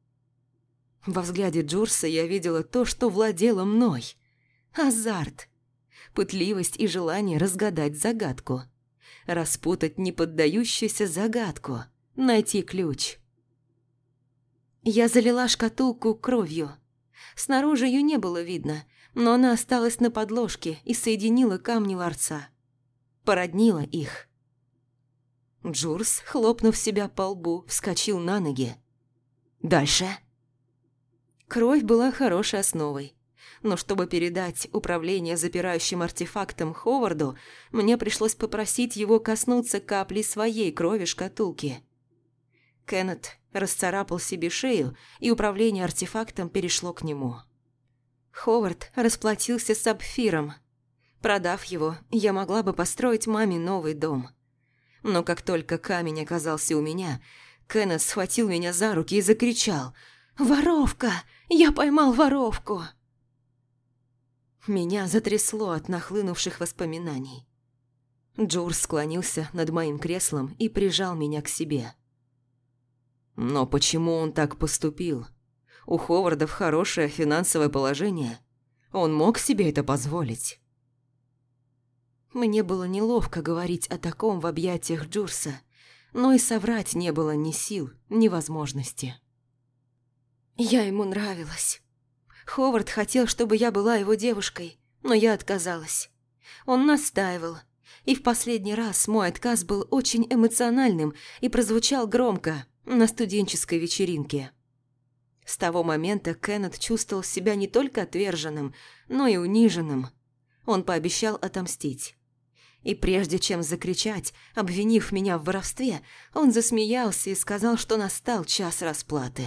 Во взгляде Джурса я видела то, что владело мной. Азарт. Пытливость и желание разгадать загадку. Распутать неподдающуюся загадку. Найти ключ. Я залила шкатулку кровью. Снаружи ее не было видно, но она осталась на подложке и соединила камни ларца. Породнила их. Джурс, хлопнув себя по лбу, вскочил на ноги. «Дальше?» Кровь была хорошей основой. Но чтобы передать управление запирающим артефактом Ховарду, мне пришлось попросить его коснуться капли своей крови шкатулки. Кеннет расцарапал себе шею, и управление артефактом перешло к нему. Ховард расплатился сапфиром. Продав его, я могла бы построить маме новый дом. Но как только камень оказался у меня, Кеннет схватил меня за руки и закричал: «Воровка! Я поймал воровку!» Меня затрясло от нахлынувших воспоминаний. Джурс склонился над моим креслом и прижал меня к себе. «Но почему он так поступил? У Ховардов хорошее финансовое положение. Он мог себе это позволить». Мне было неловко говорить о таком в объятиях Джурса, но и соврать не было ни сил, ни возможности. Я ему нравилась. Ховард хотел, чтобы я была его девушкой, но я отказалась. Он настаивал, и в последний раз мой отказ был очень эмоциональным и прозвучал громко на студенческой вечеринке. С того момента Кеннет чувствовал себя не только отверженным, но и униженным. Он пообещал отомстить. И прежде чем закричать, обвинив меня в воровстве, он засмеялся и сказал, что настал час расплаты.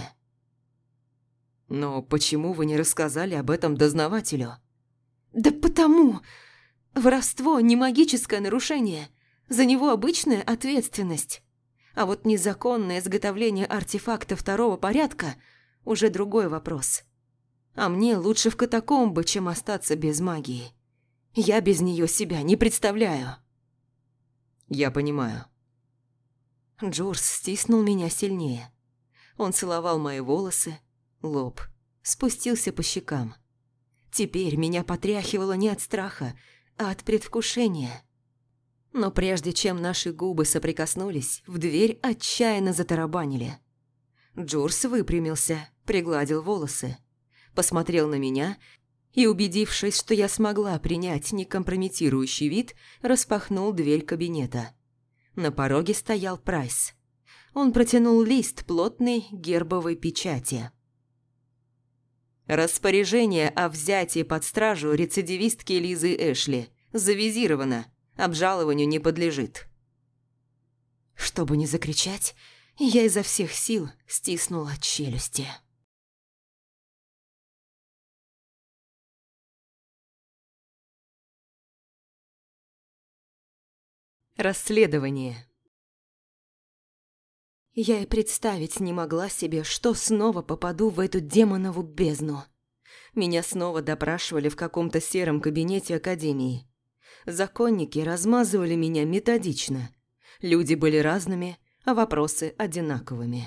«Но почему вы не рассказали об этом дознавателю?» «Да потому! Воровство не магическое нарушение, за него обычная ответственность. А вот незаконное изготовление артефакта второго порядка – уже другой вопрос. А мне лучше в катакомбы, чем остаться без магии. Я без нее себя не представляю». «Я понимаю». Джурс стиснул меня сильнее. Он целовал мои волосы, лоб, спустился по щекам. Теперь меня потряхивало не от страха, а от предвкушения. Но прежде чем наши губы соприкоснулись, в дверь отчаянно затарабанили. Джурс выпрямился, пригладил волосы, посмотрел на меня и, убедившись, что я смогла принять некомпрометирующий вид, распахнул дверь кабинета. На пороге стоял Прайс. Он протянул лист плотной гербовой печати. «Распоряжение о взятии под стражу рецидивистки Лизы Эшли завизировано. Обжалованию не подлежит». Чтобы не закричать, я изо всех сил стиснула челюсти. Расследование. Я и представить не могла себе, что снова попаду в эту демонову бездну. Меня снова допрашивали в каком-то сером кабинете академии. Законники размазывали меня методично. Люди были разными, а вопросы одинаковыми.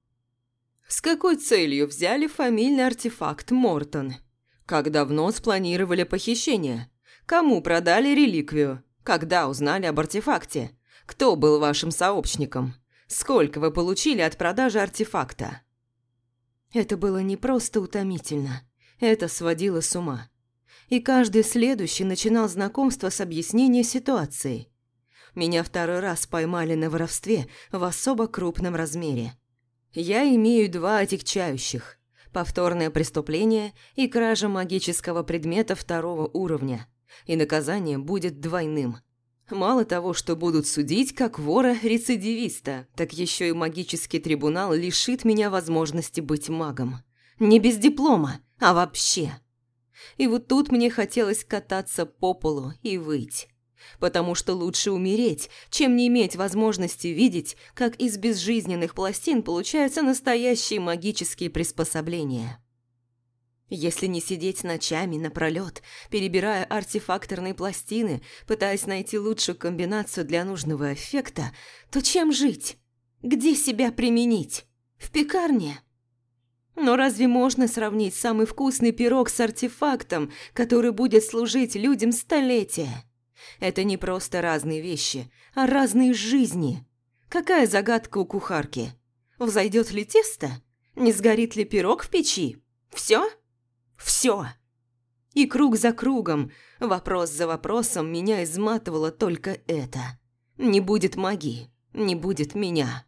С какой целью взяли фамильный артефакт Мортон? Как давно спланировали похищение? Кому продали реликвию? Когда узнали об артефакте? Кто был вашим сообщником? Сколько вы получили от продажи артефакта? Это было не просто утомительно. Это сводило с ума. И каждый следующий начинал знакомство с объяснения ситуации. Меня второй раз поймали на воровстве в особо крупном размере. Я имею 2 отягчающих: повторное преступление и кража магического предмета 2-го уровня. И наказание будет двойным. Мало того, что будут судить как вора-рецидивиста, так еще и магический трибунал лишит меня возможности быть магом. Не без диплома, а вообще. И вот тут мне хотелось кататься по полу и выть. Потому что лучше умереть, чем не иметь возможности видеть, как из безжизненных пластин получаются настоящие магические приспособления. Если не сидеть ночами напролёт, перебирая артефакторные пластины, пытаясь найти лучшую комбинацию для нужного эффекта, то чем жить? Где себя применить? В пекарне? Но разве можно сравнить самый вкусный пирог с артефактом, который будет служить людям столетия? Это не просто разные вещи, а разные жизни. Какая загадка у кухарки? Взойдет ли тесто? Не сгорит ли пирог в печи? Все? Все. И круг за кругом, вопрос за вопросом меня изматывало только это. Не будет магии, не будет меня.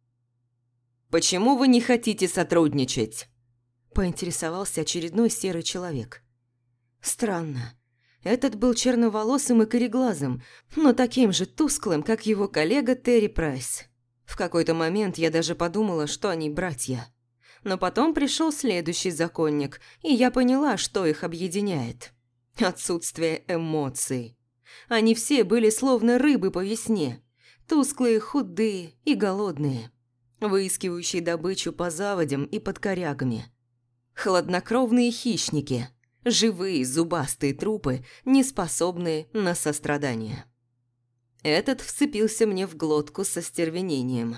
«Почему вы не хотите сотрудничать?» – поинтересовался очередной серый человек. Странно. Этот был черноволосым и кореглазым, но таким же тусклым, как его коллега Терри Прайс. В какой-то момент я даже подумала, что они братья. Но потом пришел следующий законник, и я поняла, что их объединяет. Отсутствие эмоций. Они все были словно рыбы по весне. Тусклые, худые и голодные. Выискивающие добычу по заводям и под корягами. Хладнокровные хищники. Живые зубастые трупы, не способные на сострадание. Этот вцепился мне в глотку со стервенением.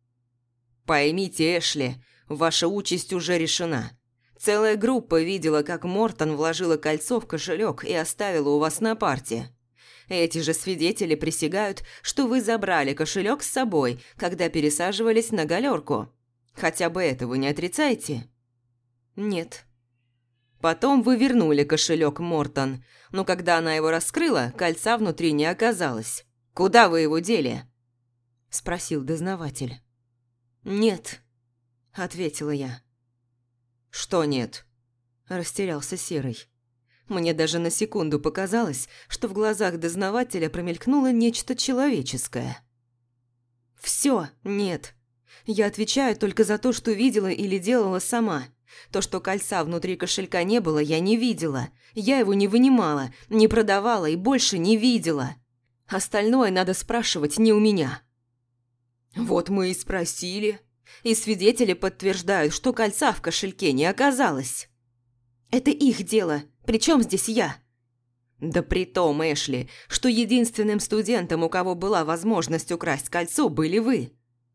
«Поймите, Эшли, ваша участь уже решена. Целая группа видела, как Мортон вложила кольцо в кошелек и оставила у вас на парте. Эти же свидетели присягают, что вы забрали кошелек с собой, когда пересаживались на галерку. Хотя бы это вы не отрицаете?» «Нет». «Потом вы вернули кошелек Мортон, но когда она его раскрыла, кольца внутри не оказалось. Куда вы его дели?» – спросил дознаватель. «Нет», – ответила я. «Что нет?» – растерялся Серый. Мне даже на секунду показалось, что в глазах дознавателя промелькнуло нечто человеческое. «Всё, нет. Я отвечаю только за то, что видела или делала сама. То, что кольца внутри кошелька не было, я не видела. Я его не вынимала, не продавала и больше не видела. Остальное надо спрашивать не у меня». «Вот мы и спросили. И свидетели подтверждают, что кольца в кошельке не оказалось». «Это их дело. Причем здесь я?» «Да при том, Эшли, что единственным студентом, у кого была возможность украсть кольцо, были вы.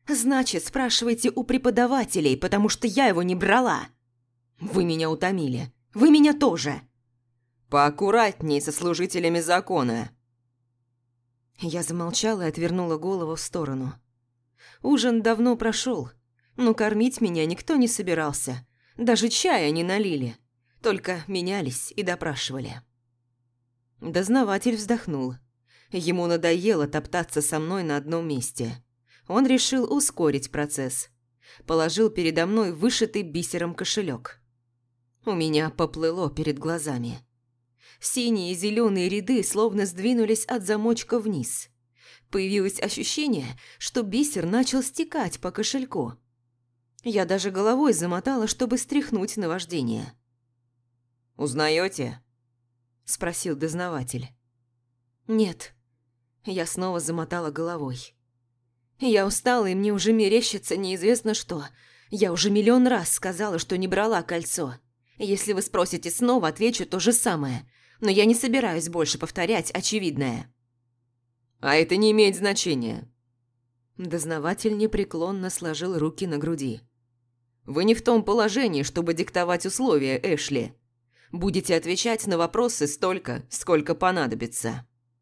Значит, спрашивайте у преподавателей, потому что я его не брала. Вы меня утомили. Вы меня тоже. Поаккуратней со служителями закона. Я замолчала и отвернула голову в сторону. Ужин давно прошел, но кормить меня никто не собирался. Даже чая не налили, только менялись и допрашивали. Дознаватель вздохнул. Ему надоело топтаться со мной на одном месте. Он решил ускорить процесс. Положил передо мной вышитый бисером кошелек. У меня поплыло перед глазами. Синие и зеленые ряды словно сдвинулись от замочка вниз. Появилось ощущение, что бисер начал стекать по кошельку. Я даже головой замотала, чтобы стряхнуть наваждение. «Узнаете?» – спросил дознаватель. «Нет». Я снова замотала головой. Я устала, и мне уже мерещится неизвестно что. Я уже миллион раз сказала, что не брала кольцо. Если вы спросите снова, отвечу то же самое. Но я не собираюсь больше повторять очевидное. А это не имеет значения. Дознаватель непреклонно сложил руки на груди. Вы не в том положении, чтобы диктовать условия, Эшли. Будете отвечать на вопросы столько, сколько понадобится.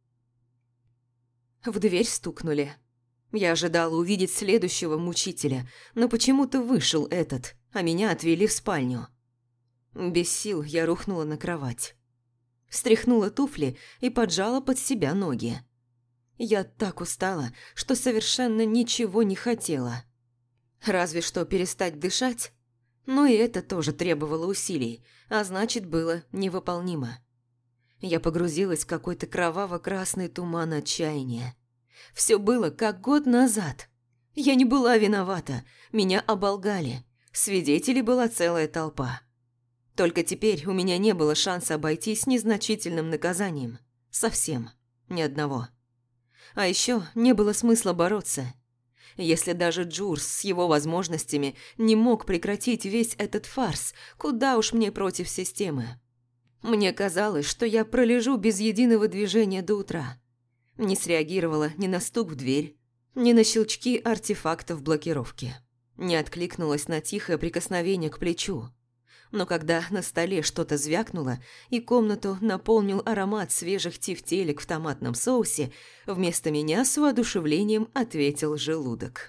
В дверь стукнули. Я ожидала увидеть следующего мучителя, но почему-то вышел этот, а меня отвели в спальню. Без сил я рухнула на кровать. Стряхнула туфли и поджала под себя ноги. Я так устала, что совершенно ничего не хотела. Разве что перестать дышать, но и это тоже требовало усилий, а значит, было невыполнимо. Я погрузилась в какой-то кроваво-красный туман отчаяния. Все было как год назад. Я не была виновата, меня оболгали. Свидетелей была целая толпа. Только теперь у меня не было шанса обойтись незначительным наказанием. Совсем. Ни одного. А еще не было смысла бороться. Если даже Джурс с его возможностями не мог прекратить весь этот фарс, куда уж мне против системы. Мне казалось, что я пролежу без единого движения до утра. Не среагировала ни на стук в дверь, ни на щелчки артефактов блокировки. Не откликнулась на тихое прикосновение к плечу. Но когда на столе что-то звякнуло и комнату наполнил аромат свежих тефтелек в томатном соусе, вместо меня с воодушевлением ответил желудок.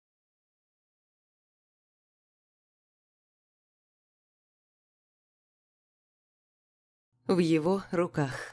В его руках.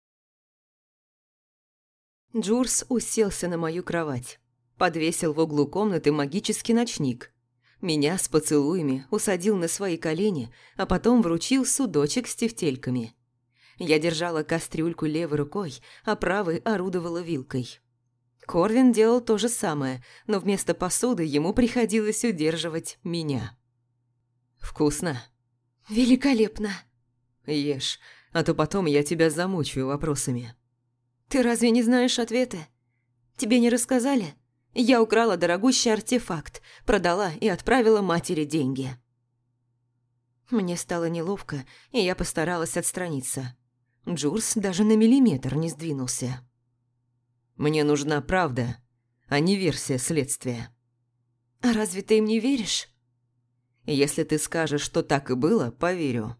Джурс уселся на мою кровать, подвесил в углу комнаты магический ночник. Меня с поцелуями усадил на свои колени, а потом вручил судочек с тефтельками. Я держала кастрюльку левой рукой, а правой орудовала вилкой. Корвин делал то же самое, но вместо посуды ему приходилось удерживать меня. «Вкусно?» «Великолепно!» «Ешь, а то потом я тебя замучаю вопросами». «Ты разве не знаешь ответы? Тебе не рассказали? Я украла дорогущий артефакт, продала и отправила матери деньги». Мне стало неловко, и я постаралась отстраниться. Джурс даже на миллиметр не сдвинулся. «Мне нужна правда, а не версия следствия». «А разве ты им не веришь?» «Если ты скажешь, что так и было, поверю».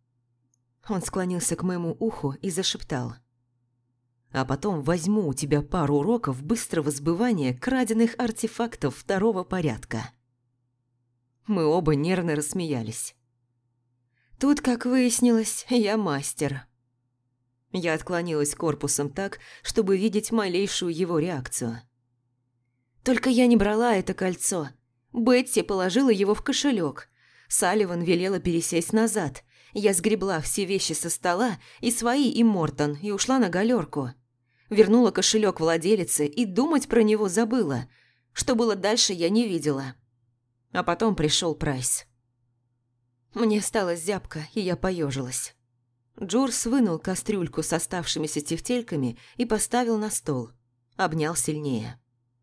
Он склонился к моему уху и зашептал. «А потом возьму у тебя пару уроков быстрого сбывания краденных артефактов второго порядка». Мы оба нервно рассмеялись. Тут, как выяснилось, я мастер. Я отклонилась корпусом так, чтобы видеть малейшую его реакцию. Только я не брала это кольцо. Бетти положила его в кошелек. Салливан велела пересесть назад. Я сгребла все вещи со стола, и свои, и Мортон, и ушла на галерку. Вернула кошелек владелице и думать про него забыла. Что было дальше, я не видела. А потом пришел Прайс. Мне стало зябко, и я поежилась. Джурс вынул кастрюльку с оставшимися тефтельками и поставил на стол. Обнял сильнее.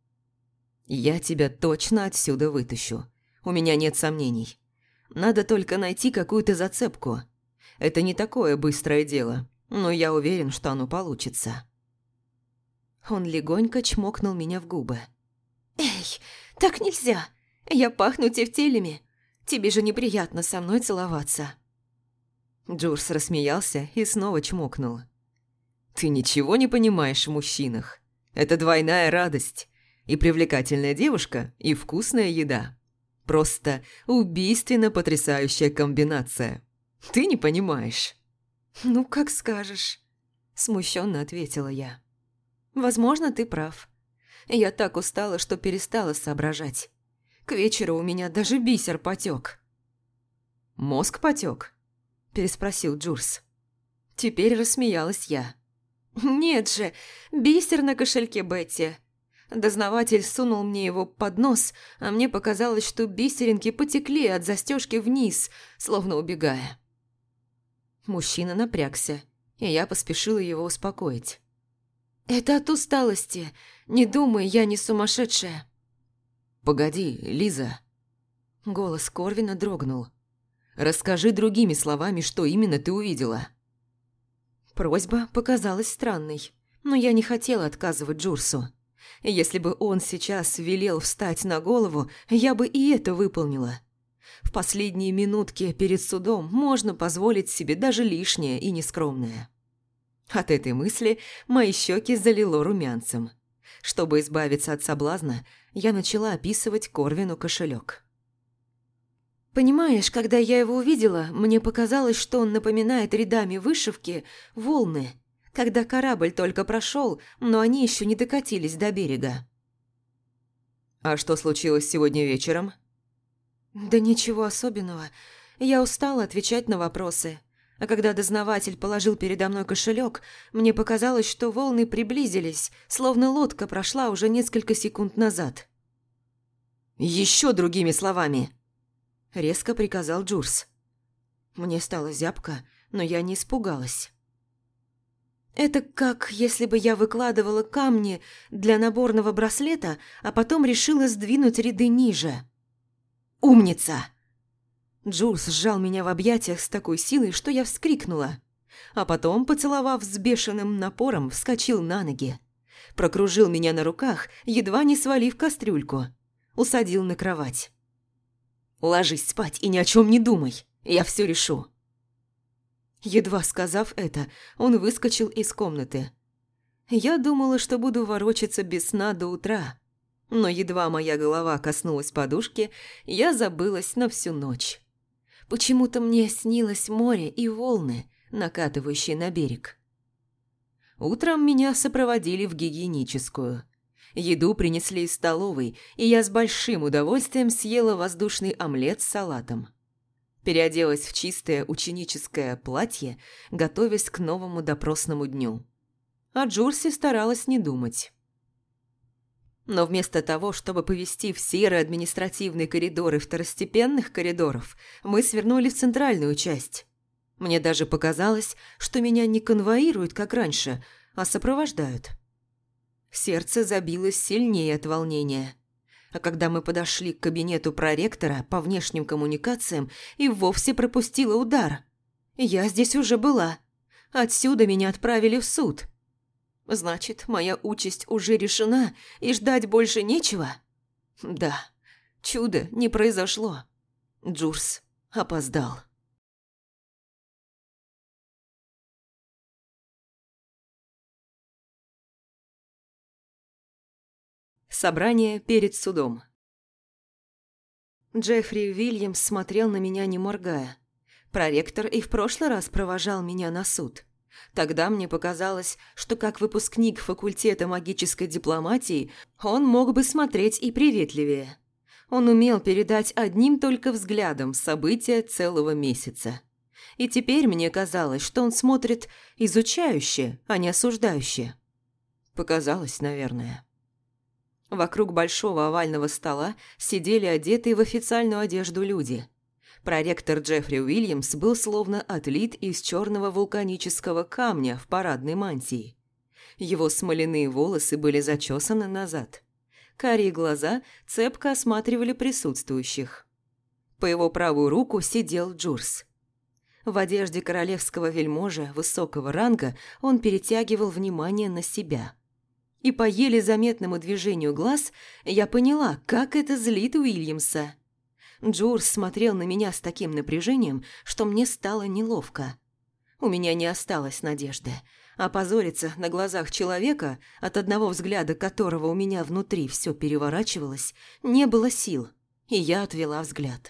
«Я тебя точно отсюда вытащу. У меня нет сомнений. Надо только найти какую-то зацепку. Это не такое быстрое дело, но я уверен, что оно получится». Он легонько чмокнул меня в губы. «Эй, Так нельзя. Я пахну тефтелями. Тебе же неприятно со мной целоваться». Джурс рассмеялся и снова чмокнул. «Ты ничего не понимаешь в мужчинах. Это двойная радость. И привлекательная девушка, и вкусная еда. Просто убийственно потрясающая комбинация. Ты не понимаешь». «Ну, как скажешь», – смущенно ответила я. «Возможно, ты прав. Я так устала, что перестала соображать. К вечеру у меня даже бисер потек». «Мозг потек?» – переспросил Джурс. Теперь рассмеялась я. «Нет же, бисер на кошельке Бетти. Дознаватель сунул мне его под нос, а мне показалось, что бисеринки потекли от застежки вниз, словно убегая». Мужчина напрягся, и я поспешила его успокоить. «Это от усталости. Не думай, я не сумасшедшая». «Погоди, Лиза». Голос Корвина дрогнул. «Расскажи другими словами, что именно ты увидела». Просьба показалась странной, но я не хотела отказывать Джурсу. Если бы он сейчас велел встать на голову, я бы и это выполнила. В последние минутки перед судом можно позволить себе даже лишнее и нескромное. От этой мысли мои щеки залило румянцем. Чтобы избавиться от соблазна, я начала описывать Корвину кошелек. Понимаешь, когда я его увидела, мне показалось, что он напоминает рядами вышивки волны, когда корабль только прошел, но они еще не докатились до берега. «А что случилось сегодня вечером?» «Да ничего особенного. Я устала отвечать на вопросы. А когда дознаватель положил передо мной кошелек, мне показалось, что волны приблизились, словно лодка прошла уже несколько секунд назад». «Еще другими словами!» – резко приказал Джурс. Мне стало зябко, но я не испугалась. «Это как если бы я выкладывала камни для наборного браслета, а потом решила сдвинуть ряды ниже». «Умница!» Джурс сжал меня в объятиях с такой силой, что я вскрикнула. А потом, поцеловав с бешеным напором, вскочил на ноги. Прокружил меня на руках, едва не свалив кастрюльку. Усадил на кровать. «Ложись спать и ни о чем не думай. Я все решу». Едва сказав это, он выскочил из комнаты. Я думала, что буду ворочаться без сна до утра. Но едва моя голова коснулась подушки, я забылась на всю ночь. Почему-то мне снилось море и волны, накатывающие на берег. Утром меня сопроводили в гигиеническую. Еду принесли из столовой, и я с большим удовольствием съела воздушный омлет с салатом. Переоделась в чистое ученическое платье, готовясь к новому допросному дню. О Джурсе старалась не думать. Но вместо того, чтобы повести в серые административные коридоры второстепенных коридоров, мы свернули в центральную часть. Мне даже показалось, что меня не конвоируют, как раньше, а сопровождают. Сердце забилось сильнее от волнения. А когда мы подошли к кабинету проректора по внешним коммуникациям, и вовсе пропустила удар. Я здесь уже была. Отсюда меня отправили в суд. Значит, моя участь уже решена, и ждать больше нечего? Да, чудо не произошло. Джурс опоздал. Собрание перед судом. Джеффри Уильямс смотрел на меня, не моргая. Проректор и в прошлый раз провожал меня на суд. Тогда мне показалось, что как выпускник факультета магической дипломатии он мог бы смотреть и приветливее. Он умел передать одним только взглядом события целого месяца. И теперь мне казалось, что он смотрит изучающе, а не осуждающе. Показалось, наверное. Вокруг большого овального стола сидели одетые в официальную одежду люди. Проректор Джеффри Уильямс был словно отлит из черного вулканического камня в парадной мантии. Его смоляные волосы были зачесаны назад. Карие глаза цепко осматривали присутствующих. По его правую руку сидел Джурс. В одежде королевского вельможа высокого ранга он перетягивал внимание на себя. И по еле заметному движению глаз я поняла, как это злит Уильямса. Джурс смотрел на меня с таким напряжением, что мне стало неловко. У меня не осталось надежды. Опозориться на глазах человека, от одного взгляда которого у меня внутри все переворачивалось, не было сил, и я отвела взгляд.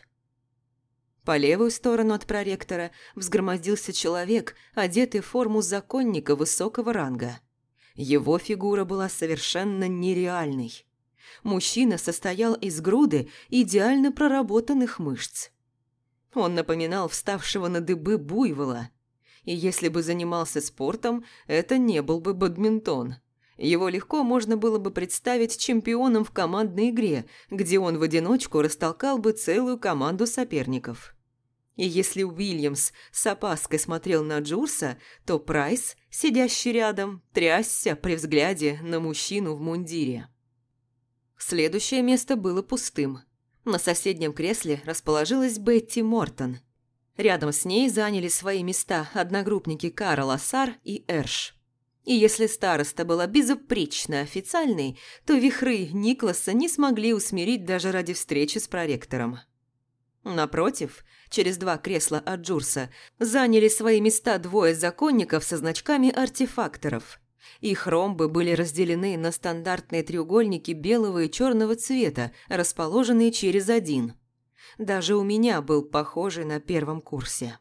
По левую сторону от проректора взгромоздился человек, одетый в форму законника высокого ранга. Его фигура была совершенно нереальной. Мужчина состоял из груды идеально проработанных мышц. Он напоминал вставшего на дыбы буйвола. И если бы занимался спортом, это не был бы бадминтон. Его легко можно было бы представить чемпионом в командной игре, где он в одиночку растолкал бы целую команду соперников. И если Уильямс с опаской смотрел на Джурса, то Прайс, сидящий рядом, трясся при взгляде на мужчину в мундире. Следующее место было пустым. На соседнем кресле расположилась Бетти Мортон. Рядом с ней заняли свои места одногруппники Кара Лассар и Эрш. И если староста была безупречно официальной, то вихры Никласа не смогли усмирить даже ради встречи с проректором. Напротив, через 2 кресла от Джурса заняли свои места 2 законников со значками артефакторов. Их ромбы были разделены на стандартные треугольники белого и черного цвета, расположенные через 1. Даже у меня был похожий на первом курсе.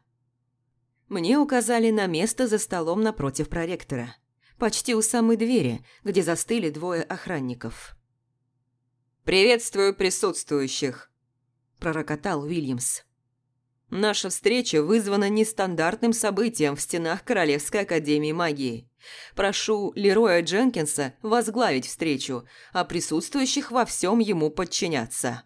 Мне указали на место за столом напротив проректора, почти у самой двери, где застыли 2 охранников. «Приветствую присутствующих», – пророкотал Уильямс. «Наша встреча вызвана нестандартным событием в стенах Королевской академии магии. Прошу Лероя Дженкинса возглавить встречу, а присутствующих во всем ему подчиняться».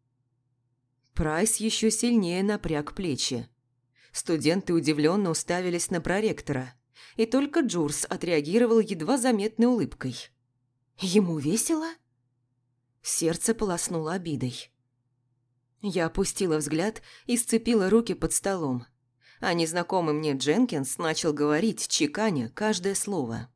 Прайс еще сильнее напряг плечи. Студенты удивленно уставились на проректора, и только Джурс отреагировал едва заметной улыбкой. «Ему весело?» Сердце полоснуло обидой. Я опустила взгляд и сцепила руки под столом, а незнакомый мне Дженкинс начал говорить, чеканя каждое слово.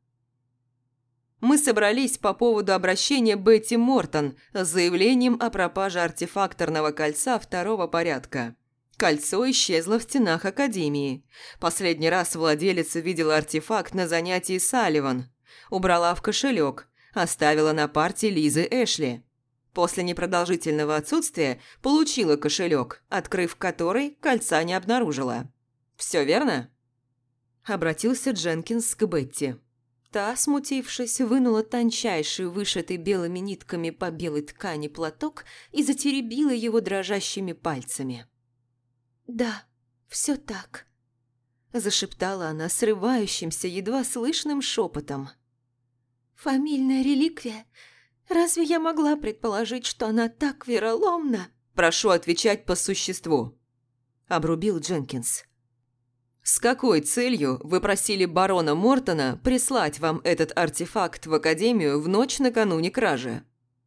«Мы собрались по поводу обращения Бетти Мортон с заявлением о пропаже артефакторного кольца 2-го порядка. Кольцо исчезло в стенах Академии. Последний раз владелица видела артефакт на занятии Салливан. Убрала в кошелек, оставила на парте Лизы Эшли. После непродолжительного отсутствия получила кошелек, открыв который, кольца не обнаружила. Все верно?» Обратился Дженкинс к Бетти. Та, смутившись, вынула тончайший, вышитый белыми нитками по белой ткани платок и затеребила его дрожащими пальцами. «Да, все так», – зашептала она срывающимся, едва слышным шепотом. «Фамильная реликвия. Разве я могла предположить, что она так вероломна?» «Прошу отвечать по существу», – обрубил Дженкинс. «С какой целью вы просили барона Мортона прислать вам этот артефакт в Академию в ночь накануне кражи?»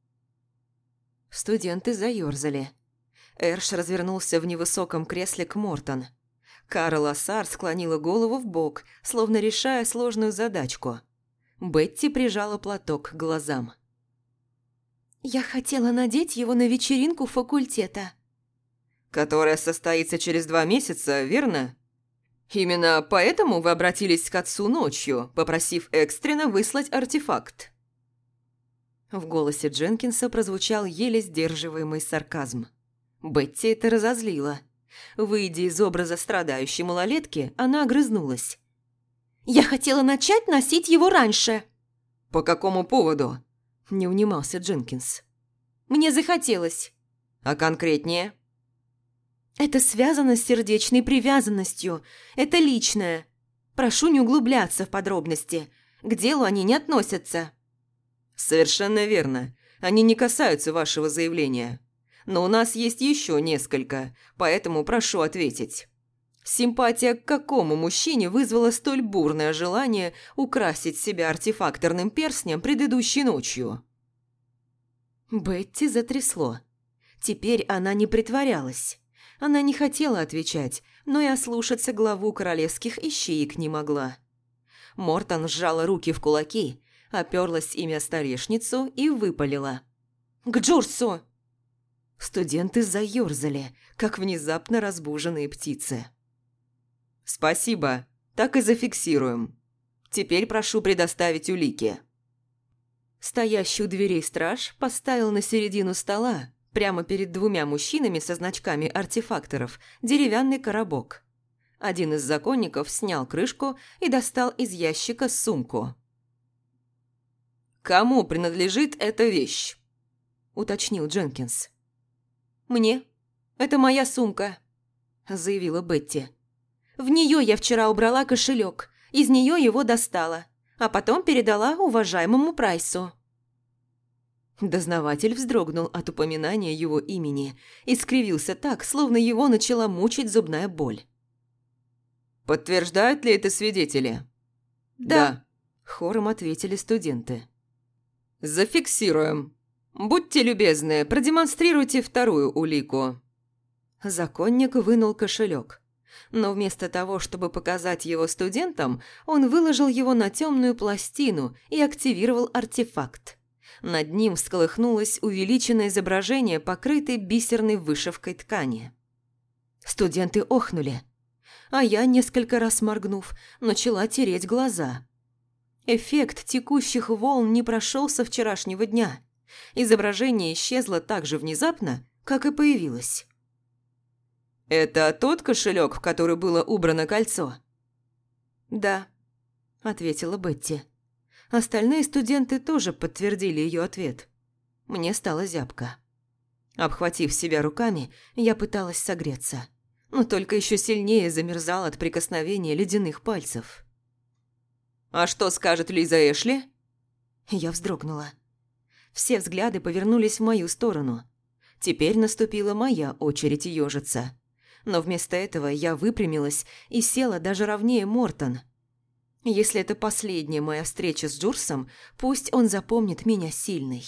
Студенты заёрзали. Эрш развернулся в невысоком кресле к Мортон. Кара Лассар склонила голову в бок, словно решая сложную задачку. Бетти прижала платок к глазам. «Я хотела надеть его на вечеринку факультета». «Которая состоится через 2 месяца, верно? Именно поэтому вы обратились к отцу ночью, попросив экстренно выслать артефакт?» В голосе Дженкинса прозвучал еле сдерживаемый сарказм. Бетти это разозлило. Выйдя из образа страдающей малолетки, она огрызнулась. «Я хотела начать носить его раньше». «По какому поводу?» – не унимался Дженкинс. «Мне захотелось». «А конкретнее?» «Это связано с сердечной привязанностью. Это личное. Прошу не углубляться в подробности. К делу они не относятся». «Совершенно верно. Они не касаются вашего заявления. Но у нас есть еще несколько, поэтому прошу ответить. Симпатия к какому мужчине вызвала столь бурное желание украсить себя артефакторным перстнем предыдущей ночью?» Бетти затрясло. Теперь она не притворялась. Она не хотела отвечать, но и ослушаться главу королевских ищеек не могла. Мортон сжала руки в кулаки, оперлась ими о столешницу и выпалила. «К Джурсу!» Студенты заёрзали, как внезапно разбуженные птицы. «Спасибо, так и зафиксируем. Теперь прошу предоставить улики». Стоящий у дверей страж поставил на середину стола, прямо перед двумя мужчинами со значками артефакторов, деревянный коробок. Один из законников снял крышку и достал из ящика сумку. «Кому принадлежит эта вещь?» – уточнил Дженкинс. «Мне. Это моя сумка», – заявила Бетти. «В нее я вчера убрала кошелек, из нее его достала, а потом передала уважаемому Прайсу». Дознаватель вздрогнул от упоминания его имени и скривился так, словно его начала мучить зубная боль. «Подтверждают ли это свидетели?» «Да», – хором ответили студенты. «Зафиксируем. Будьте любезны, продемонстрируйте вторую улику». Законник вынул кошелек, но вместо того, чтобы показать его студентам, он выложил его на темную пластину и активировал артефакт. Над ним всколыхнулось увеличенное изображение, покрытой бисерной вышивкой ткани. Студенты охнули, а я, несколько раз моргнув, начала тереть глаза. Эффект текущих волн не прошел со вчерашнего дня. Изображение исчезло так же внезапно, как и появилось. «Это тот кошелек, в который было убрано кольцо?» «Да», – ответила Бетти. Остальные студенты тоже подтвердили ее ответ. Мне стало зябко. Обхватив себя руками, я пыталась согреться, но только еще сильнее замерзала от прикосновения ледяных пальцев. «А что скажет Лиза Эшли?» Я вздрогнула. Все взгляды повернулись в мою сторону. Теперь наступила моя очередь ежиться. Но вместо этого я выпрямилась и села даже ровнее Мортон. Если это последняя моя встреча с Джурсом, пусть он запомнит меня сильной.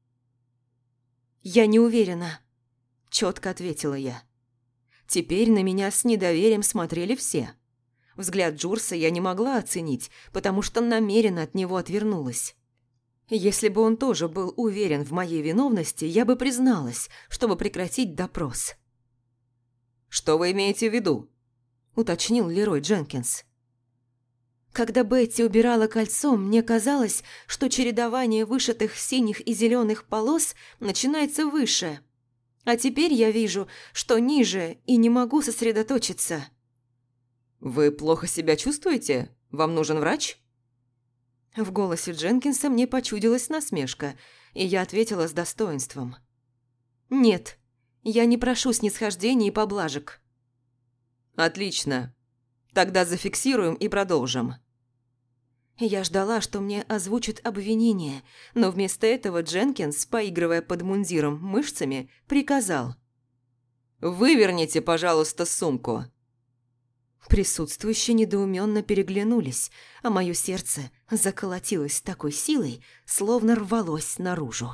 «Я не уверена», – четко ответила я. Теперь на меня с недоверием смотрели все. Взгляд Джурса я не могла оценить, потому что намеренно от него отвернулась. Если бы он тоже был уверен в моей виновности, я бы призналась, чтобы прекратить допрос. «Что вы имеете в виду?» – уточнил Лерой Дженкинс. Когда Бетти убирала кольцо, мне казалось, что чередование вышитых синих и зеленых полос начинается выше. А теперь я вижу, что ниже, и не могу сосредоточиться. «Вы плохо себя чувствуете? Вам нужен врач?» В голосе Дженкинса мне почудилась насмешка, и я ответила с достоинством. «Нет, я не прошу снисхождения и поблажек». «Отлично. Тогда зафиксируем и продолжим». Я ждала, что мне озвучат обвинение, но вместо этого Дженкинс, поигрывая под мундиром мышцами, приказал: «Выверните, пожалуйста, сумку». Присутствующие недоуменно переглянулись, а мое сердце заколотилось с такой силой, словно рвалось наружу.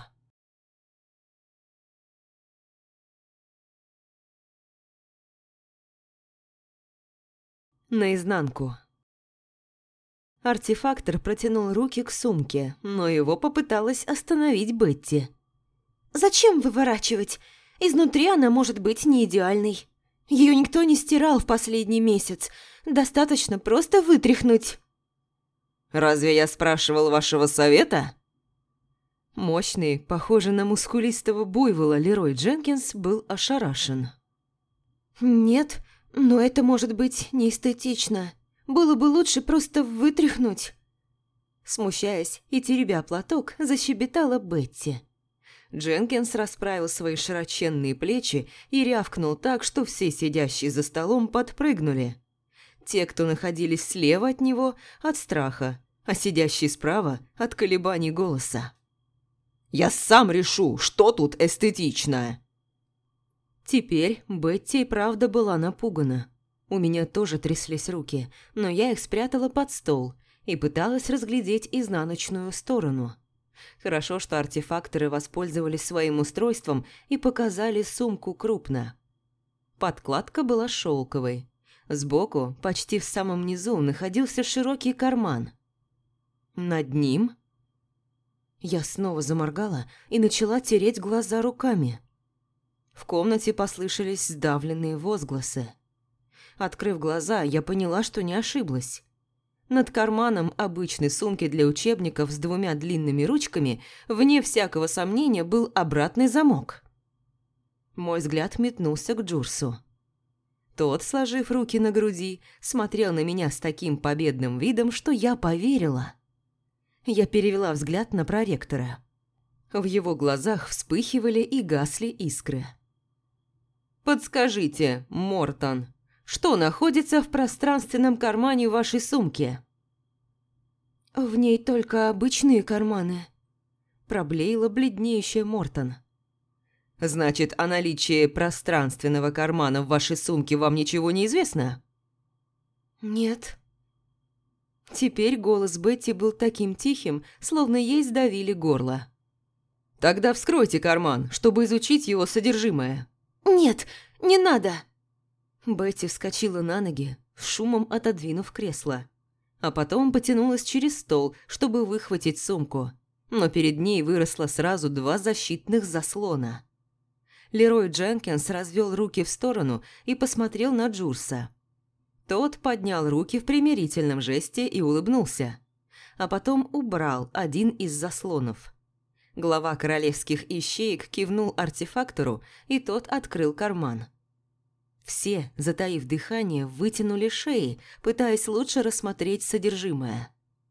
Наизнанку. Артефактор протянул руки к сумке, но его попыталась остановить Бетти. «Зачем выворачивать? Изнутри она может быть не идеальной. Ее никто не стирал в последний месяц. Достаточно просто вытряхнуть». «Разве я спрашивал вашего совета?» Мощный, похожий на мускулистого буйвола Лерой Дженкинс был ошарашен. «Нет, но это может быть неэстетично. Было бы лучше просто вытряхнуть». Смущаясь и теребя платок, защебетала Бетти. Дженкинс расправил свои широченные плечи и рявкнул так, что все сидящие за столом подпрыгнули. Те, кто находились слева от него, от страха, а сидящие справа – от колебаний голоса. «Я сам решу, что тут эстетично!» Теперь Бетти и правда была напугана. У меня тоже тряслись руки, но я их спрятала под стол и пыталась разглядеть изнаночную сторону. Хорошо, что артефакторы воспользовались своим устройством и показали сумку крупно. Подкладка была шелковой. Сбоку, почти в самом низу, находился широкий карман. Над ним Я снова заморгала и начала тереть глаза руками. В комнате послышались сдавленные возгласы. Открыв глаза, я поняла, что не ошиблась. Над карманом обычной сумки для учебников с 2 длинными ручками, вне всякого сомнения, был обратный замок. Мой взгляд метнулся к Джурсу. Тот, сложив руки на груди, смотрел на меня с таким победным видом, что я поверила. Я перевела взгляд на проректора. В его глазах вспыхивали и гасли искры. «Подскажите, Мортон, что находится в пространственном кармане вашей сумки?» «В ней только обычные карманы», – проблеяла бледнеющая Мортон. «Значит, о наличии пространственного кармана в вашей сумке вам ничего не известно?» «Нет». Теперь голос Бетти был таким тихим, словно ей сдавили горло. «Тогда вскройте карман, чтобы изучить его содержимое». «Нет, не надо!» Бетти вскочила на ноги, шумом отодвинув кресло. А потом потянулась через стол, чтобы выхватить сумку. Но перед ней выросло сразу 2 защитных заслона. Лерой Дженкинс развел руки в сторону и посмотрел на Джурса. Тот поднял руки в примирительном жесте и улыбнулся. А потом убрал один из заслонов. Глава королевских ищеек кивнул артефактору, и тот открыл карман. Все, затаив дыхание, вытянули шеи, пытаясь лучше рассмотреть содержимое.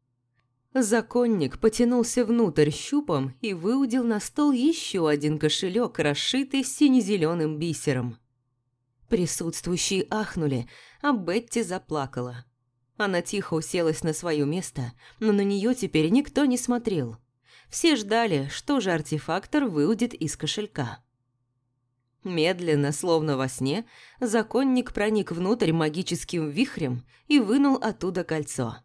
Законник потянулся внутрь щупом и выудил на стол еще один кошелек, расшитый сине-зеленым бисером. Присутствующие ахнули, а Бетти заплакала. Она тихо уселась на свое место, но на нее теперь никто не смотрел. Все ждали, что же артефактор выудит из кошелька. Медленно, словно во сне, законник проник внутрь магическим вихрем и вынул оттуда кольцо.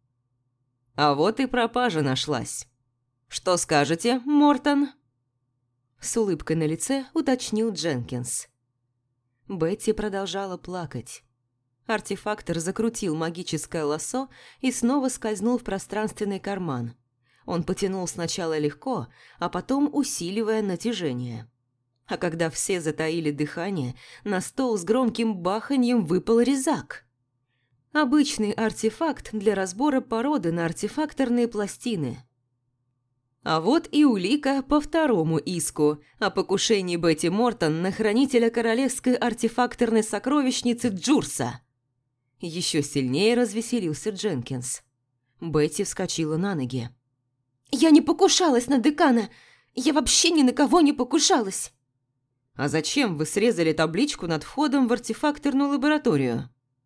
«А вот и пропажа нашлась. Что скажете, Мортон?» С улыбкой на лице уточнил Дженкинс. Бетти продолжала плакать. Артефактор закрутил магическое лассо и снова скользнул в пространственный карман. Он потянул сначала легко, а потом усиливая натяжение. А когда все затаили дыхание, на стол с громким баханьем выпал резак. Обычный артефакт для разбора породы на артефакторные пластины. А вот и улика по второму иску о покушении Бетти Мортон на хранителя королевской артефакторной сокровищницы Джурса. Еще сильнее развеселился Дженкинс. Бетти вскочила на ноги. «Я не покушалась на декана! Я вообще ни на кого не покушалась!» «А зачем вы срезали табличку над входом в артефакторную лабораторию?»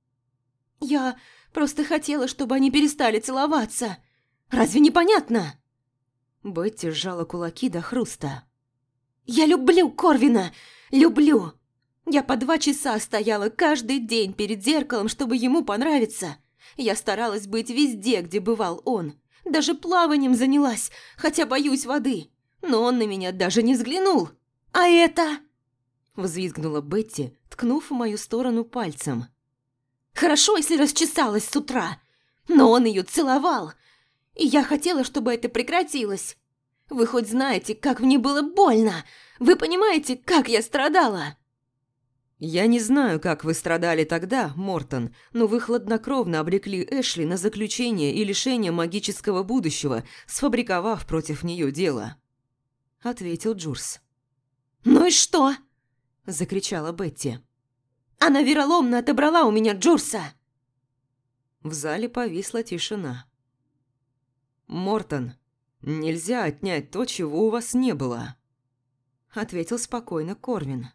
«Я просто хотела, чтобы они перестали целоваться. Разве не понятно?» Бетти сжала кулаки до хруста. «Я люблю Корвина! Люблю! Я по 2 часа стояла каждый день перед зеркалом, чтобы ему понравиться. Я старалась быть везде, где бывал он. Даже плаванием занялась, хотя боюсь воды. Но он на меня даже не взглянул. А это...» Взвизгнула Бетти, ткнув в мою сторону пальцем. «Хорошо, если расчесалась с утра, но он ее целовал. И я хотела, чтобы это прекратилось. Вы хоть знаете, как мне было больно? Вы понимаете, как я страдала?» «Я не знаю, как вы страдали тогда, Мортон, но вы хладнокровно обрекли Эшли на заключение и лишение магического будущего, сфабриковав против нее дело», — ответил Джурс. «Ну и что?» – закричала Бетти. «Она вероломно отобрала у меня Джурса!» В зале повисла тишина. «Мортон, нельзя отнять то, чего у вас не было», – ответил спокойно Корвин.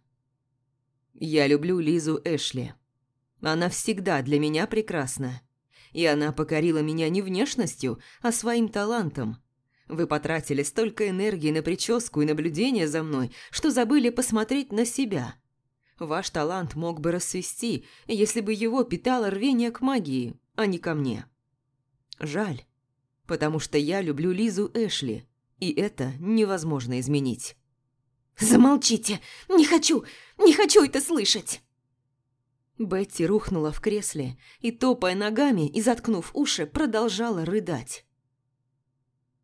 «Я люблю Лизу Эшли. Она всегда для меня прекрасна. И она покорила меня не внешностью, а своим талантом. Вы потратили столько энергии на прическу и наблюдение за мной, что забыли посмотреть на себя. Ваш талант мог бы расцвести, если бы его питало рвение к магии, а не ко мне. Жаль, потому что я люблю Лизу Эшли, и это невозможно изменить». «Замолчите! Не хочу это слышать!» Бетти рухнула в кресле и, топая ногами и заткнув уши, продолжала рыдать.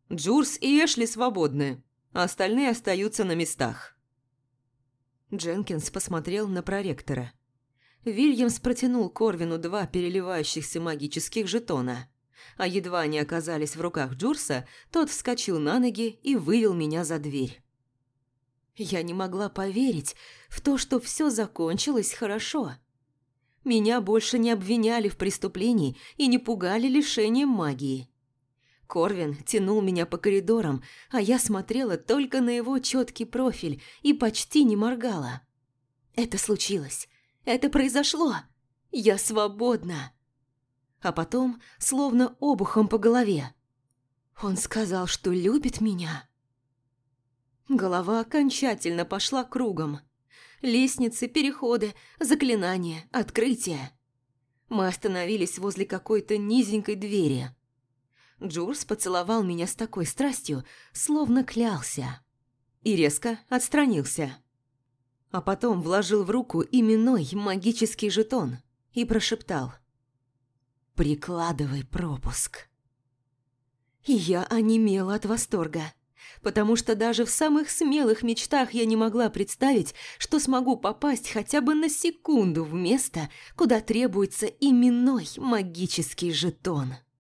Джурс и Эшли свободны, а остальные остаются на местах». Дженкинс посмотрел на проректора. Вильямс протянул Корвину 2 переливающихся магических жетона, а едва они оказались в руках Джурса, тот вскочил на ноги и вывел меня за дверь. Я не могла поверить в то, что все закончилось хорошо. Меня больше не обвиняли в преступлении и не пугали лишением магии. Корвин тянул меня по коридорам, а я смотрела только на его четкий профиль и почти не моргала. Это случилось. Это произошло. Я свободна. А потом, словно обухом по голове. Он сказал, что любит меня. Голова окончательно пошла кругом. Лестницы, переходы, заклинания, открытия. Мы остановились возле какой-то низенькой двери. Джурс поцеловал меня с такой страстью, словно клялся. И резко отстранился. А потом вложил в руку именной магический жетон и прошептал: «Прикладывай пропуск». И я онемела от восторга, потому что даже в самых смелых мечтах я не могла представить, что смогу попасть хотя бы на секунду в место, куда требуется именной магический жетон.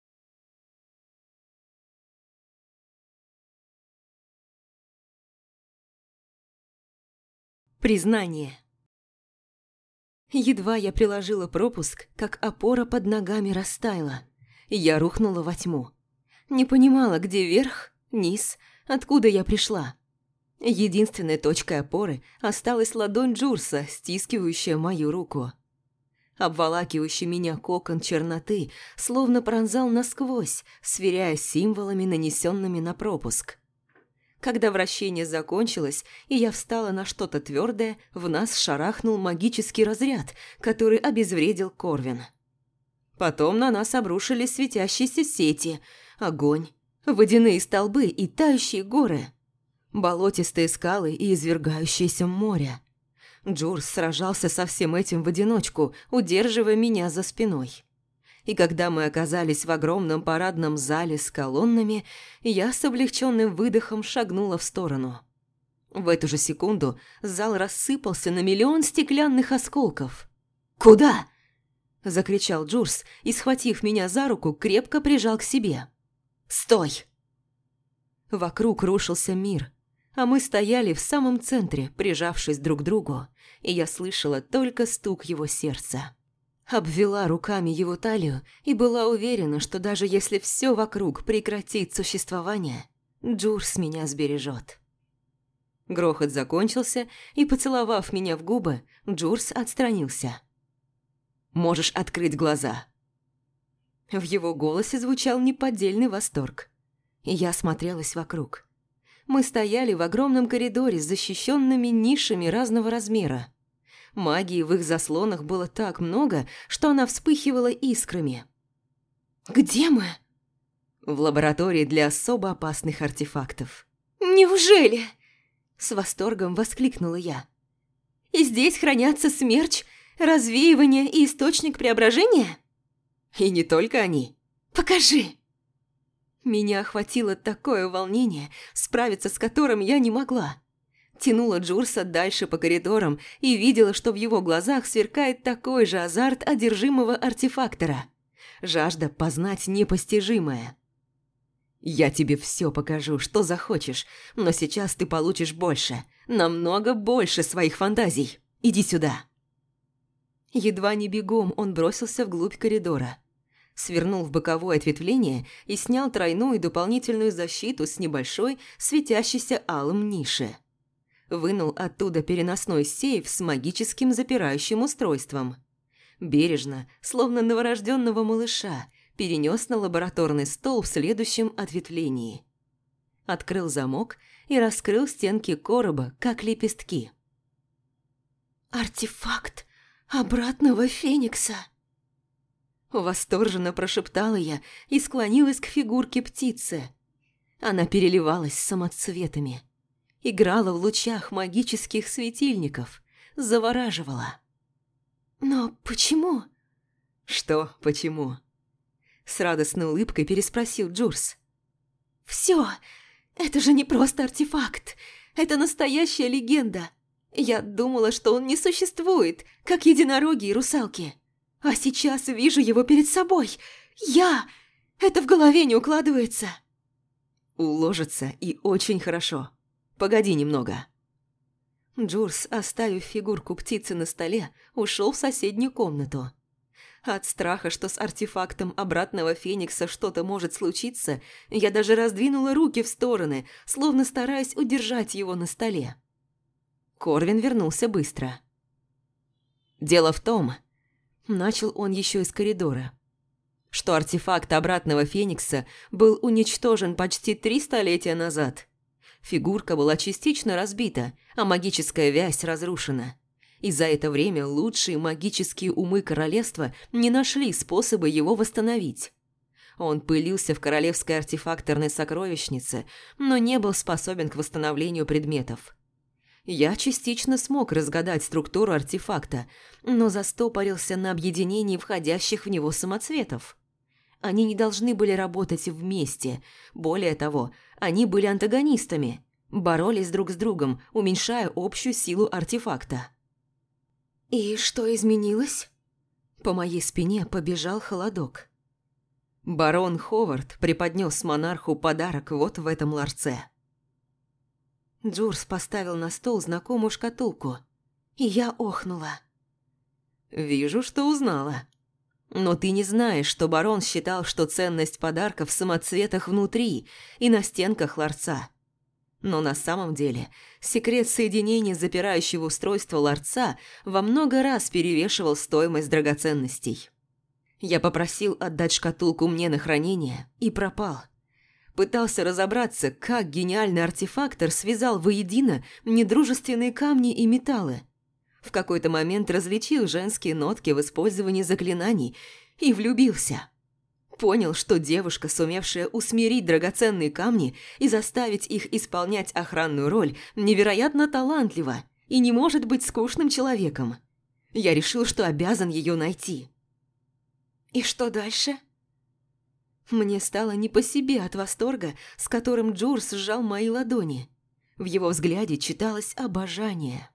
Признание. Едва я приложила пропуск, как опора под ногами растаяла, и я рухнула во тьму. Не понимала, где верх, низ, откуда я пришла. Единственной точкой опоры осталась ладонь Джурса, стискивающая мою руку. Обволакивающий меня кокон черноты словно пронзал насквозь, сверяя символами, нанесенными на пропуск. Когда вращение закончилось, и я встала на что-то твердое, в нас шарахнул магический разряд, который обезвредил Корвин. Потом на нас обрушились светящиеся сети, огонь, водяные столбы и тающие горы, болотистые скалы и извергающееся море. Джурс сражался со всем этим в одиночку, удерживая меня за спиной. И когда мы оказались в огромном парадном зале с колоннами, я с облегченным выдохом шагнула в сторону. В эту же секунду зал рассыпался на миллион стеклянных осколков. «Куда?» – закричал Джурс и, схватив меня за руку, крепко прижал к себе. «Стой!» Вокруг рушился мир, а мы стояли в самом центре, прижавшись друг к другу, и я слышала только стук его сердца. Обвела руками его талию и была уверена, что даже если все вокруг прекратит существование, Джурс меня сбережет. Грохот закончился, и, поцеловав меня в губы, Джурс отстранился. «Можешь открыть глаза». В его голосе звучал неподдельный восторг. И я осмотрелась вокруг. Мы стояли в огромном коридоре с защищенными нишами разного размера. Магии в их заслонах было так много, что она вспыхивала искрами. «Где мы?» «В лаборатории для особо опасных артефактов». «Неужели?» С восторгом воскликнула я. «И здесь хранятся смерч, развеивание и источник преображения?» «И не только они». «Покажи!» Меня охватило такое волнение, справиться с которым я не могла. Тянула Джурса дальше по коридорам и видела, что в его глазах сверкает такой же азарт одержимого артефактора. Жажда познать непостижимое. «Я тебе все покажу, что захочешь, но сейчас ты получишь больше, намного больше своих фантазий. Иди сюда». Едва не бегом он бросился вглубь коридора. Свернул в боковое ответвление и снял тройную дополнительную защиту с небольшой, светящейся алым ниши. Вынул оттуда переносной сейф с магическим запирающим устройством. Бережно, словно новорожденного малыша, перенес на лабораторный стол в следующем ответвлении. Открыл замок и раскрыл стенки короба, как лепестки. «Артефакт обратного феникса!» Восторженно прошептала я и склонилась к фигурке птицы. Она переливалась самоцветами. Играла в лучах магических светильников, завораживала. «Но почему?» «Что «почему»?» С радостной улыбкой переспросил Джурс. Все, это же не просто артефакт. Это настоящая легенда. Я думала, что он не существует, как единороги и русалки. А сейчас вижу его перед собой. Это в голове не укладывается. Уложится и очень хорошо. Погоди немного. Джурс, оставив фигурку птицы на столе, ушел в соседнюю комнату. От страха, что с артефактом обратного феникса что-то может случиться, я даже раздвинула руки в стороны, словно стараясь удержать его на столе. Корвин вернулся быстро. «Дело в том...» – начал он еще из коридора – что артефакт обратного феникса был уничтожен почти 3 столетия назад. Фигурка была частично разбита, а магическая вязь разрушена. И за это время лучшие магические умы королевства не нашли способа его восстановить. Он пылился в королевской артефакторной сокровищнице, но не был способен к восстановлению предметов. Я частично смог разгадать структуру артефакта, но застопорился на объединении входящих в него самоцветов. Они не должны были работать вместе. Более того, они были антагонистами, боролись друг с другом, уменьшая общую силу артефакта. «И что изменилось?» По моей спине побежал холодок. Барон Ховард преподнес монарху подарок вот в этом ларце. Джурс поставил на стол знакомую шкатулку, и я охнула. «Вижу, что узнала. Но ты не знаешь, что барон считал, что ценность подарка в самоцветах внутри и на стенках ларца. Но на самом деле секрет соединения запирающего устройства ларца во много раз перевешивал стоимость драгоценностей. Я попросил отдать шкатулку мне на хранение и пропал. Пытался разобраться, как гениальный артефактор связал воедино недружественные камни и металлы. В какой-то момент различил женские нотки в использовании заклинаний и влюбился. Понял, что девушка, сумевшая усмирить драгоценные камни и заставить их исполнять охранную роль, невероятно талантлива и не может быть скучным человеком. Я решил, что обязан ее найти. «И что дальше?» Мне стало не по себе от восторга, с которым Джурс сжал мои ладони. В его взгляде читалось обожание.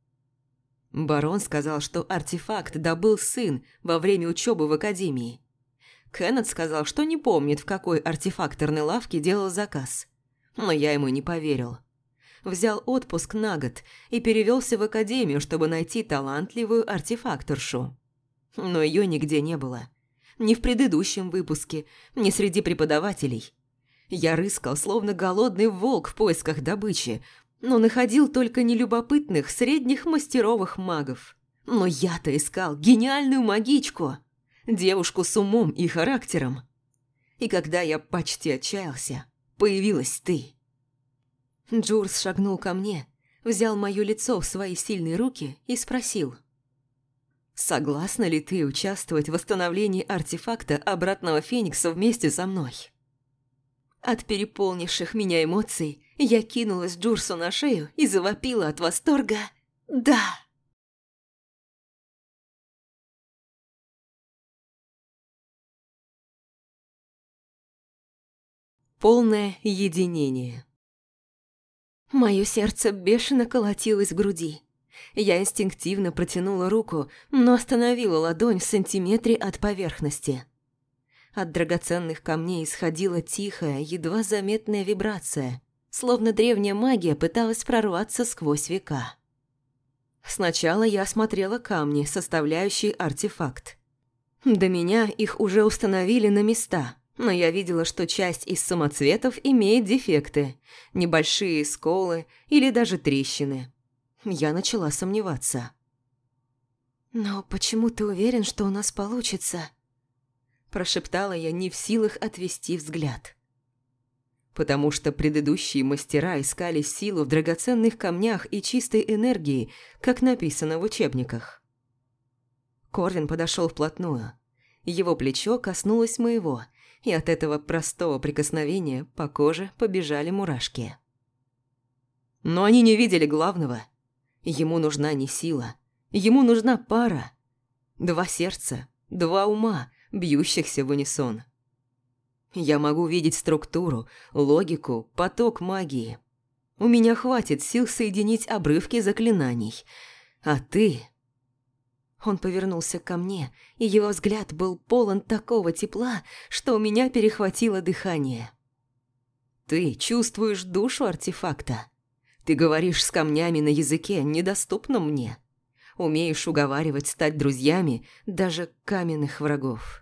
Барон сказал, что артефакт добыл сын во время учебы в академии. Кеннет сказал, что не помнит, в какой артефакторной лавке делал заказ. Но я ему не поверил. Взял отпуск на год и перевелся в академию, чтобы найти талантливую артефакторшу. Но ее нигде не было. Ни в предыдущем выпуске, ни среди преподавателей. Я рыскал, словно голодный волк в поисках добычи, но находил только нелюбопытных средних мастеровых магов. Но я-то искал гениальную магичку, девушку с умом и характером. И когда я почти отчаялся, появилась ты. Джурс шагнул ко мне, взял моё лицо в свои сильные руки и спросил: «Согласна ли ты участвовать в восстановлении артефакта обратного феникса вместе со мной?» От переполнивших меня эмоций я кинулась Джурсу на шею и завопила от восторга «Да!». Полное единение. Моё сердце бешено колотилось в груди. Я инстинктивно протянула руку, но остановила ладонь в сантиметре от поверхности. От драгоценных камней исходила тихая, едва заметная вибрация, словно древняя магия пыталась прорваться сквозь века. Сначала я осмотрела камни, составляющие артефакт. До меня их уже установили на места, но я видела, что часть из самоцветов имеет дефекты, небольшие сколы или даже трещины. Я начала сомневаться. «Но почему ты уверен, что у нас получится?» Прошептала я, не в силах отвести взгляд. Потому что предыдущие мастера искали силу в драгоценных камнях и чистой энергии, как написано в учебниках. Корвин подошел вплотную. Его плечо коснулось моего, и от этого простого прикосновения по коже побежали мурашки. Но они не видели главного. Ему нужна не сила, ему нужна пара. 2 сердца, 2 ума, бьющихся в унисон. Я могу видеть структуру, логику, поток магии. У меня хватит сил соединить обрывки заклинаний. А ты...» Он повернулся ко мне, и его взгляд был полон такого тепла, что у меня перехватило дыхание. «Ты чувствуешь душу артефакта. Ты говоришь с камнями на языке, недоступном мне. Умеешь уговаривать стать друзьями даже каменных врагов».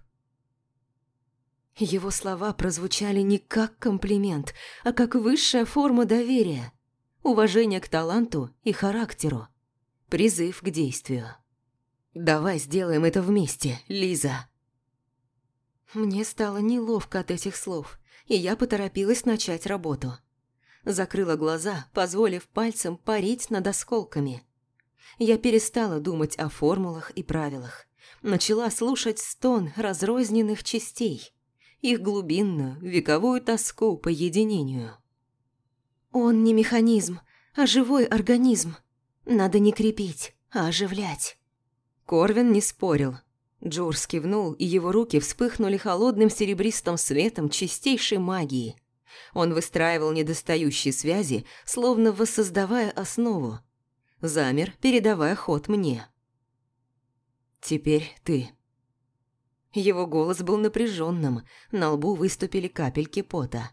Его слова прозвучали не как комплимент, а как высшая форма доверия, уважения к таланту и характеру, призыв к действию. «Давай сделаем это вместе, Лиза». Мне стало неловко от этих слов, и я поторопилась начать работу. Закрыла глаза, позволив пальцам парить над осколками. Я перестала думать о формулах и правилах. Начала слушать стон разрозненных частей, их глубинную, вековую тоску по единению. «Он не механизм, а живой организм. Надо не крепить, а оживлять». Корвин не спорил. Джурс кивнул, и его руки вспыхнули холодным серебристым светом чистейшей магии. Он выстраивал недостающие связи, словно воссоздавая основу. Замер, передавая ход мне. «Теперь ты». Его голос был напряженным, на лбу выступили капельки пота.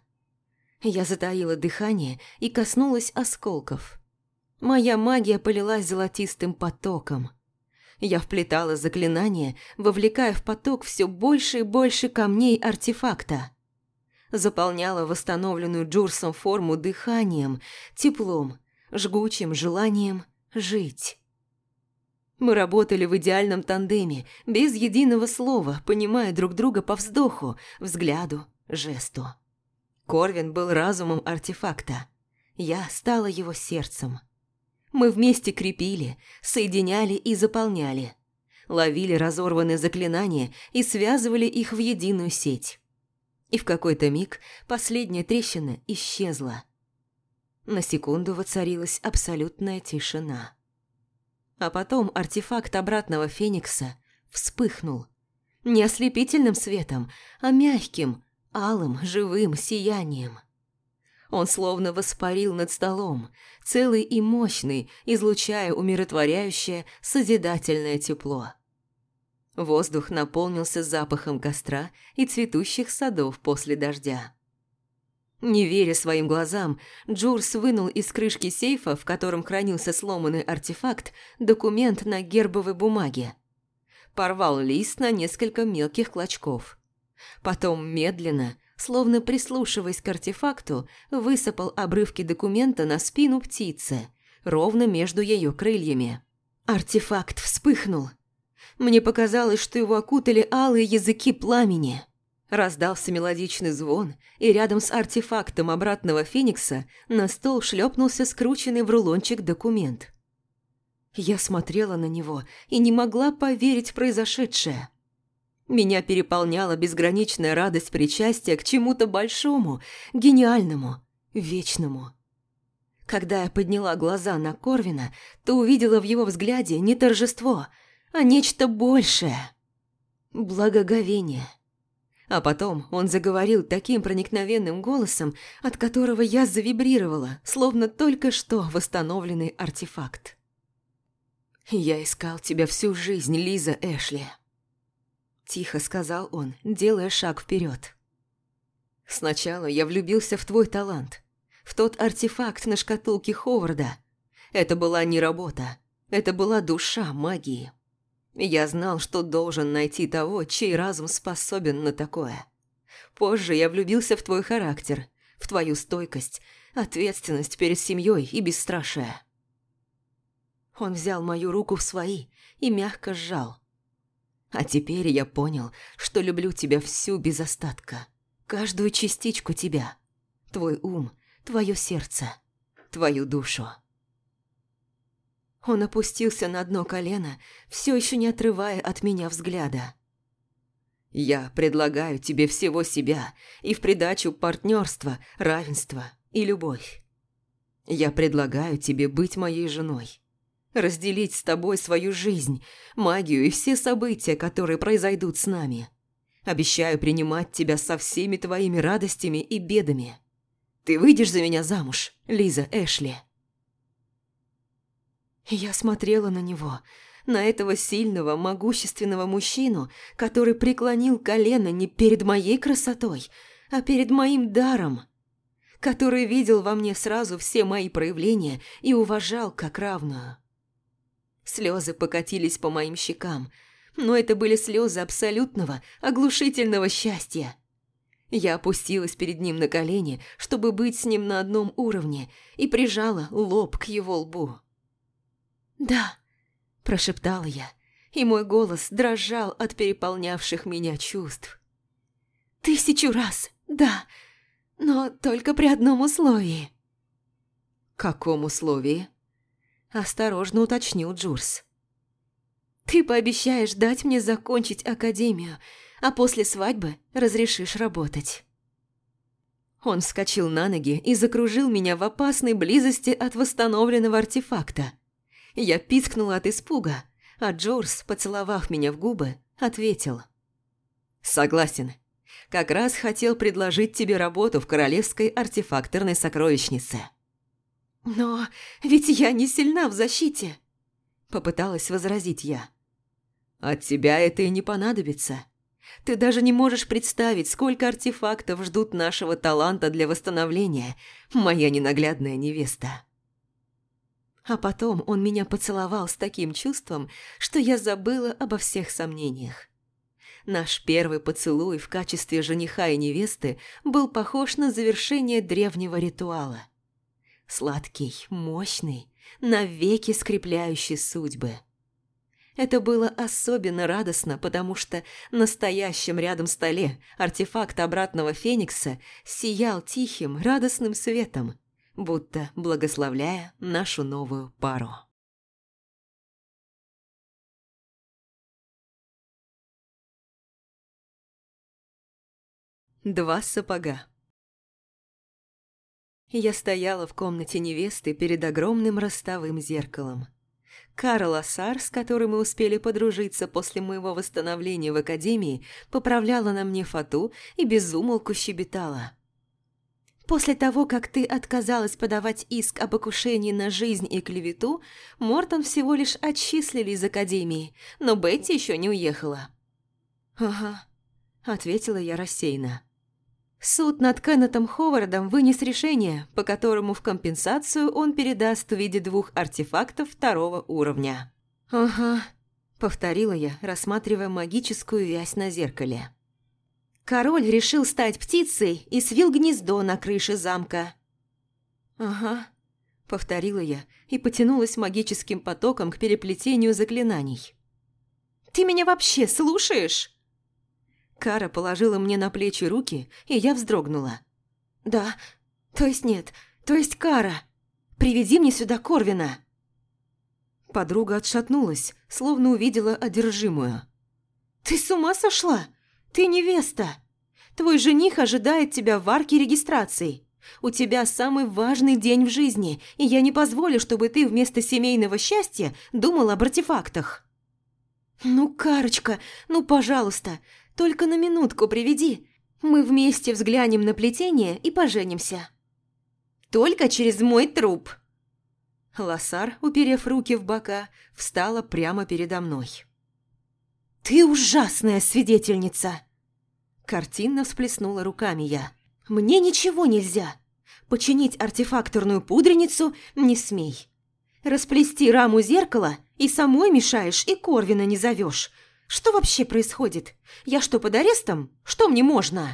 Я затаила дыхание и коснулась осколков. Моя магия полилась золотистым потоком. Я вплетала заклинания, вовлекая в поток все больше и больше камней артефакта. Заполняла восстановленную Джурсом форму дыханием, теплом, жгучим желанием жить. Мы работали в идеальном тандеме, без единого слова, понимая друг друга по вздоху, взгляду, жесту. Корвин был разумом артефакта. Я стала его сердцем. Мы вместе крепили, соединяли и заполняли. Ловили разорванные заклинания и связывали их в единую сеть. И в какой-то миг последняя трещина исчезла. На секунду воцарилась абсолютная тишина. А потом артефакт обратного Феникса вспыхнул. Не ослепительным светом, а мягким, алым, живым сиянием. Он словно воспарил над столом, целый и мощный, излучая умиротворяющее, созидательное тепло. Воздух наполнился запахом костра и цветущих садов после дождя. Не веря своим глазам, Джурс вынул из крышки сейфа, в котором хранился сломанный артефакт, документ на гербовой бумаге. Порвал лист на несколько мелких клочков. Потом медленно, словно прислушиваясь к артефакту, высыпал обрывки документа на спину птицы, ровно между ее крыльями. Артефакт вспыхнул. Мне показалось, что его окутали алые языки пламени. Раздался мелодичный звон, и рядом с артефактом обратного Феникса на стол шлепнулся скрученный в рулончик документ. Я смотрела на него и не могла поверить в произошедшее. Меня переполняла безграничная радость причастия к чему-то большому, гениальному, вечному. Когда я подняла глаза на Корвина, то увидела в его взгляде не торжество, а нечто большее – благоговение. А потом он заговорил таким проникновенным голосом, от которого я завибрировала, словно только что восстановленный артефакт. «Я искал тебя всю жизнь, Лиза Эшли», – тихо сказал он, делая шаг вперед. «Сначала я влюбился в твой талант, в тот артефакт на шкатулке Ховарда. Это была не работа, это была душа магии. Я знал, что должен найти того, чей разум способен на такое. Позже я влюбился в твой характер, в твою стойкость, ответственность перед семьей и бесстрашие». Он взял мою руку в свои и мягко сжал. «А теперь я понял, что люблю тебя всю без остатка, каждую частичку тебя, твой ум, твое сердце, твою душу». Он опустился на одно колено, все еще не отрывая от меня взгляда. «Я предлагаю тебе всего себя и в придачу партнерство, равенство и любовь. Я предлагаю тебе быть моей женой, разделить с тобой свою жизнь, магию и все события, которые произойдут с нами. Обещаю принимать тебя со всеми твоими радостями и бедами. Ты выйдешь за меня замуж, Лиза Эшли?» Я смотрела на него, на этого сильного, могущественного мужчину, который преклонил колено не перед моей красотой, а перед моим даром, который видел во мне сразу все мои проявления и уважал как равную. Слезы покатились по моим щекам, но это были слезы абсолютного, оглушительного счастья. Я опустилась перед ним на колени, чтобы быть с ним на одном уровне, и прижала лоб к его лбу. «Да», – прошептала я, и мой голос дрожал от переполнявших меня чувств. «1000 раз, да, но только при одном условии». «Каком условии?» – осторожно уточнил Джурс. «Ты пообещаешь дать мне закончить академию, а после свадьбы разрешишь работать». Он вскочил на ноги и закружил меня в опасной близости от восстановленного артефакта. Я пискнула от испуга, а Джурс, поцеловав меня в губы, ответил: «Согласен. Как раз хотел предложить тебе работу в Королевской артефакторной сокровищнице». «Но ведь я не сильна в защите», – попыталась возразить я. «От тебя это и не понадобится. Ты даже не можешь представить, сколько артефактов ждут нашего таланта для восстановления, моя ненаглядная невеста». А потом он меня поцеловал с таким чувством, что я забыла обо всех сомнениях. Наш первый поцелуй в качестве жениха и невесты был похож на завершение древнего ритуала. Сладкий, мощный, навеки скрепляющий судьбы. Это было особенно радостно, потому что на стоящем рядом столе артефакт обратного Феникса сиял тихим, радостным светом, будто благословляя нашу новую пару. Два сапога. Я стояла в комнате невесты перед огромным ростовым зеркалом. Кара Лассар, с которой мы успели подружиться после моего восстановления в академии, поправляла на мне фату и безумолку щебетала. «После того, как ты отказалась подавать иск об покушении на жизнь и клевету, Мортон всего лишь отчислили из академии, но Бетти еще не уехала». «Ага», – ответила я рассеянно. Суд над Кеннетом Ховардом вынес решение, по которому в компенсацию он передаст в виде 2 артефактов 2-го уровня. «Ага», – повторила я, рассматривая магическую вязь на зеркале. «Король решил стать птицей и свил гнездо на крыше замка». «Ага», – повторила я и потянулась магическим потоком к переплетению заклинаний. «Ты меня вообще слушаешь?» Кара положила мне на плечи руки, и я вздрогнула. «Да, то есть нет, то есть Кара, приведи мне сюда Корвина». Подруга отшатнулась, словно увидела одержимую. «Ты с ума сошла? Ты невеста. Твой жених ожидает тебя в арке регистрации. У тебя самый важный день в жизни, и я не позволю, чтобы ты вместо семейного счастья думала об артефактах». «Ну, Карочка, ну, пожалуйста, только на минутку приведи. Мы вместе взглянем на плетение и поженимся». «Только через мой труп». Лассар, уперев руки в бока, встала прямо передо мной. «Ты ужасная свидетельница!» Картинно всплеснула руками я. «Мне ничего нельзя. Починить артефакторную пудреницу не смей. Расплести раму зеркала и самой мешаешь, и Корвина не зовешь. Что вообще происходит? Я что, под арестом? Что мне можно?»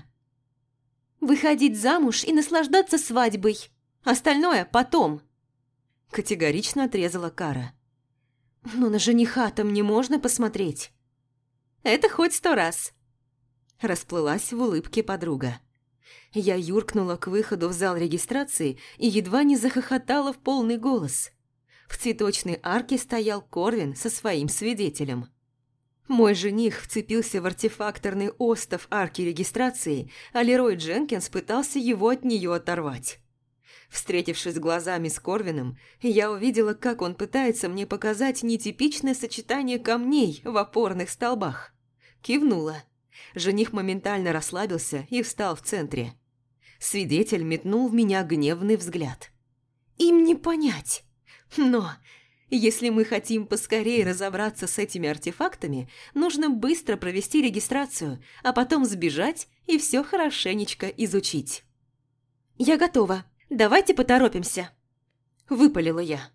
«Выходить замуж и наслаждаться свадьбой. Остальное потом», – категорично отрезала Кара. «Но на жениха-то мне можно посмотреть». «Это хоть 100 раз», – расплылась в улыбке подруга. Я юркнула к выходу в зал регистрации и едва не захохотала в полный голос. В цветочной арке стоял Корвин со своим свидетелем. Мой жених вцепился в артефакторный остов арки регистрации, а Лерой Дженкинс пытался его от нее оторвать. Встретившись глазами с Корвином, я увидела, как он пытается мне показать нетипичное сочетание камней в опорных столбах. Кивнула. Жених моментально расслабился и встал в центре. Свидетель метнул в меня гневный взгляд. Им не понять. Но если мы хотим поскорее разобраться с этими артефактами, нужно быстро провести регистрацию, а потом сбежать и все хорошенечко изучить. «Я готова. Давайте поторопимся», – выпалила я.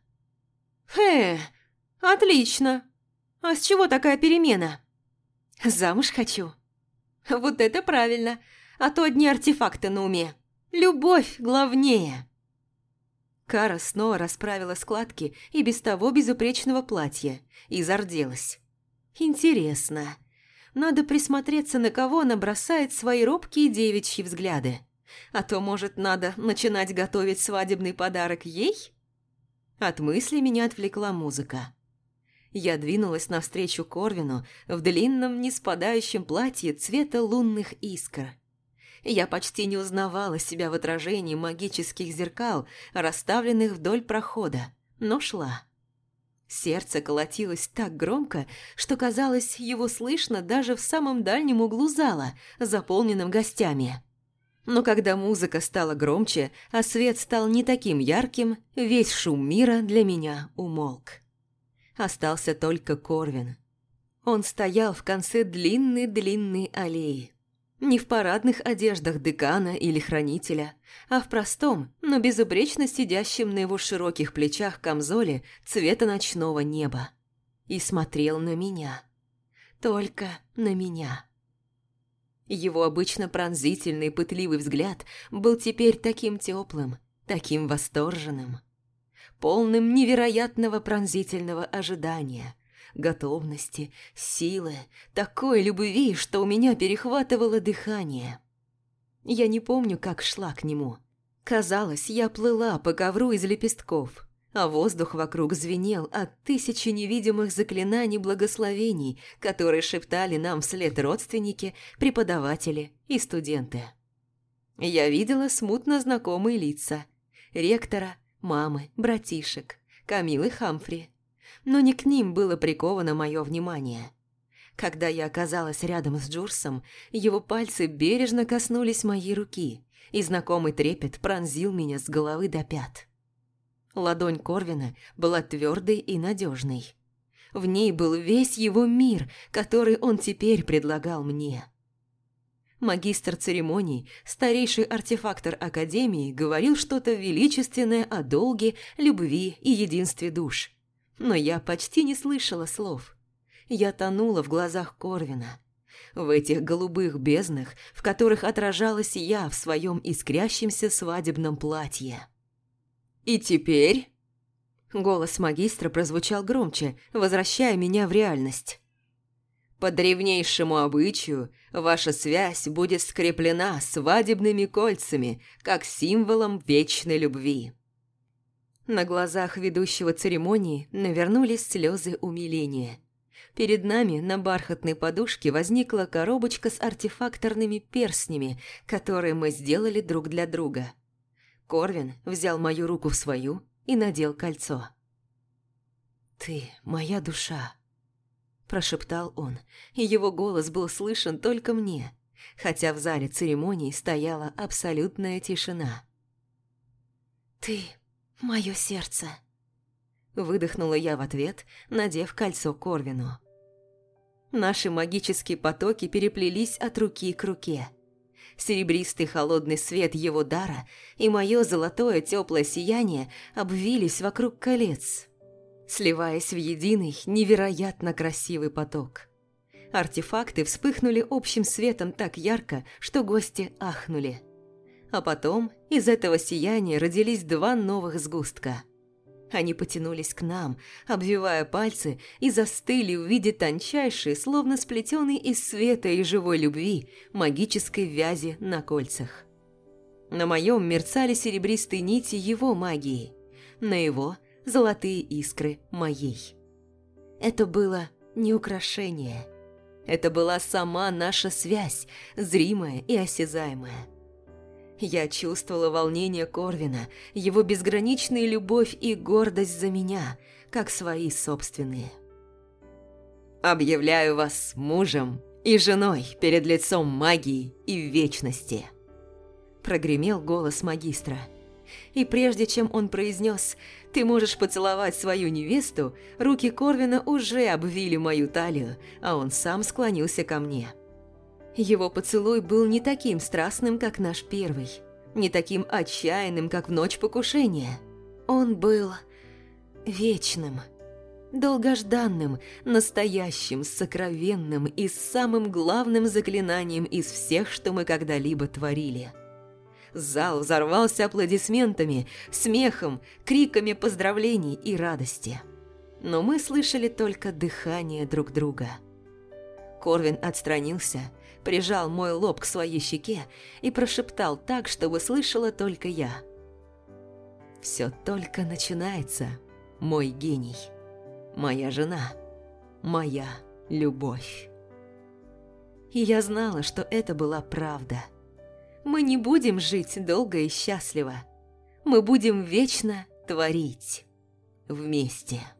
Отлично. А с чего такая перемена?» «Замуж хочу». «Вот это правильно, а то одни артефакты на уме. Любовь главнее». Кара снова расправила складки и без того безупречного платья и зарделась. «Интересно. Надо присмотреться, на кого она бросает свои робкие девичьи взгляды. А то, может, надо начинать готовить свадебный подарок ей?» От мысли меня отвлекла музыка. Я двинулась навстречу Корвину в длинном неспадающем платье цвета лунных искр. Я почти не узнавала себя в отражении магических зеркал, расставленных вдоль прохода, но шла. Сердце колотилось так громко, что казалось, его слышно даже в самом дальнем углу зала, заполненном гостями. Но когда музыка стала громче, а свет стал не таким ярким, весь шум мира для меня умолк. Остался только Корвин. Он стоял в конце длинной-длинной аллеи. Не в парадных одеждах декана или хранителя, а в простом, но безупречно сидящем на его широких плечах камзоле цвета ночного неба. И смотрел на меня. Только на меня. Его обычно пронзительный и пытливый взгляд был теперь таким теплым, таким восторженным, полным невероятного пронзительного ожидания, готовности, силы, такой любви, что у меня перехватывало дыхание. Я не помню, как шла к нему. Казалось, я плыла по ковру из лепестков, а воздух вокруг звенел от тысячи невидимых заклинаний благословений, которые шептали нам вслед родственники, преподаватели и студенты. Я видела смутно знакомые лица – ректора, мамы, братишек, Камилы Хамфри. Но не к ним было приковано мое внимание. Когда я оказалась рядом с Джурсом, его пальцы бережно коснулись моей руки, и знакомый трепет пронзил меня с головы до пят. Ладонь Корвина была твердой и надежной. В ней был весь его мир, который он теперь предлагал мне. Магистр церемоний, старейший артефактор Академии, говорил что-то величественное о долге, любви и единстве душ. Но я почти не слышала слов. Я тонула в глазах Корвина. В этих голубых безднах, в которых отражалась я в своем искрящемся свадебном платье. «И теперь...» Голос магистра прозвучал громче, возвращая меня в реальность. «По древнейшему обычаю, ваша связь будет скреплена свадебными кольцами, как символом вечной любви». На глазах ведущего церемонии навернулись слезы умиления. Перед нами на бархатной подушке возникла коробочка с артефакторными перстнями, которые мы сделали друг для друга. Корвин взял мою руку в свою и надел кольцо. «Ты моя душа», – прошептал он, и его голос был слышен только мне, хотя в зале церемонии стояла абсолютная тишина. «Ты моё сердце», – выдохнула я в ответ, надев кольцо Корвину. Наши магические потоки переплелись от руки к руке. Серебристый холодный свет его дара и мое золотое теплое сияние обвились вокруг колец, сливаясь в единый невероятно красивый поток. Артефакты вспыхнули общим светом так ярко, что гости ахнули. А потом из этого сияния родились два новых сгустка. Они потянулись к нам, обвивая пальцы, и застыли в виде тончайшей, словно сплетенной из света и живой любви, магической вязи на кольцах. На моем мерцали серебристые нити его магии, на его – золотые искры моей. Это было не украшение. Это была сама наша связь, зримая и осязаемая. Я чувствовала волнение Корвина, его безграничную любовь и гордость за меня, как свои собственные. «Объявляю вас мужем и женой перед лицом магии и вечности. Прогремел голос магистра. И прежде чем он произнес «Ты можешь поцеловать свою невесту», руки Корвина уже обвили мою талию, а он сам склонился ко мне. Его поцелуй был не таким страстным, как наш первый, не таким отчаянным, как в ночь покушения. Он был вечным, долгожданным, настоящим, сокровенным и самым главным заклинанием из всех, что мы когда-либо творили. Зал взорвался аплодисментами, смехом, криками поздравлений и радости. Но мы слышали только дыхание друг друга. Корвин отстранился, прижал мой лоб к своей щеке и прошептал так, чтобы слышала только я. «Все только начинается, мой гений, моя жена, моя любовь». И я знала, что это была правда. Мы не будем жить долго и счастливо. Мы будем вечно творить вместе.